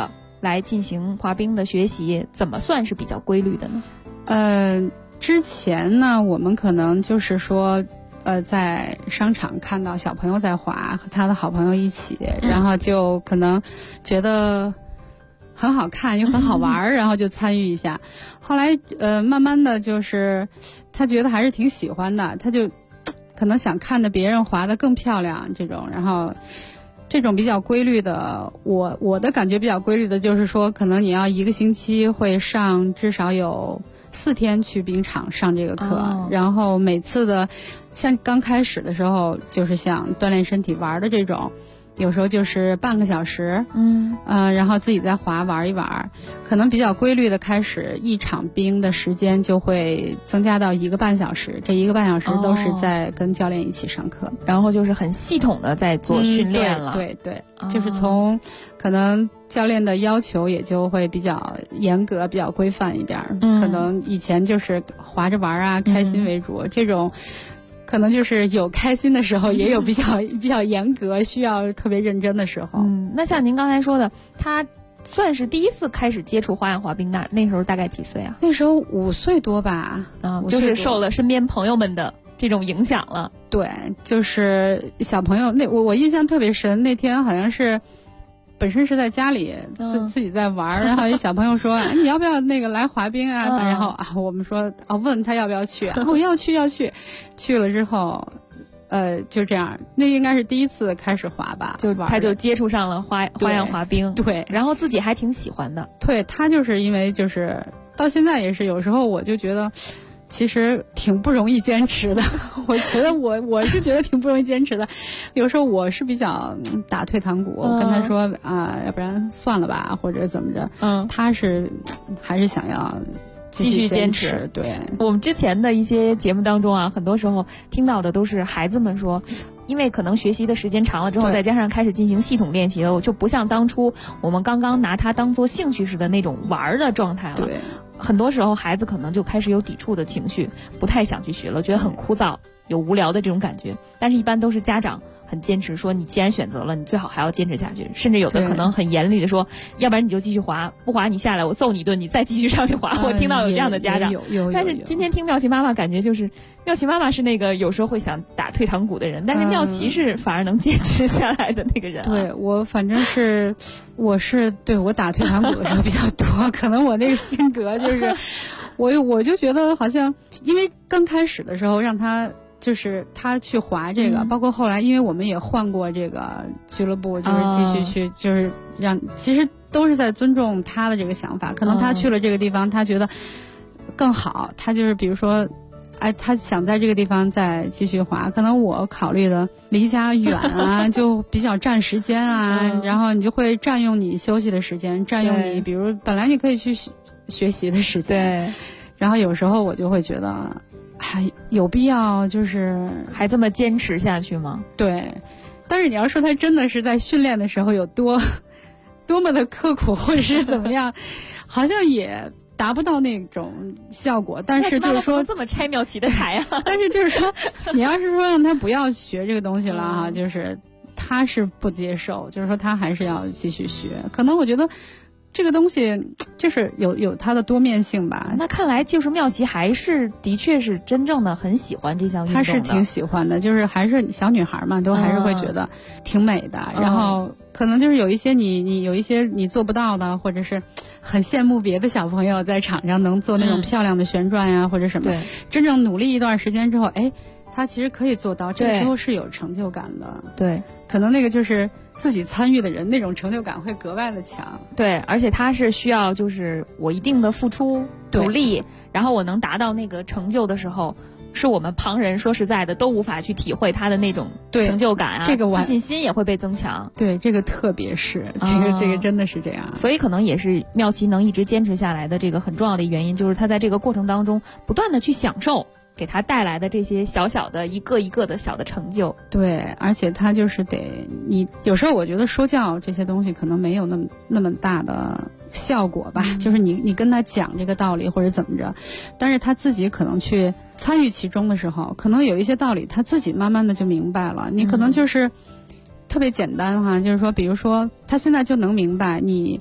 来进行滑冰的学习，怎么算是比较规律的呢？ 之前呢，我们可能就是说，在商场看到小朋友在滑，和他的好朋友一起，然后就可能觉得很好看又很好玩，然后就参与一下。后来慢慢的就是他觉得还是挺喜欢的，他就可能想看着别人滑得更漂亮这种，然后这种比较规律的，我的感觉比较规律的就是说，可能你要1个星期会上至少有4天去冰场上这个课，然后每次的像刚开始的时候就是像锻炼身体玩的这种，有时候就是半个小时，然后自己再滑玩一玩，可能比较规律的开始一场冰的时间就会增加到1个半小时，这1个半小时都是在跟教练一起上课， 然后就是很系统的在做训练了。 对，就是从可能教练的要求也就会比较严格，比较规范一点，可能以前就是滑着玩啊，开心为主，这种可能就是有开心的时候，也有比较严格，需要特别认真的时候。 那像您刚才说的，他算是第一次开始接触花样滑冰的，那时候大概几岁啊？ 那时候5岁多吧， 就是受了身边朋友们的这种影响了。 对，就是小朋友，我印象特别深，那天好像是本身是在家里自己在玩，然后一小朋友说：“哎，你要不要那个来滑冰啊？”然后我们说问他要不要去，我要去，去了之后，就这样，那应该是第一次开始滑吧， 他就接触上了花样滑冰， 对， 然后自己还挺喜欢的。 对，他就是因为就是到现在也是，有时候我就觉得其实挺不容易坚持的。我觉得我是觉得挺不容易坚持的。有时候我是比较打退堂鼓，跟他说要不然算了吧，或者怎么着。他是还是想要继续坚持。 对， 我们之前的一些节目当中啊，很多时候听到的都是孩子们说，因为可能学习的时间长了之后，再加上开始进行系统练习了，就不像当初我们刚刚拿它当做兴趣似的那种玩的状态了。 对， 很多时候孩子可能就开始有抵触的情绪，不太想去学了，觉得很枯燥，有无聊的这种感觉。但是一般都是家长很坚持说，你既然选择了，你最好还要坚持下去，甚至有的可能很严厉的说，要不然你就继续滑，不滑你下来我揍你一顿，你再继续上去滑。我听到有这样的家长。 有。 但是今天听妙琪妈妈，感觉就是妙琪妈妈是那个有时候会想打退堂鼓的人，但是妙琪是反而能坚持下来的那个人。 对，我反正是我打退堂鼓的时候比较多，可能我那个性格就是我就觉得好像，因为刚开始的时候让他就是他去滑这个，包括后来因为我们也换过这个俱乐部，就是继续去就是其实都是在尊重他的这个想法，可能他去了这个地方他觉得更好，他就是比如说他想在这个地方再继续滑，可能我考虑的离家远啊，就比较占时间啊，然后你就会占用你休息的时间，占用你比如本来你可以去学习的时间。对，然后有时候我就会觉得还有必要就是还这么坚持下去吗？ 对，但是你要说他真的是在训练的时候有多么的刻苦或者是怎么样，好像也达不到那种效果。但是就是说这么拆妙琪的台啊但是就是说你要是说让他不要学这个东西了哈，就是他是不接受，就是说他还是要继续学。可能我觉得这个东西就是有它的多面性吧。 那看来就是妙琪还是的确是真正的很喜欢这项运动的。 她是挺喜欢的，就是还是小女孩嘛，都还是会觉得挺美的。然后可能就是有一些你有一些你做不到的，或者是很羡慕别的小朋友在场上能做那种漂亮的旋转呀，或者什么。对，真正努力一段时间之后，他其实可以做到，这个时候是有成就感的。 对， 可能那个就是自己参与的人，那种成就感会格外的强。 对，而且他是需要就是我一定的付出努力，然后我能达到那个成就的时候，是我们旁人说实在的都无法去体会他的那种成就感啊，这个自信心也会被增强。 对，这个特别是这个真的是这样。 所以可能也是妙琪能一直坚持下来的这个很重要的原因，就是他在这个过程当中不断的去享受给他带来的这些小小的一个一个的小的成就。 对，而且他就是你有时候我觉得说教这些东西可能没有那么大的效果吧，就是你跟他讲这个道理或者怎么着，但是他自己可能去参与其中的时候，可能有一些道理他自己慢慢的就明白了。你可能就是特别简单哈，就是说比如说他现在就能明白你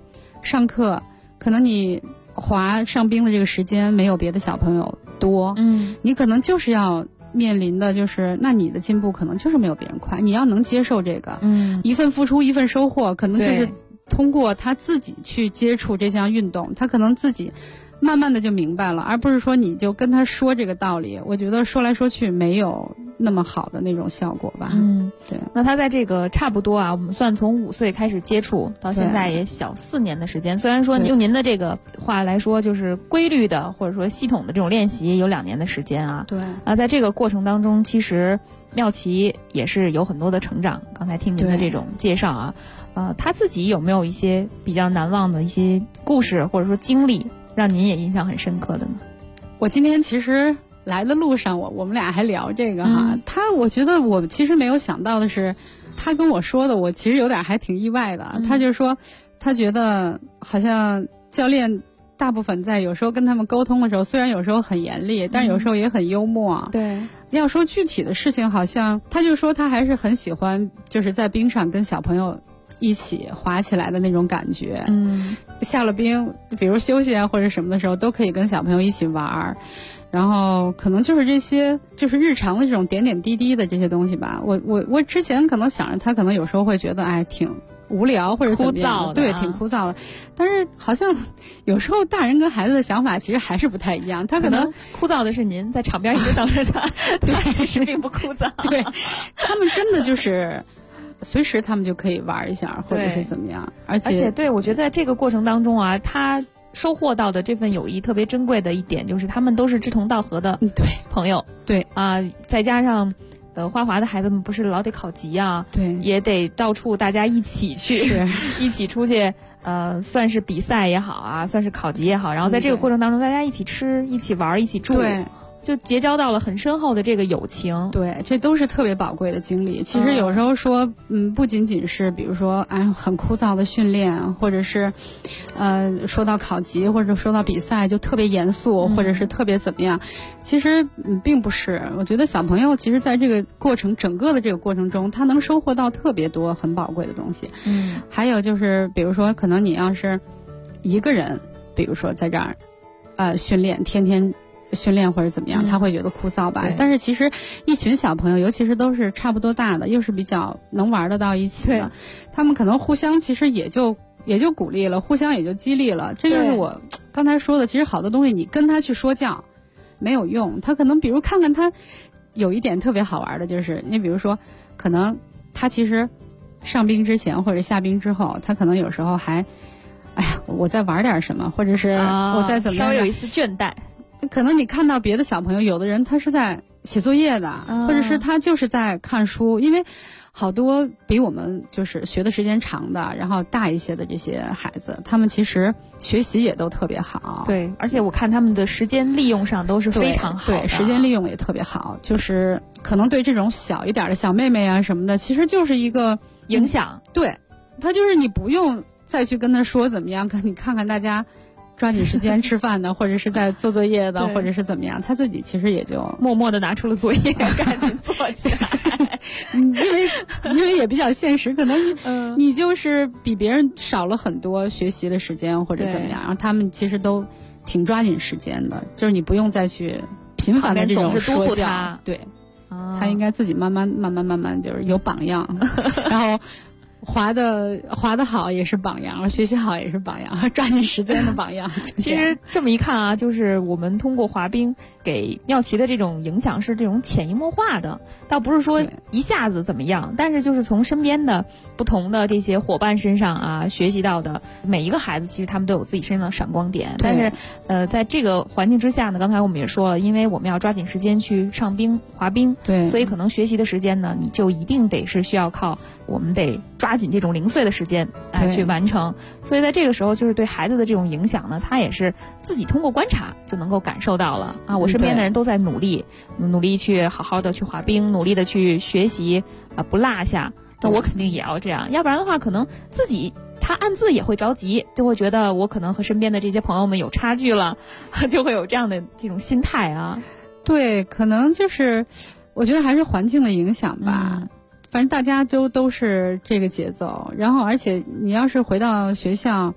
上课，可能你滑上冰的这个时间没有别的小朋友多，你可能就是要面临的就是，那你的进步可能就是没有别人快，你要能接受这个，一份付出一份收获，可能就是通过他自己去接触这项运动，他可能自己慢慢的就明白了，而不是说你就跟他说这个道理，我觉得说来说去没有那么好的那种效果吧。对。 那他在这个差不多啊，我们算从5岁开始接触到现在也小4年的时间，虽然说用您的这个话来说，就是规律的或者说系统的这种练习有2年的时间啊。 对。 在这个过程当中，其实妙琪也是有很多的成长。刚才听您的这种介绍啊，他自己有没有一些比较难忘的一些故事或者说经历，让您也印象很深刻的呢？ 我今天其实来的路上，我们俩还聊这个哈。我觉得我其实没有想到的是，他跟我说的，我其实有点还挺意外的。他就说，他觉得好像教练大部分在有时候跟他们沟通的时候，虽然有时候很严厉，但有时候也很幽默。 对。 要说具体的事情，好像他就说他还是很喜欢，就是在冰上跟小朋友一起滑起来的那种感觉。下了冰，比如休息啊或者什么的时候，都可以跟小朋友一起玩。然后可能就是这些，就是日常的这种点点滴滴的这些东西吧。我之前可能想着他可能有时候会觉得挺无聊或者怎么样，对，挺枯燥的。但是好像有时候大人跟孩子的想法其实还是不太一样。他可能枯燥的是您在场边一直等着他，对，其实并不枯燥。 对，他们真的就是随时他们就可以玩一下，或者是怎么样。而且对，我觉得在这个过程当中啊，他收获到的这份友谊特别珍贵的一点，就是他们都是志同道合的朋友。 对啊，再加上花滑的孩子们不是老得考级啊， 对， 也得到处大家一起去，一起出去，算是比赛也好啊，算是考级也好，然后在这个过程当中，大家一起吃，一起玩，一起住。 对。 就结交到了很深厚的这个友情。 对，这都是特别宝贵的经历。其实有时候说，不仅仅是比如说，很枯燥的训练，或者是，说到考级或者说到比赛就特别严肃，或者是特别怎么样。其实并不是。我觉得小朋友其实在这个过程，整个的这个过程中，他能收获到特别多很宝贵的东西。还有就是，比如说，可能你要是一个人，比如说在这儿，训练，天天训练或者怎么样，他会觉得枯燥吧。但是其实一群小朋友，尤其是都是差不多大的，又是比较能玩得到一起的，他们可能互相其实也就鼓励了，互相也就激励了。这就是我刚才说的，其实好多东西你跟他去说教没有用。他可能比如看看他有一点特别好玩的，就是你比如说，可能他其实上冰之前或者下冰之后，他可能有时候还我再玩点什么，或者是我再怎么样， 稍微有一丝倦怠。 可能你看到别的小朋友，有的人他是在写作业的，或者是他就是在看书，因为好多比我们就是学的时间长的，然后大一些的这些孩子，他们其实学习也都特别好。 对，而且我看他们的时间利用上都是非常好的。 对，时间利用也特别好，就是可能对这种小一点的小妹妹啊什么的，其实就是一个影响。 对，他就是你不用再去跟他说怎么样，你看看大家抓紧时间吃饭的，或者是在做作业的，或者是怎么样，他自己其实也就默默的拿出了作业，赶紧做起来。 因为也比较现实，可能你就是比别人少了很多学习的时间或者怎么样，然后他们其实都挺抓紧时间的，就是你不用再去频繁的这种说教，对，他应该自己慢慢就是有榜样，然后。滑得好也是榜样，学习好也是榜样，抓紧时间的榜样。 其实这么一看啊，就是我们通过滑冰给妙琪的这种影响是这种潜移默化的，倒不是说一下子怎么样，但是就是从身边的不同的这些伙伴身上啊学习到的。每一个孩子其实他们都有自己身上的闪光点，但是在这个环境之下呢，刚才我们也说了，因为我们要抓紧时间去上冰滑冰， 对， 所以可能学习的时间呢，你就一定得是需要靠我们得抓紧这种零碎的时间去完成。所以在这个时候，就是对孩子的这种影响呢，他也是自己通过观察就能够感受到了啊。我身边的人都在努力去好好的去滑冰，努力的去学习啊，不落下。那我肯定也要这样，要不然的话，可能自己他暗自也会着急，就会觉得我可能和身边的这些朋友们有差距了，就会有这样的这种心态啊。 对，可能就是我觉得还是环境的影响吧。反正大家都是这个节奏，然后而且你要是回到学校，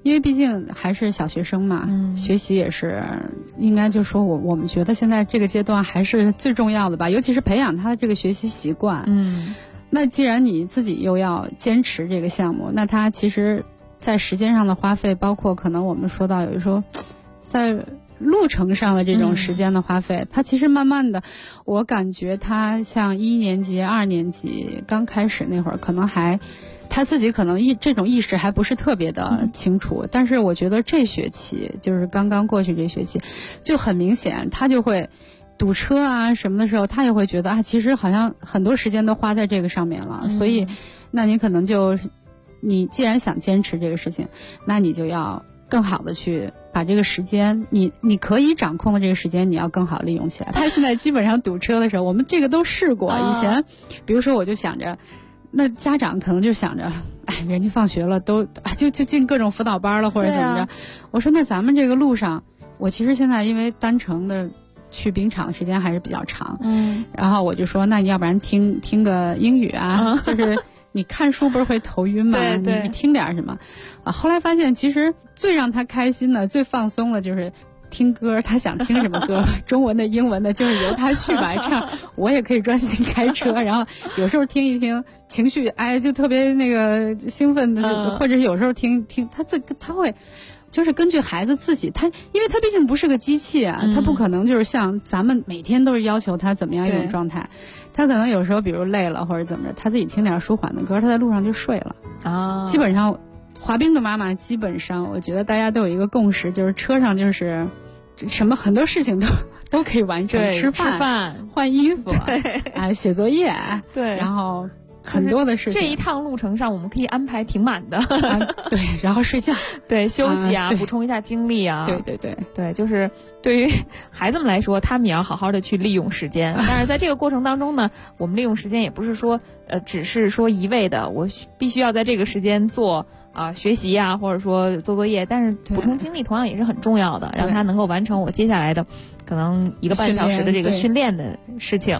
因为毕竟还是小学生嘛，学习也是应该就说我们觉得现在这个阶段还是最重要的吧，尤其是培养他的这个学习习惯。那既然你自己又要坚持这个项目，那他其实在时间上的花费，包括可能我们说到有的时候在路程上的这种时间的花费，他其实慢慢的，我感觉他像1年级、2年级刚开始那会儿，可能还他自己可能这种意识还不是特别的清楚，但是我觉得这学期就是刚刚过去这学期，就很明显他就会堵车啊什么的时候，他也会觉得啊，其实好像很多时间都花在这个上面了，所以那你可能就你既然想坚持这个事情，那你就要更好的去把这个时间，你可以掌控的这个时间，你要更好利用起来。他现在基本上堵车的时候，我们这个都试过。以前，比如说我就想着，那家长可能就想着，哎，人家放学了都就进各种辅导班了，或者怎么着。我说那咱们这个路上，我其实现在因为单程的去冰场的时间还是比较长，然后我就说，那你要不然听个英语啊，就是你看书不是会头晕吗？你听点什么啊？后来发现其实最让他开心的、最放松的就是听歌，他想听什么歌，中文的、英文的，就是由他去吧。这样我也可以专心开车，然后有时候听一听，情绪哎就特别那个兴奋的，或者是有时候听他会。就是根据孩子自己，因为他毕竟不是个机器啊，他不可能就是像咱们每天都是要求他怎么样一种状态，他可能有时候比如累了或者怎么着，他自己听点舒缓的歌，他在路上就睡了啊。基本上，滑冰的妈妈基本上，我觉得大家都有一个共识，就是车上就是什么很多事情都可以完成，吃饭、换衣服，写作业， 对， 然后。很多的事情， 这一趟路程上我们可以安排挺满的， 对，然后睡觉， 对，休息啊，补充一下精力啊， 对， 就是对于孩子们来说，他们也要好好的去利用时间。但是在这个过程当中呢，我们利用时间也不是说只是说一味的我必须要在这个时间做学习啊，或者说做作业，但是补充精力同样也是很重要的，让他能够完成我接下来的可能1个半小时的这个训练的事情。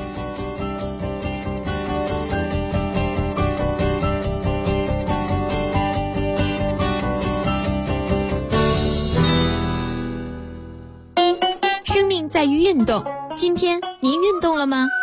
在于运动，今天您运动了吗？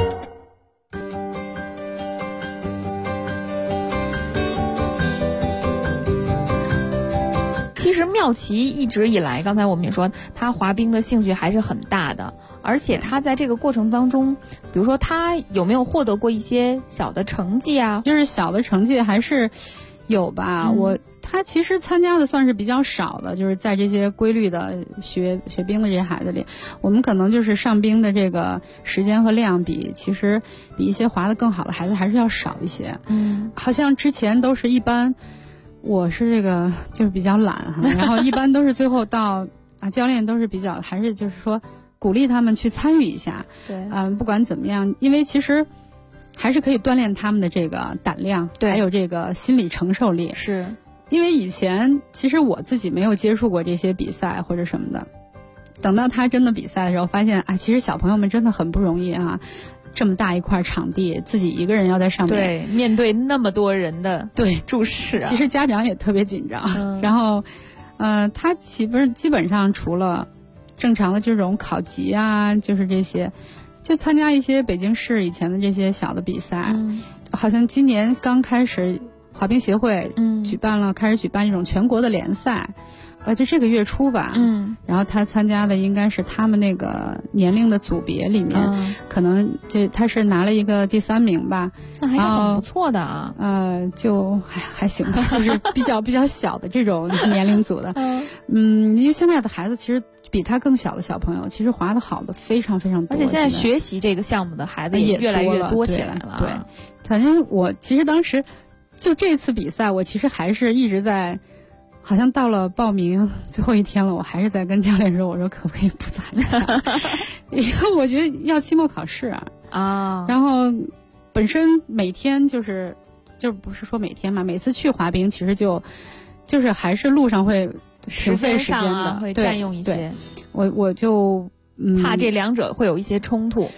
其实妙琪一直以来，刚才我们也说，他滑冰的兴趣还是很大的，而且他在这个过程当中，比如说他有没有获得过一些小的成绩啊？ 就是小的成绩还是有吧，他其实参加的算是比较少的，就是在这些规律的学冰的这些孩子里，我们可能就是上冰的这个时间和量其实比一些滑得更好的孩子还是要少一些。好像之前都是一般，我是这个就是比较懒哈，然后一般都是最后到教练都是比较还是就是说鼓励他们去参与一下。 对， 不管怎么样，因为其实还是可以锻炼他们的这个胆量，还有这个心理承受力。 是。 因为以前其实我自己没有接触过这些比赛或者什么的，等到他真的比赛的时候，发现其实小朋友们真的很不容易啊，这么大一块场地，自己一个人要在上面， 对，面对那么多人的注视其实家长也特别紧张。然后，他基本上除了正常的这种考级啊，就是这些，就参加一些北京市以前的这些小的比赛，好像今年刚开始。滑冰协会开始举办一种全国的联赛，就这个月初吧，然后他参加的应该是他们那个年龄的组别里面，可能他是拿了一个第3名吧， 那还是很不错的啊。 就还行吧，就是比较小的这种年龄组的，因为现在的孩子其实比他更小的小朋友，其实滑得好的非常非常多， 而且现在学习这个项目的孩子也越来越多起来了。 对，反正我其实当时。就这次比赛，我其实还是一直在，好像到了报名最后一天了，我还是在跟教练说，我说可不可以不参加？因为我觉得要期末考试啊。然后本身每天就不是说每天嘛，每次去滑冰其实就是还是路上会挺费时间的， 会占用一些。 我就怕这两者会有一些冲突。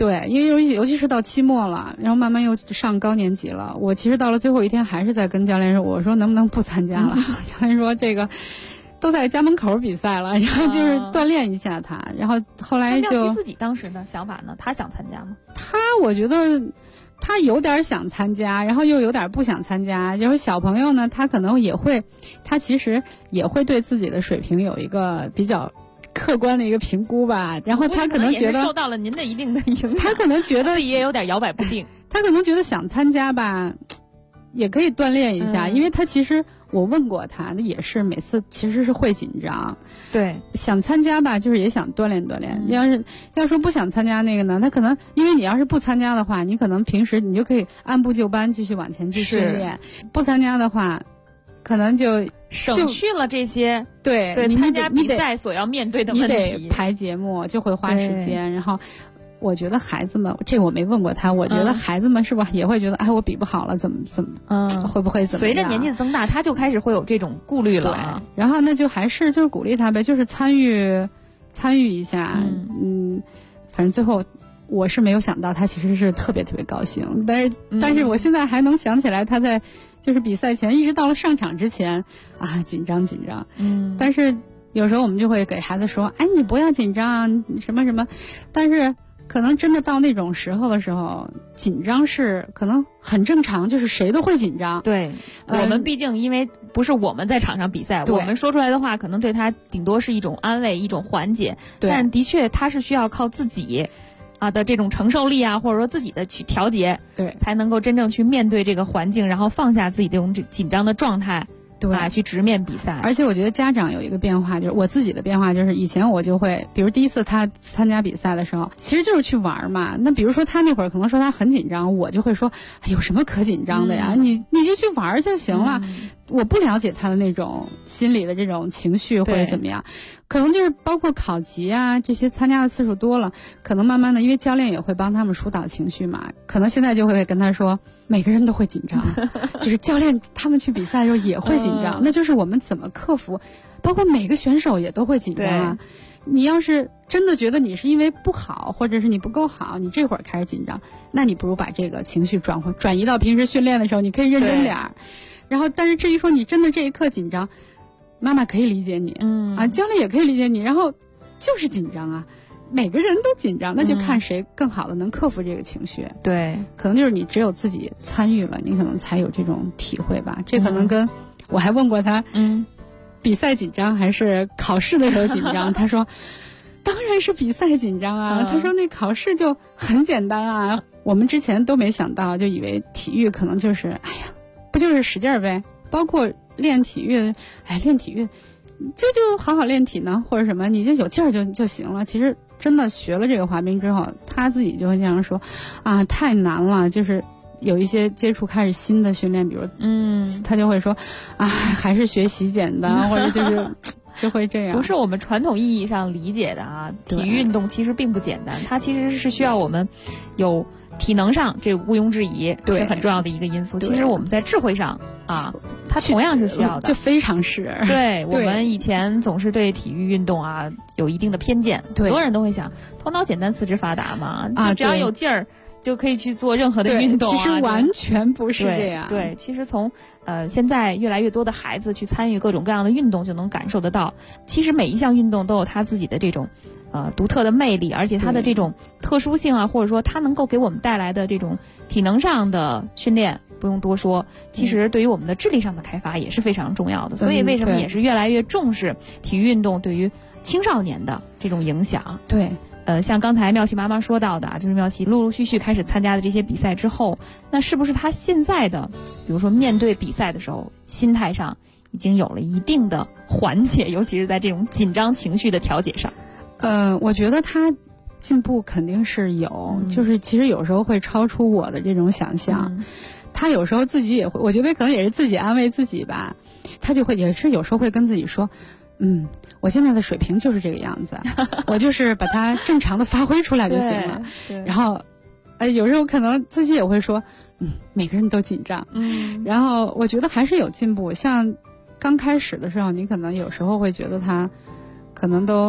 对，因为尤其是到期末了，然后慢慢又上高年级了。我其实到了最后一天还是在跟教练说，我说能不能不参加了？教练说这个都在家门口比赛了，然后就是锻炼一下他。然后后来就妙琪自己当时的想法呢？他想参加吗？ 我觉得他有点想参加，然后又有点不想参加。就是小朋友呢，他可能他其实也会对自己的水平有一个比较客观的一个评估吧，然后他可能觉得受到了您的一定的影响， 他可能觉得也有点摇摆不定， 他可能觉得想参加吧，也可以锻炼一下，因为他其实我问过他，那也是每次其实是会紧张， 对， 想参加吧，就是也想锻炼锻炼。要说不想参加那个呢，他可能因为你要是不参加的话，你可能平时你就可以按部就班继续往前去训练，不参加的话。可能就省去了这些对参加比赛所要面对的问题， 你得排节目就会花时间。然后我觉得孩子们，这我没问过他，我觉得孩子们是吧也会觉得，哎，我比不好了，怎么会不会怎么样？ 随着年纪的增大，他就开始会有这种顾虑了。 对，然后那就还是就是鼓励他呗，就是参与一下，反正最后。我是没有想到他其实是特别特别高兴，但是我现在还能想起来他在就是比赛前一直到了上场之前啊紧张，但是有时候我们就会给孩子说，哎，你不要紧张什么什么，但是可能真的到那种时候的时候，紧张是可能很正常，就是谁都会紧张。 对，我们毕竟因为不是我们在场上比赛，我们说出来的话可能对他顶多是一种安慰，一种缓解，但的确他是需要靠自己。的这种承受力啊，或者说自己的去调节， 对， 才能够真正去面对这个环境，然后放下自己这种紧张的状态， 对， 去直面比赛。 而且我觉得家长有一个变化，就是我自己的变化，就是以前我就会，比如第一次他参加比赛的时候，其实就是去玩嘛。那比如说他那会儿可能说他很紧张，我就会说，有什么可紧张的呀？你就去玩就行了。我不了解他的那种心理的这种情绪或者怎么样。可能就是包括考级啊这些参加的次数多了，可能慢慢的，因为教练也会帮他们疏导情绪嘛，可能现在就会跟他说，每个人都会紧张，就是教练他们去比赛的时候也会紧张，那就是我们怎么克服，包括每个选手也都会紧张啊。你要是真的觉得你是因为不好，或者是你不够好，你这会儿开始紧张，那你不如把这个情绪转移到平时训练的时候，你可以认真点儿。然后，但是至于说你真的这一刻紧张，妈妈可以理解你，教练也可以理解你，然后就是紧张啊，每个人都紧张，那就看谁更好的能克服这个情绪。 对， 可能就是你只有自己参与了，你可能才有这种体会吧。这可能跟我还问过他，比赛紧张还是考试的时候紧张？他说，当然是比赛紧张啊。他说那考试就很简单啊。我们之前都没想到，就以为体育可能就是，哎呀，不就是使劲儿呗？包括练体育，练体育就好好练体呢，或者什么，你就有劲儿就行了。其实真的学了这个滑冰之后，他自己就会这样说，啊，太难了，就是有一些接触开始新的训练，比如他就会说，啊，还是学习简单，或者就是就会这样。 不是我们传统意义上理解的啊，体育运动其实并不简单，它其实是需要我们有体能上，这毋庸置疑是很重要的一个因素。其实我们在智慧上啊，它同样是需要的， 就非常是。 对，我们以前总是对体育运动啊有一定的偏见，很多人都会想，头脑简单，四肢发达嘛，就只要有劲儿就可以去做任何的运动。 其实完全不是这样。 对，其实从现在越来越多的孩子去参与各种各样的运动，就能感受得到，其实每一项运动都有它自己的这种独特的魅力，而且它的这种特殊性啊，或者说它能够给我们带来的这种体能上的训练，不用多说，其实对于我们的智力上的开发也是非常重要的。所以为什么也是越来越重视体育运动对于青少年的这种影响？ 对。 像刚才妙琪妈妈说到的，就是妙琪陆陆续续开始参加的这些比赛之后，那是不是她现在的，比如说面对比赛的时候，心态上已经有了一定的缓解，尤其是在这种紧张情绪的调节上？ 我觉得她进步肯定是有，就是其实有时候会超出我的这种想象。她有时候自己也会，我觉得可能也是自己安慰自己吧，她就会也是有时候会跟自己说，我现在的水平就是这个样子，我就是把它正常的发挥出来就行了。然后，有时候可能自己也会说，每个人都紧张。然后我觉得还是有进步。像刚开始的时候，你可能有时候会觉得他可能都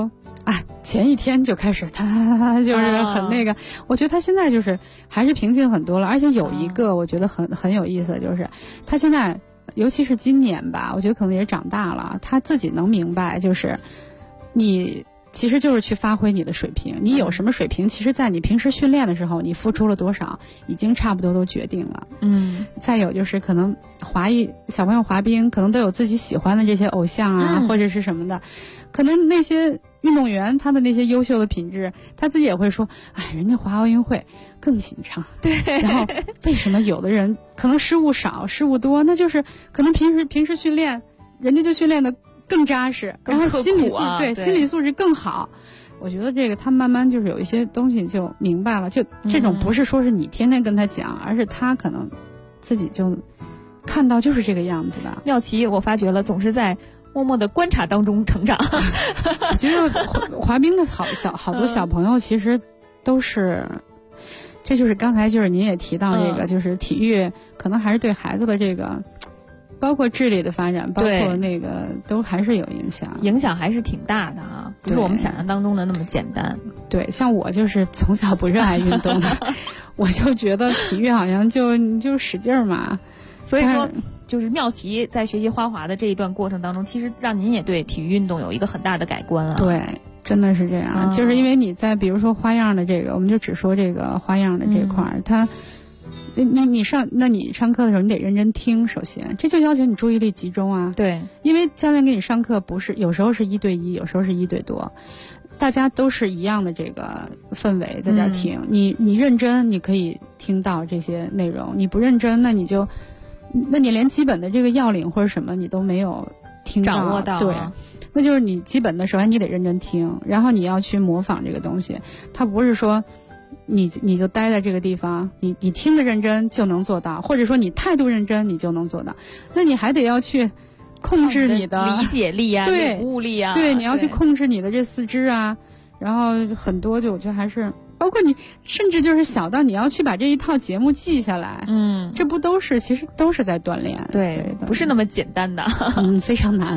前一天就开始他就是很那个，我觉得他现在就是还是平静很多了，而且有一个我觉得很有意思的就是他现在尤其是今年吧，我觉得可能也长大了，他自己能明白，就是你其实就是去发挥你的水平，你有什么水平，其实在你平时训练的时候你付出了多少已经差不多都决定了。再有就是可能小朋友滑冰可能都有自己喜欢的这些偶像啊，或者是什么的，可能那些运动员他的那些优秀的品质他自己也会说，人家滑奥运会更紧张，对，然后为什么有的人可能失误少失误多，那就是可能平时训练人家就训练的更扎实，然后心理素质更好。我觉得这个他慢慢就是有一些东西就明白了，就这种不是说是你天天跟他讲，而是他可能自己就看到就是这个样子的。 妙琪我发觉了总是在默默的观察当中成长。 我觉得滑冰的好多小朋友其实都是，这就是刚才就是您也提到这个，就是体育可能还是对孩子的这个包括智力的发展，包括那个都还是有影响还是挺大的啊，不是我们想象当中的那么简单。 对，像我就是从小不热爱运动的，我就觉得体育好像你就使劲儿嘛。 所以说就是妙琪在学习花滑的这一段过程当中，其实让您也对体育运动有一个很大的改观啊。 对，真的是这样，就是因为你在比如说花样的这个，我们就只说这个花样的这块儿，你上课的时候你得认真听，首先这就要求你注意力集中啊。 对， 因为教练给你上课不是有时候是1对1，有时候是1对多，大家都是一样的这个氛围在这儿听，你认真你可以听到这些内容，你不认真那你连基本的这个要领或者什么你都没有听到掌握到。 对，那就是你基本的首先你得认真听，然后你要去模仿这个东西，它不是说你就待在这个地方，你听得认真就能做到，或者说你态度认真你就能做到，那你还得要去控制你的理解力啊， 对， 领悟力啊， 对，你要去控制你的这四肢啊，然后很多就我觉得还是包括你甚至就是小到你要去把这一套节目记下来，这不都是其实都是在锻炼， 对，不是那么简单的， 非常难。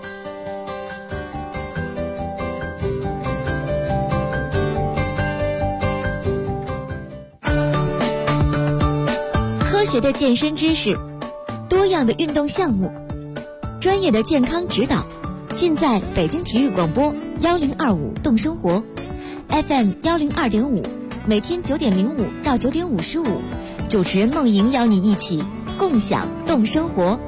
科学的健身知识，多样的运动项目，专业的健康指导，尽在北京体育广播1025动生活 FM 102.5，每天9点05到9点55，主持人梦莹邀你一起共享动生活。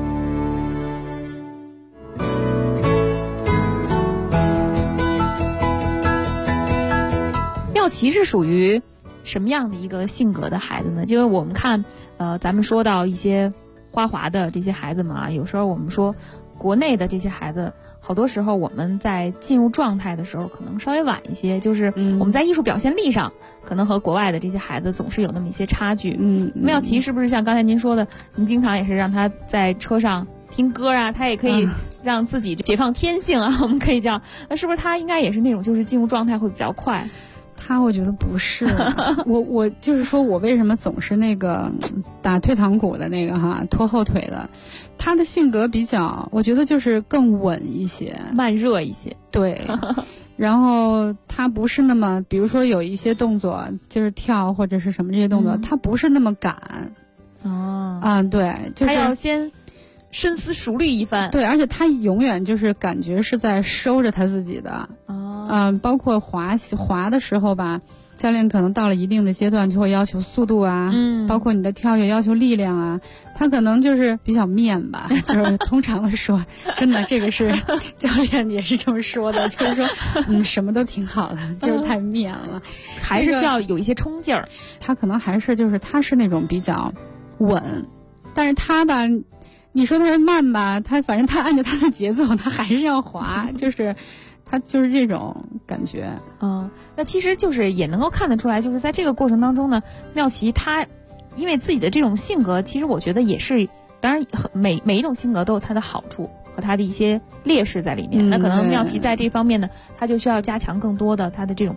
妙琪是属于什么样的一个性格的孩子呢？因为我们看咱们说到一些花滑的这些孩子们啊，有时候我们说国内的这些孩子好多时候我们在进入状态的时候可能稍微晚一些，就是我们在艺术表现力上可能和国外的这些孩子总是有那么一些差距。妙琪是不是像刚才您说的，您经常也是让他在车上听歌啊，他也可以让自己解放天性啊，我们可以叫，是不是他应该也是那种就是进入状态会比较快？ 我觉得不是，我就是说我为什么总是那个打退堂鼓的那个拖后腿的，他的性格比较，我觉得就是更稳一些， 慢热一些， 对。然后他不是那么，比如说有一些动作就是跳或者是什么这些动作，他不是那么赶。对，就是他要先深思熟虑一番。 对，而且他永远就是感觉是在收着他自己的。包括滑的时候吧，教练可能到了一定的阶段就会要求速度啊，包括你的跳跃要求力量啊，他可能就是比较面吧，就是通常的说，真的这个是教练也是这么说的，就是说什么都挺好的，就是太面了， 还是需要有一些冲劲儿。 他可能还是就是他是那种比较稳，但是他吧，你说他慢吧，他反正他按照他的节奏，他还是要滑，就是他就是这种感觉。 那其实就是也能够看得出来，就是在这个过程当中呢，妙琪他因为自己的这种性格，其实我觉得也是，当然每一种性格都有它的好处和它的一些劣势在里面。那可能妙琪在这方面呢，他就需要加强更多的他的这种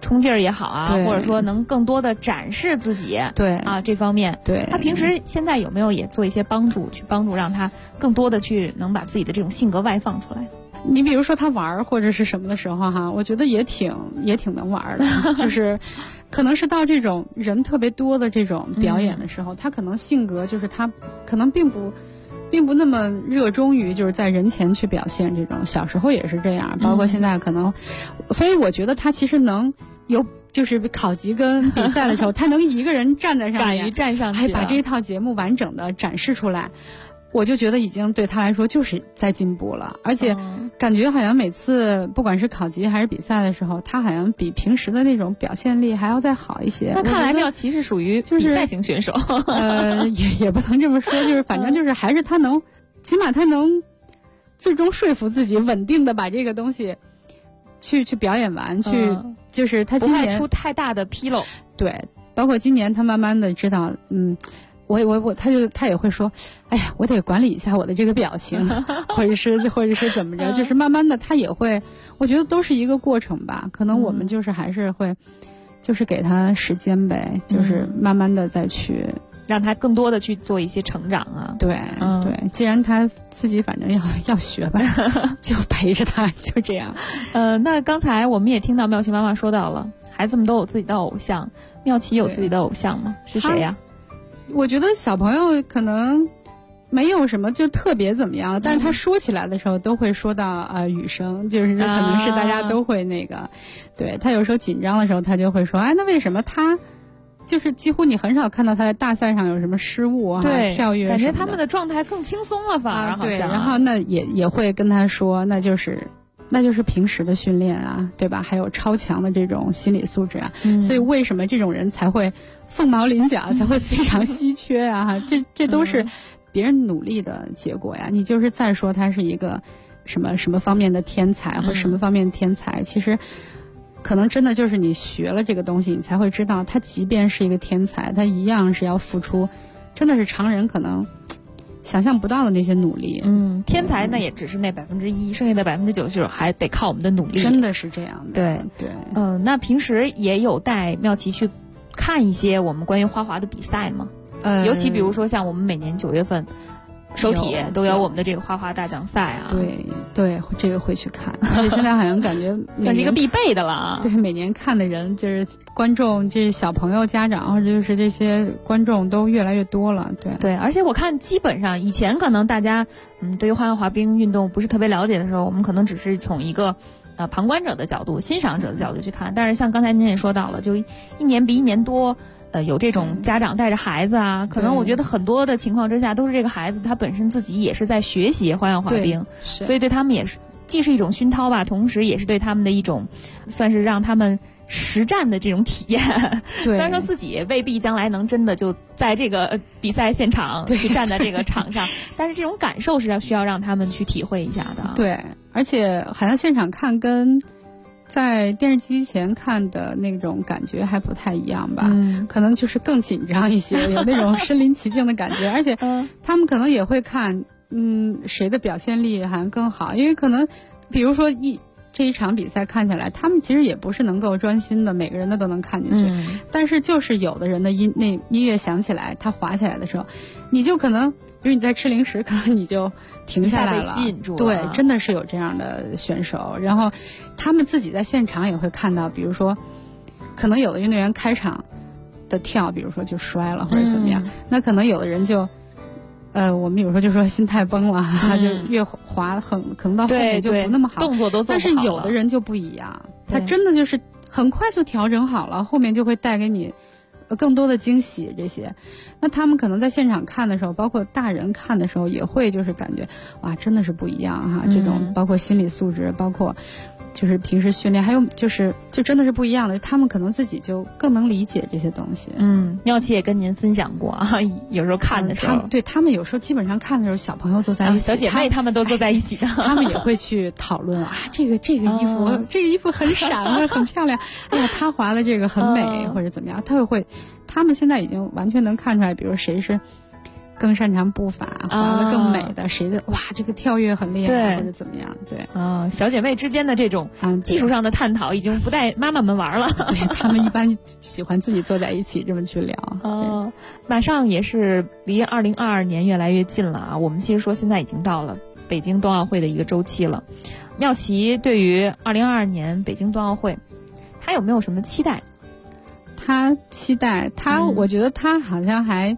冲劲儿也好啊，或者说能更多的展示自己， 对啊这方面， 对他平时现在有没有也做一些帮助让他更多的去能把自己的这种性格外放出来？ 你比如说他玩或者是什么的时候哈，我觉得也挺能玩的，就是可能是到这种人特别多的这种表演的时候，他可能性格就是他可能并不那么热衷于就是在人前去表现这种，小时候也是这样，包括现在可能，所以我觉得他其实能有。就是考级跟比赛的时候，他能一个人站在上面， 敢于站上去， 还把这一套节目完整的展示出来，我就觉得已经对他来说就是在进步了。而且感觉好像每次不管是考级还是比赛的时候，他好像比平时的那种表现力还要再好一些。 那看来廖琦是属于比赛型选手， 也不能这么说，就是反正就是还是他能，起码他能最终说服自己，稳定的把这个东西去表演完，就是他今年不会出太大的纰漏。 对，包括今年他慢慢的知道，他也会说，哎呀，我得管理一下我的这个表情，或者是怎么着，就是慢慢的他也会，我觉得都是一个过程吧。可能我们就是还是会，就是给他时间呗，就是慢慢的再去让他更多的去做一些成长啊。 对，对，既然他自己反正要学吧，就陪着他，就这样。 那刚才我们也听到妙琪妈妈说到了，孩子们都有自己的偶像，妙琪有自己的偶像吗？是谁呀？ 我觉得小朋友可能没有什么就特别怎么样，但是他说起来的时候都会说到雨生，就是可能是大家都会那个，对，他有时候紧张的时候他就会说，哎，那为什么他就是几乎你很少看到他在大赛上有什么失误啊，跳跃什么的， 感觉他们的状态更轻松了，反而好像。 对，然后那也会跟他说，那就是平时的训练啊，对吧？还有超强的这种心理素质啊，所以为什么这种人才会凤毛麟角，才会非常稀缺啊？这都是别人努力的结果呀。你就是再说他是一个什么方面的天才，或者什么方面的天才，其实可能真的就是你学了这个东西，你才会知道，他即便是一个天才，他一样是要付出，真的是常人可能想象不到的那些努力。 天才那也只是那1%，剩下的99%还得靠我们的努力。 真的是这样的。 对。那平时也有带妙琪去看一些我们关于花滑的比赛吗？尤其比如说像我们每年9月份首体都有我们的这个花滑大奖赛啊。 对，这个会去看，而且现在好像感觉算是一个必备的了啊。 对，每年看的人就是观众，就是小朋友、家长或者就是这些观众都越来越多了。 对，而且我看基本上以前可能大家对于花样滑冰运动不是特别了解的时候，我们可能只是从一个旁观者的角度、欣赏者的角度去看。但是像刚才您也说到了，就一年比一年多。有这种家长带着孩子啊，可能我觉得很多的情况之下都是这个孩子他本身自己也是在学习花样滑冰，所以对他们也是既是一种熏陶吧，同时也是对他们的一种算是让他们实战的这种体验。虽然说自己未必将来能真的就在这个比赛现场去站在这个场上，但是这种感受是需要让他们去体会一下的。 对，而且好像现场看跟在电视机前看的那种感觉还不太一样吧，可能就是更紧张一些，有那种身临其境的感觉，而且他们可能也会看，谁的表现力还更好，因为可能，比如说这一场比赛看起来，他们其实也不是能够专心的，每个人的都能看进去，但是就是有的人的音乐响起来，他滑起来的时候，你就可能，比如你在吃零食，可能你就停下来了， 吸引住了。 对，真的是有这样的选手，然后他们自己在现场也会看到，比如说，可能有的运动员开场的跳，比如说就摔了或者怎么样，那可能有的人就。我们有时候就说心态崩了，就越滑可能到后面就不那么好， 动作都做不好了。 但是有的人就不一样，他真的就是很快就调整好了，后面就会带给你更多的惊喜。这些，那他们可能在现场看的时候，包括大人看的时候，也会就是感觉哇，真的是不一样哈。这种包括心理素质，包括就是平时训练，还有就真的是不一样的。他们可能自己就更能理解这些东西。 妙琪也跟您分享过啊，有时候看的时候， 对他们有时候基本上看的时候，小朋友坐在一起， 小姐妹他们都坐在一起的， 他们也会去讨论啊，这个衣服，这个衣服很闪，或者很漂亮，哎呀，他滑的这个很美，或者怎么样，他们现在已经完全能看出来，比如谁是更擅长步伐，滑得更美的，谁的哇这个跳跃很厉害或者怎么样，对。 小姐妹之间的这种技术上的探讨已经不带妈妈们玩了。 对，他们一般喜欢自己坐在一起这么去聊。 马上也是离2022年越来越近了啊，我们其实说现在已经到了北京冬奥会的一个周期了。妙琪对于2022年北京冬奥会，他有没有什么期待？ 他期待我觉得他好像还，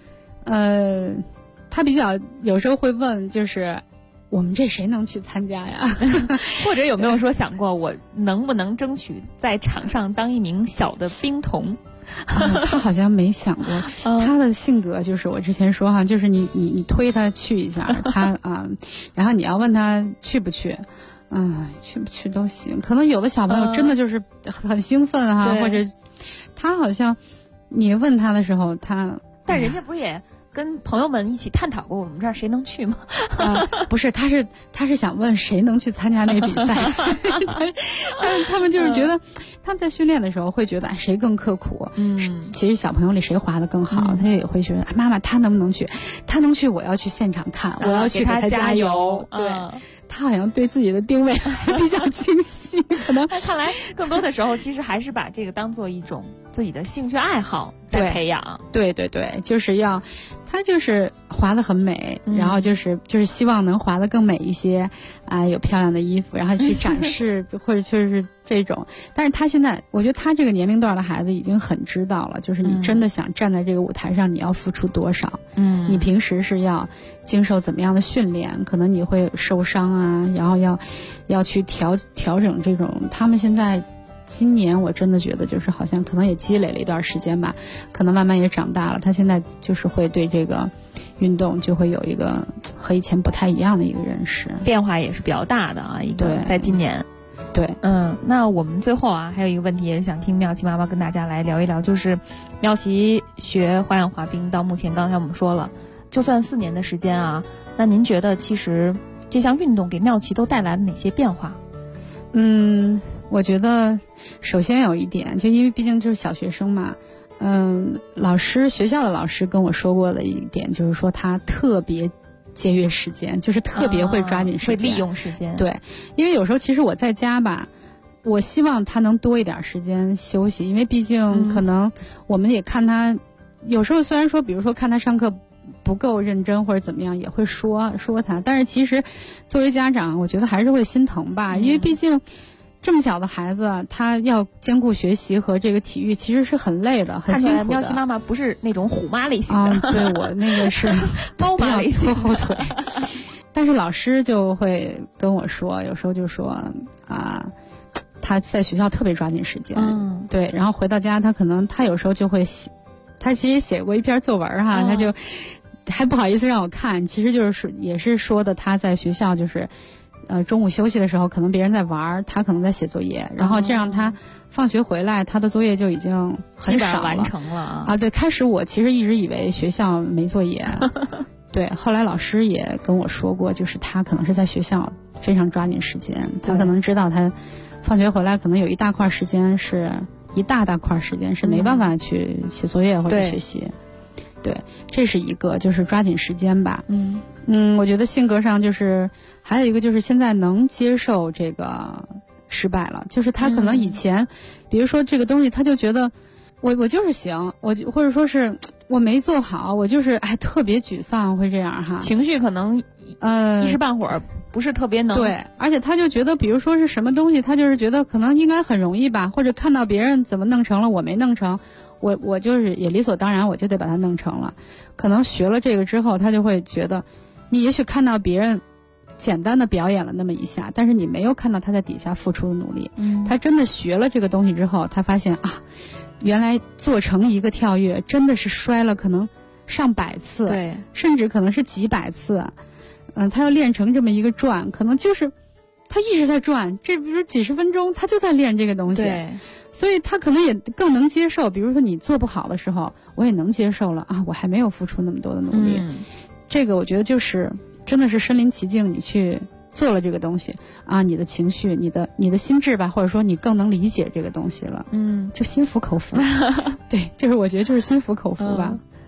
他比较有时候会问，就是我们这谁能去参加呀？ 或者有没有说想过，我能不能争取在场上当一名小的冰童？ 他好像没想过，他的性格就是我之前说哈，就是你推他去一下，他然后你要问他去不去，去不去都行。可能有的小朋友真的就是很兴奋哈，或者他好像你问他的时候， 但人家不是也跟朋友们一起探讨过我们这儿谁能去吗？ 不是，他是想问谁能去参加那比赛。他们就是觉得他们在训练的时候会觉得谁更刻苦。其实小朋友里谁滑得更好，他也会觉得妈妈他能不能去？他能去，我要去现场看，我要去给他加油。对。他好像对自己的定位比较清晰，可能看来更多的时候其实还是把这个当做一种自己的兴趣爱好在培养。 对，就是要他就是滑得很美，然后就是希望能滑得更美一些有漂亮的衣服，然后去展示或者就是这种。但是他现在我觉得他这个年龄段的孩子已经很知道了，就是你真的想站在这个舞台上，你要付出多少，你平时是要经受怎么样的训练，可能你会受伤啊，然后要去调整这种。他们现在今年我真的觉得就是好像可能也积累了一段时间吧，可能慢慢也长大了，他现在就是会对这个运动就会有一个和以前不太一样的一个认识， 变化也是比较大的啊。一个在今年， 对， 那我们最后还有一个问题也是想听妙琪妈妈跟大家来聊一聊，就是妙琪学花样滑冰到目前，刚才我们说了，就算4年的时间啊，那您觉得其实这项运动给妙琪都带来了哪些变化？ 我觉得首先有一点，就因为毕竟就是小学生嘛，学校的老师跟我说过的一点就是说他特别节约时间，就是特别会抓紧时间， 会利用时间。 对，因为有时候其实我在家吧，我希望他能多一点时间休息，因为毕竟可能我们也看他有时候虽然说比如说看他上课不够认真或者怎么样也会说他，但是其实作为家长我觉得还是会心疼吧，因为毕竟这么小的孩子他要兼顾学习和这个体育，其实是很累的，很辛苦的。看起来妙琪妈妈不是那种虎妈类型的， 对，我那个是猫妈类型， 拖后腿。但是老师就会跟我说，有时候就说他在学校特别抓紧时间，对，然后回到家他有时候就会他其实写过一篇作文哈，他就还不好意思让我看，其实就是也是说的他在学校就是中午休息的时候可能别人在玩，他可能在写作业，然后这样他放学回来他的作业就已经很少了， 完成了对，开始我其实一直以为学校没作业对，后来老师也跟我说过，就是他可能是在学校非常抓紧时间，他可能知道他放学回来可能有一大块时间是没办法去写作业或者学习，对，这是一个就是抓紧时间吧。我觉得性格上就是还有一个就是现在能接受这个失败了，就是他可能以前比如说这个东西他就觉得我就是行，或者说是我没做好，我就是特别沮丧，会这样哈， 情绪可能一时半会儿不是特别能， 对，而且他就觉得比如说是什么东西他就是觉得可能应该很容易吧，或者看到别人怎么弄成了我没弄成，我就是也理所当然我就得把它弄成了。可能学了这个之后他就会觉得你也许看到别人简单的表演了那么一下，但是你没有看到他在底下付出的努力，他真的学了这个东西之后，他发现原来做成一个跳跃真的是摔了可能上百次， 对， 甚至可能是几百次，他要练成这么一个转，可能就是他一直在转，这比如几十分钟他就在练这个东西， 对， 所以他可能也更能接受，比如说你做不好的时候我也能接受了我还没有付出那么多的努力，这个我觉得就是真的是身临其境，你去做了这个东西你的情绪你的心智吧，或者说你更能理解这个东西了，就心服口服对，就是我觉得就是心服口服吧。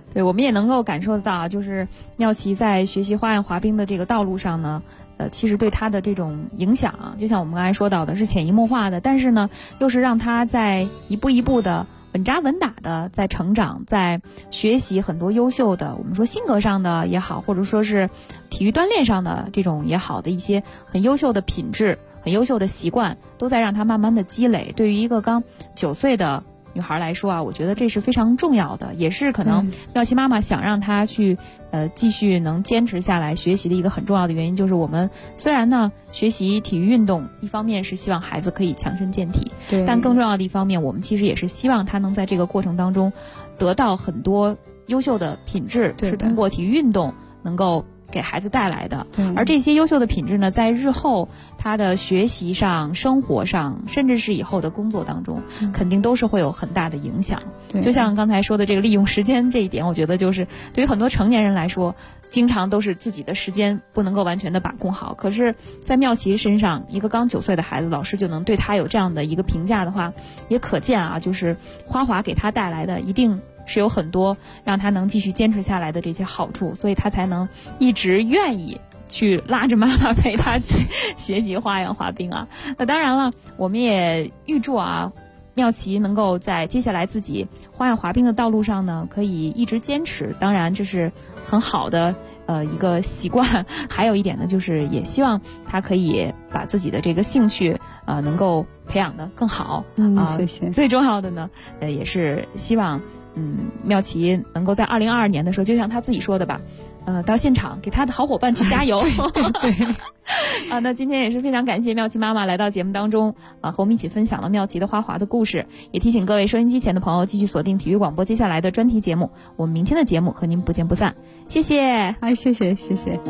对，我们也能够感受到，就是妙琪在学习花样滑冰的这个道路上呢，其实对他的这种影响啊，就像我们刚才说到的，是潜移默化的，但是呢，又是让他在一步一步的稳扎稳打的在成长，在学习很多优秀的，我们说性格上的也好，或者说是体育锻炼上的这种也好的一些很优秀的品质、很优秀的习惯，都在让他慢慢的积累。对于一个刚9岁的女孩来说啊，我觉得这是非常重要的，也是可能妙琪妈妈想让她去继续能坚持下来学习的一个很重要的原因，就是我们虽然呢学习体育运动，一方面是希望孩子可以强身健体，但更重要的一方面，我们其实也是希望他能在这个过程当中得到很多优秀的品质，是通过体育运动能够给孩子带来的。而这些优秀的品质呢，在日后他的学习上、生活上，甚至是以后的工作当中，肯定都是会有很大的影响。就像刚才说的这个利用时间这一点，我觉得就是对于很多成年人来说，经常都是自己的时间不能够完全的把控好。可是在妙琪身上，一个刚9岁的孩子，老师就能对他有这样的一个评价的话，也可见啊，就是花滑给他带来的一定是有很多让他能继续坚持下来的这些好处，所以他才能一直愿意去拉着妈妈陪他去学习花样滑冰啊。那当然了，我们也预祝啊，妙琪能够在接下来自己花样滑冰的道路上呢，可以一直坚持。当然，这是很好的一个习惯。还有一点呢，就是也希望他可以把自己的这个兴趣能够培养得更好。 谢谢。 最重要的呢，也是希望妙琪能够在2022年的时候，就像他自己说的吧，到现场给他的好伙伴去加油。 对那今天也是非常感谢妙琪妈妈来到节目当中和我们一起分享了妙琪的花滑的故事，也提醒各位收音机前的朋友继续锁定体育广播接下来的专题节目，我们明天的节目和您不见不散。谢谢。 谢谢谢谢。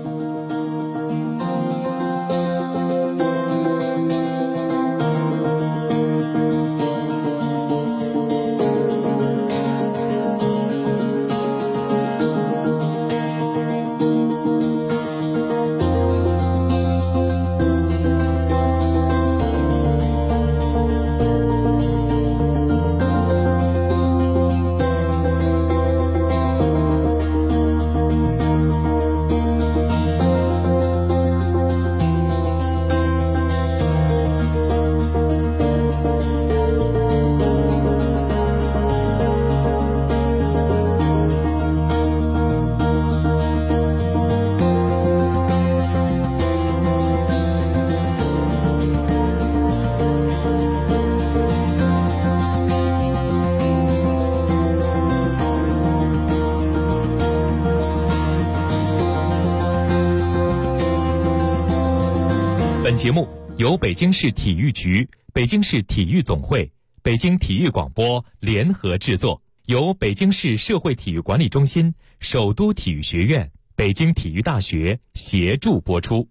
本节目由北京市体育局、北京市体育总会、北京体育广播联合制作，由北京市社会体育管理中心、首都体育学院、北京体育大学协助播出。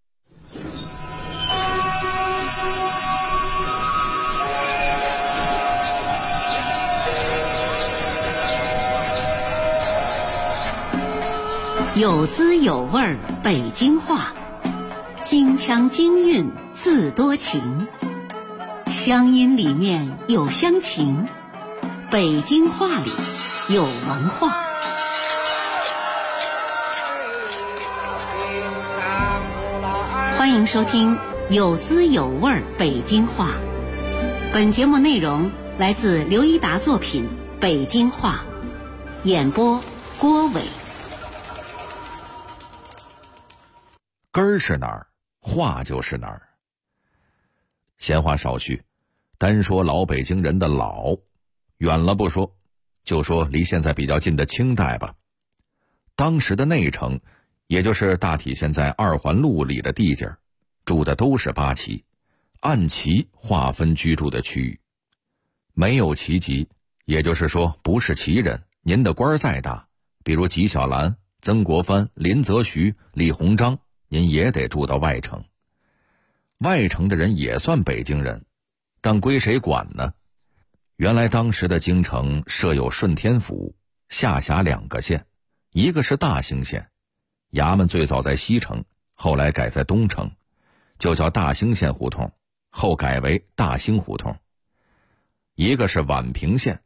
有滋有味儿北京话，京腔京韵自多情，乡音里面有乡情，北京话里有文化。欢迎收听有滋有味儿北京话。本节目内容来自刘一达作品《北京话》，演播郭伟。 根儿是哪儿，话就是哪儿。闲话少叙，单说老北京人的老，远了不说，就说离现在比较近的清代吧。当时的内城，也就是大体现在2环路里的地界，住的都是八旗，按旗划分居住的区域。没有旗籍，也就是说不是旗人，您的官再大，比如纪晓岚、曾国藩、林则徐、李鸿章，您也得住到外城。外城的人也算北京人，但归谁管呢？原来当时的京城设有顺天府，下辖2个县，一个是大兴县，衙门最早在西城，后来改在东城，就叫大兴县胡同，后改为大兴胡同。一个是宛平县，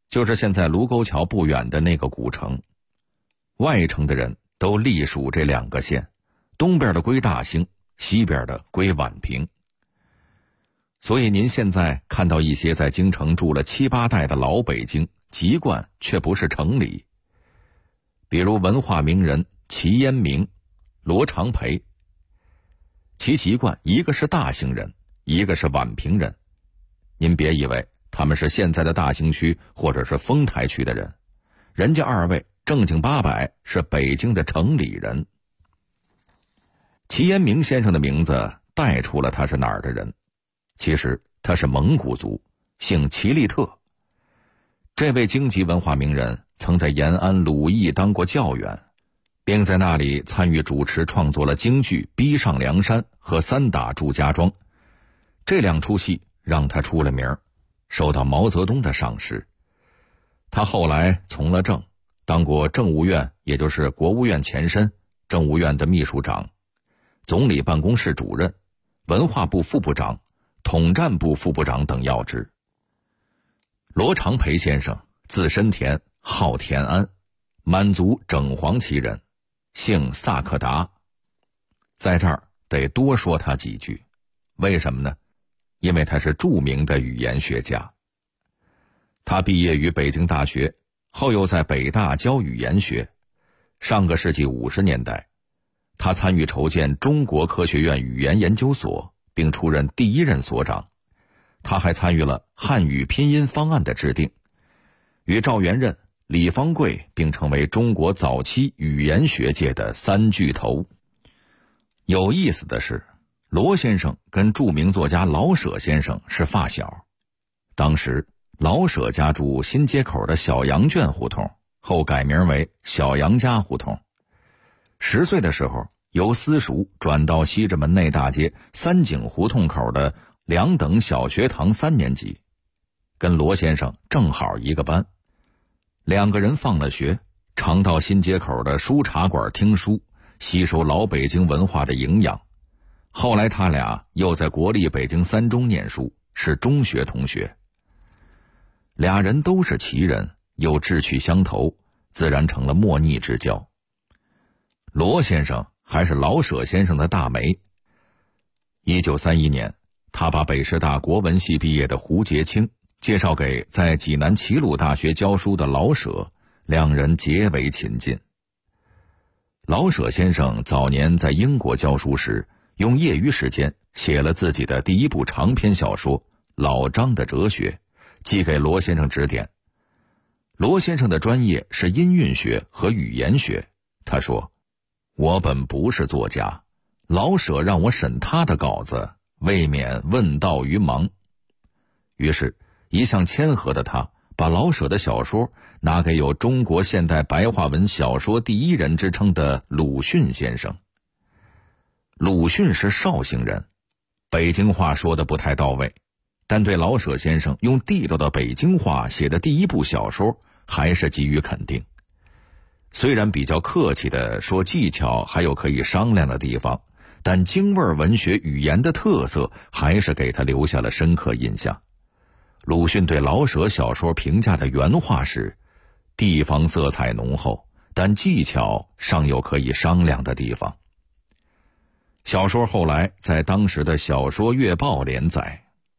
就是现在卢沟桥不远的那个古城。外城的人都隶属这2个县，东边的归大兴，西边的归宛平。所以您现在看到一些在京城住了7、8代的老北京，籍贯却不是城里。比如文化名人齐烟明、罗长培，其籍贯一个是大兴人，一个是宛平人。您别以为他们是现在的大兴区或者是丰台区的人，人家2位正经八百是北京的城里人。齐烟明先生的名字带出了他是哪儿的人，其实他是蒙古族，姓齐利特。这位京籍文化名人曾在延安鲁艺当过教员，并在那里参与主持创作了京剧《逼上梁山》和《三打祝家庄》，这2出戏让他出了名，受到毛泽东的赏识。他后来从了政，当过政务院，也就是国务院前身，政务院的秘书长，总理办公室主任，文化部副部长，统战部副部长等要职。罗长培先生字申田，号田安，满族整黄旗人，姓萨克达。在这儿得多说他几句，为什么呢？因为他是著名的语言学家。他毕业于北京大学，后又在北大教语言学。上个世纪50年代，他参与筹建中国科学院语言研究所，并出任第1任所长。他还参与了汉语拼音方案的制定，与赵元任、李方贵并成为中国早期语言学界的3巨头。有意思的是，罗先生跟著名作家老舍先生是发小。当时老舍家住新街口的小羊圈胡同，后改名为小杨家胡同。10岁的时候，由私塾转到西直门内大街三井胡同口的2等小学堂3年级，跟罗先生正好一个班。2个人放了学，常到新街口的书茶馆听书，吸收老北京文化的营养。后来他俩又在国立北京3中念书，是中学同学。俩人都是旗人，又志趣相投，自然成了莫逆之交。罗先生还是老舍先生的大媒。1931年，他把北师大国文系毕业的胡洁清介绍给在济南齐鲁大学教书的老舍，2人结为亲近。老舍先生早年在英国教书时，用业余时间写了自己的第1部长篇小说《老张的哲学》，寄给罗先生指点。罗先生的专业是音韵学和语言学，他说：“我本不是作家，老舍让我审他的稿子，未免问道于盲。”于是一向谦和的他把老舍的小说拿给有中国现代白话文小说第1人之称的鲁迅先生。鲁迅是绍兴人，北京话说得不太到位，但对老舍先生用地道的北京话写的第1部小说还是给予肯定。虽然比较客气地说技巧还有可以商量的地方，但京味文学语言的特色还是给他留下了深刻印象。鲁迅对老舍小说评价的原话是：地方色彩浓厚，但技巧尚有可以商量的地方。小说后来在当时的小说月报连载。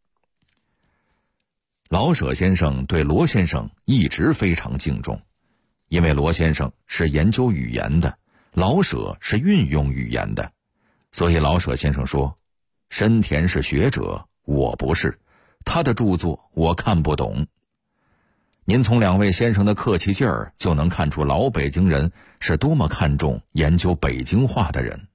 老舍先生对罗先生一直非常敬重，因为罗先生是研究语言的，老舍是运用语言的，所以老舍先生说：深田是学者，我不是，他的著作我看不懂。您从2位先生的客气劲儿就能看出老北京人是多么看重研究北京话的人。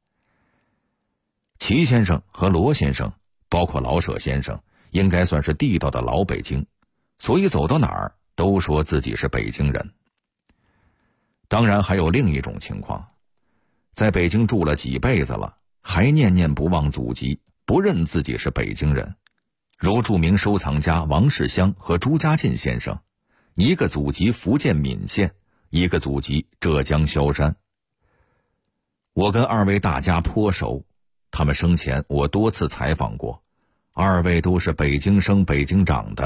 齐先生和罗先生，包括老舍先生，应该算是地道的老北京，所以走到哪儿都说自己是北京人。当然还有另一种情况，在北京住了几辈子了，还念念不忘祖籍，不认自己是北京人，如著名收藏家王世襄和朱家进先生，一个祖籍福建闽县，一个祖籍浙江萧山。我跟2位大家颇熟，他们生前我多次采访过，2位都是北京生北京长的，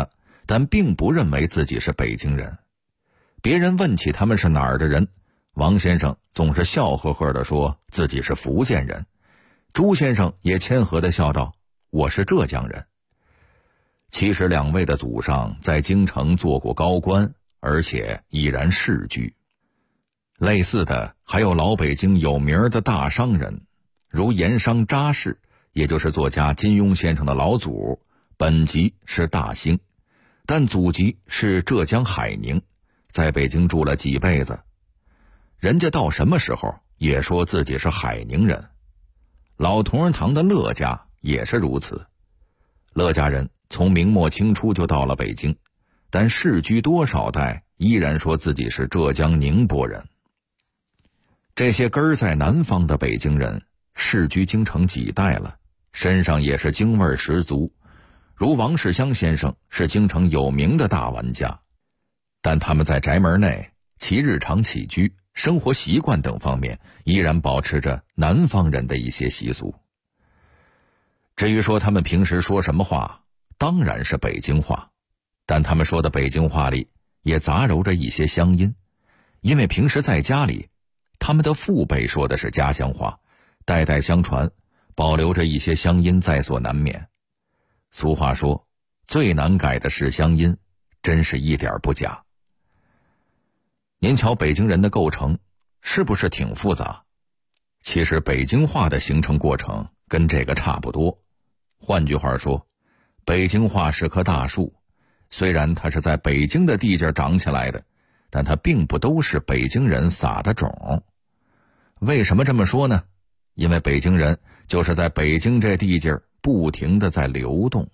但并不认为自己是北京人。别人问起他们是哪儿的人，王先生总是笑呵呵地说自己是福建人，朱先生也谦和地笑道：“我是浙江人。”其实两位的祖上在京城做过高官，而且已然世居。类似的还有老北京有名的大商人，如盐商查氏，也就是作家金庸先生的老祖，本籍是大兴，但祖籍是浙江海宁，在北京住了几辈子。人家到什么时候也说自己是海宁人。老同仁堂的乐家也是如此，乐家人从明末清初就到了北京，但世居多少代依然说自己是浙江宁波人。这些根儿在南方的北京人世居京城几代了，身上也是京味十足，如王世襄先生是京城有名的大玩家，但他们在宅门内其日常起居、生活习惯等方面依然保持着南方人的一些习俗。至于说他们平时说什么话，当然是北京话，但他们说的北京话里也杂糅着一些乡音，因为平时在家里他们的父辈说的是家乡话，代代相传，保留着一些乡音在所难免。俗话说，最难改的是乡音，真是一点不假。您瞧北京人的构成是不是挺复杂？其实北京话的形成过程跟这个差不多。换句话说，北京话是棵大树，虽然它是在北京的地界长起来的，但它并不都是北京人撒的种。为什么这么说呢？因为北京人就是在北京这地界不停地在流动。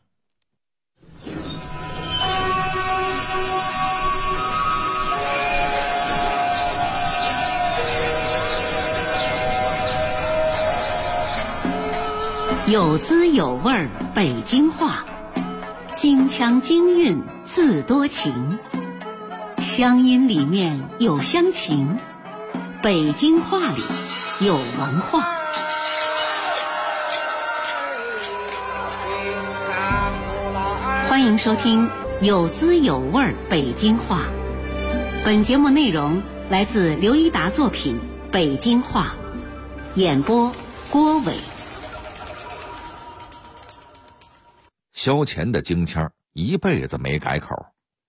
有滋有味北京话，京腔京韵自多情，乡音里面有乡情，北京话里有文化。欢迎收听有滋有味北京话。本节目内容来自刘一达作品《北京话》，演播郭伟。 萧乾的京腔一辈子没改口。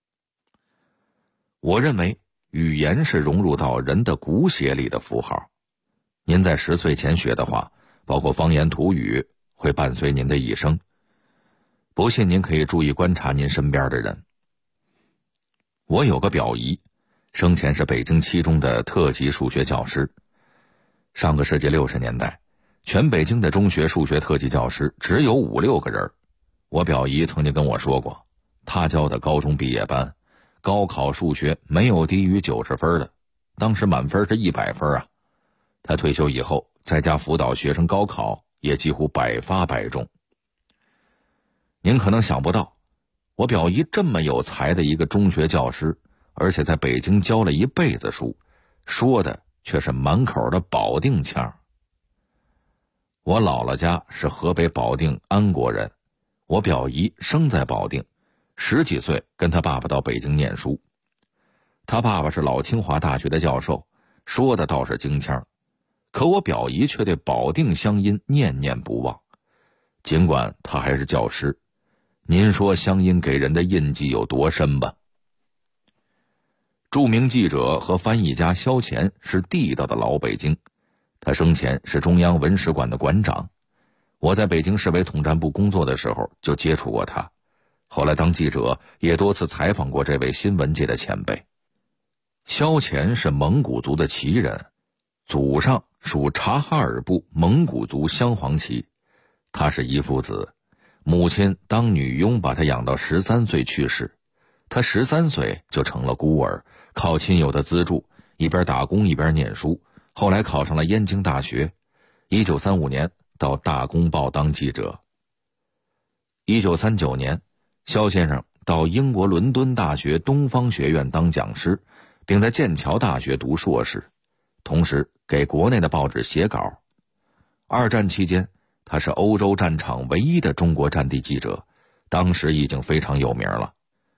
我认为语言是融入到人的骨血里的符号。您在10岁前学的话，包括方言土语，会伴随您的一生。不信您可以注意观察您身边的人。我有个表姨，生前是北京七中的特级数学教师。上个世纪60年代，全北京的中学数学特级教师只有5、6个人。我表姨曾经跟我说过，她教的高中毕业班，高考数学没有低于90分的，当时满分是100分啊。她退休以后，在家辅导学生高考，也几乎百发百中。您可能想不到，我表姨这么有才的一个中学教师，而且在北京教了一辈子书，说的却是满口的保定腔。我姥姥家是河北保定安国人，我表姨生在保定，10几岁跟他爸爸到北京念书。他爸爸是老清华大学的教授，说的倒是京腔，可我表姨却对保定乡音念念不忘。尽管他还是教师，您说乡音给人的印记有多深吧？著名记者和翻译家萧乾是地道的老北京，他生前是中央文史馆的馆长。我在北京市委统战部工作的时候就接触过他，后来当记者也多次采访过这位新闻界的前辈。萧乾是蒙古族的旗人，祖上属察哈尔部蒙古族镶黄旗。他是一父子，母亲当女佣把他养到13岁去世，他13岁就成了孤儿，靠亲友的资助，一边打工一边念书，后来考上了燕京大学。1935年到大公报当记者。1939年，萧先生到英国伦敦大学东方学院当讲师，并在剑桥大学读硕士，同时给国内的报纸写稿。2战期间，他是欧洲战场唯一的中国战地记者，当时已经非常有名了。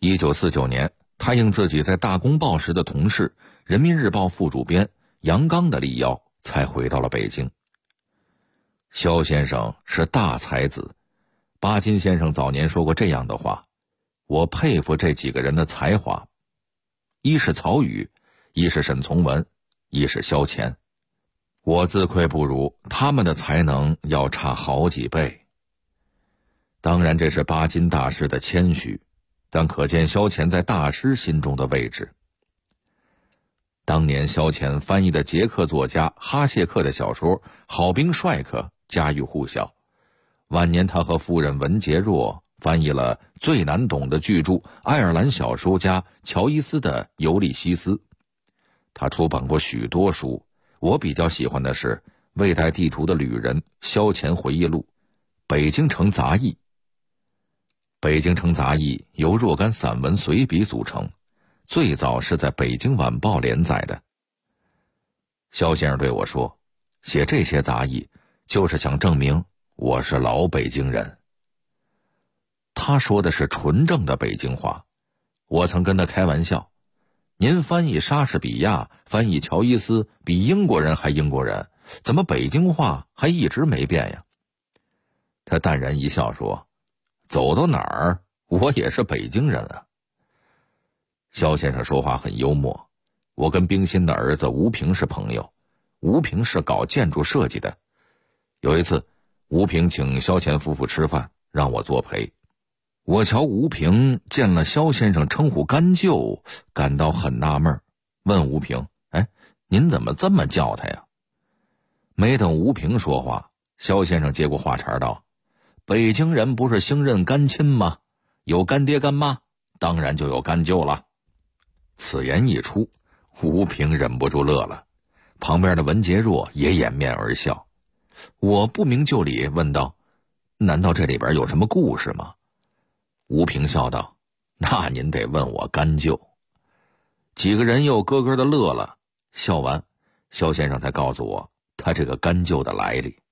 1949年，他应自己在大公报时的同事、人民日报副主编杨刚的力邀，才回到了北京。萧先生是大才子，巴金先生早年说过这样的话：我佩服这几个人的才华，一是曹禺，一是沈从文，一是萧乾。我自愧不如，他们的才能要差好几倍。当然这是巴金大师的谦虚，但可见萧乾在大师心中的位置。当年萧乾翻译的捷克作家哈谢克的小说《好兵帅克》家喻户晓，晚年他和夫人文洁若翻译了最难懂的巨著爱尔兰小说家乔伊斯的《尤利西斯》。他出版过许多书，我比较喜欢的是《未带地图的旅人》萧乾回忆录、《北京城杂忆》。《北京城杂忆》由若干散文随笔组成，最早是在《北京晚报》连载的。萧先生对我说，写这些杂忆就是想证明我是老北京人。他说的是纯正的北京话，我曾跟他开玩笑，您翻译莎士比亚、翻译乔伊斯比英国人还英国人，怎么北京话还一直没变呀？他淡然一笑说，走到哪儿我也是北京人啊。萧先生说话很幽默，我跟冰心的儿子吴平是朋友，吴平是搞建筑设计的。有一次吴平请萧乾夫妇吃饭，让我作陪。我瞧吴平见了萧先生称呼干舅，感到很纳闷，问吴平，您怎么这么叫他呀？没等吴平说话，萧先生接过话茬道，北京人不是兴认干亲吗？有干爹干妈，当然就有干舅了。此言一出，吴平忍不住乐了，旁边的文洁若也掩面而笑。我不明就里问道，难道这里边有什么故事吗？吴平笑道，那您得问我干舅。几个人又咯咯的乐了，笑完，萧先生才告诉我他这个干舅的来历。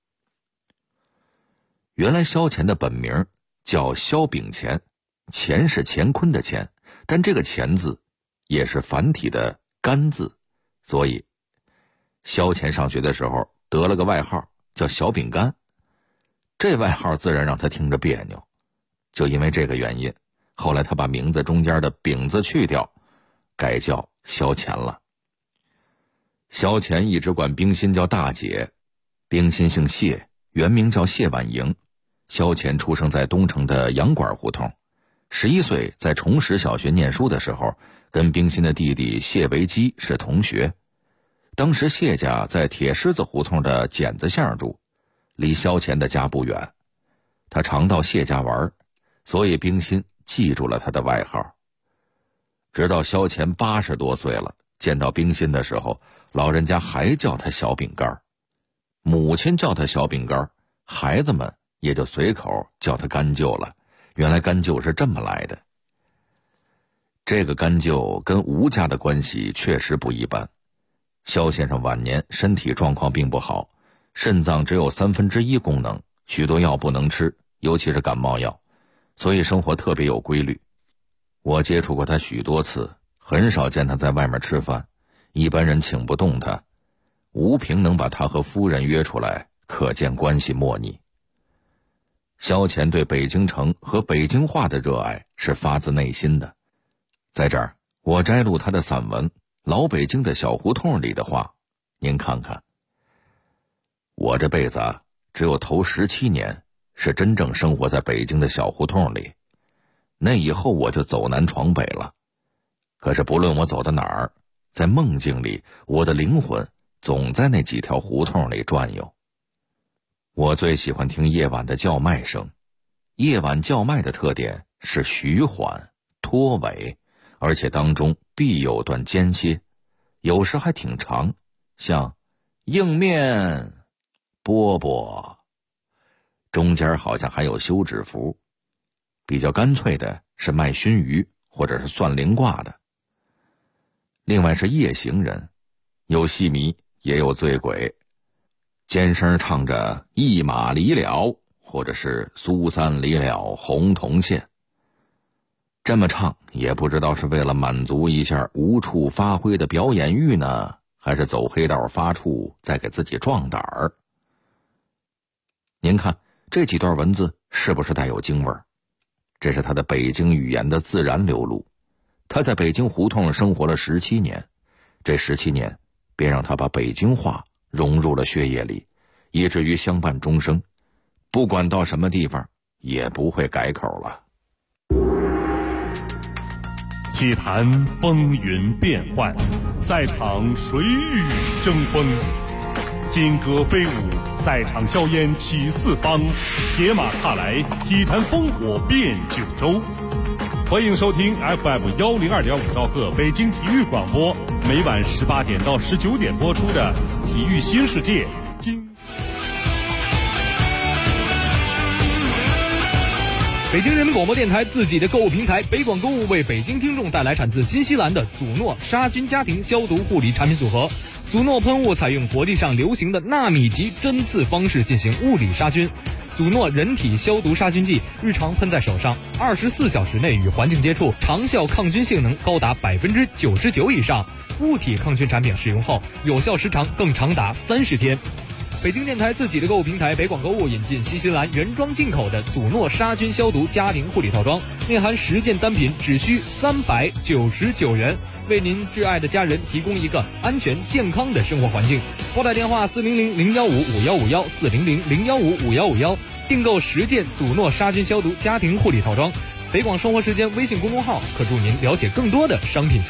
原来萧乾的本名叫萧秉乾，乾是乾坤的乾，但这个乾字也是繁体的干字，所以萧乾上学的时候得了个外号叫小饼干，这外号自然让他听着别扭。就因为这个原因，后来他把名字中间的饼字去掉，改叫萧乾了。萧乾一直管冰心叫大姐，冰心姓谢，原名叫谢婉莹。萧乾出生在东城的洋馆胡同，11岁在崇实小学念书的时候，跟冰心的弟弟谢维基是同学。当时谢家在铁狮子胡同的剪子巷住，离萧乾的家不远。他常到谢家玩，所以冰心记住了他的外号。直到萧乾80多岁了，见到冰心的时候，老人家还叫他小饼干，母亲叫他小饼干，孩子们也就随口叫他干舅了。原来干舅是这么来的。这个干舅跟吴家的关系确实不一般。萧先生晚年身体状况并不好，肾脏只有1/3功能，许多药不能吃，尤其是感冒药，所以生活特别有规律。我接触过他许多次，很少见他在外面吃饭，一般人请不动他。吴平能把他和夫人约出来，可见关系莫逆。萧乾对北京城和北京话的热爱是发自内心的。在这儿我摘录他的散文《老北京的小胡同》里的话，您看看。我这辈子只有头17年是真正生活在北京的小胡同里，那以后我就走南闯北了。可是不论我走到哪儿，在梦境里，我的灵魂总在那几条胡同里转悠。我最喜欢听夜晚的叫卖声，夜晚叫卖的特点是徐缓、拖尾，而且当中必有段间歇，有时还挺长，像硬面、饽饽，中间好像还有休止符。比较干脆的是卖熏鱼或者是算灵卦的。另外是夜行人，有戏迷也有醉鬼，尖声唱着一马离了，或者是苏三离了红铜线。 这么唱也不知道是为了满足一下无处发挥的表演欲呢，还是走黑道发怵再给自己壮胆儿。您看这几段文字是不是带有京味儿？这是他的北京语言的自然流露。他在北京胡同生活了17年，这17年便让他把北京话融入了血液里，以至于相伴终生，不管到什么地方也不会改口了。 体坛风云变幻，赛场谁与争锋，金戈飞舞，赛场硝烟起四方，铁马踏来，体坛烽火遍九州。欢迎收听 FM102.5兆赫北京体育广播，每晚18点到19点播出的《体育新世界》。 北京人民广播电台自己的购物平台北广购物为北京听众带来产自新西兰的祖诺杀菌家庭消毒护理产品组合。祖诺喷雾采用国际上流行的纳米级针刺方式进行物理杀菌。祖诺人体消毒杀菌剂日常喷在手上，24小时内与环境接触，长效抗菌性能高达99%以上。物体抗菌产品使用后，有效时长更长达30天。北京电台自己的购物平台北广购物引进新西兰原装进口的祖诺杀菌消毒家庭护理套装，内含10件单品，只需399元，为您挚爱的家人提供一个安全健康的生活环境。拨打电话400-015-5151 400-015-5151，订购10件祖诺杀菌消毒家庭护理套装。北广生活时间微信公众号可助您了解更多的商品。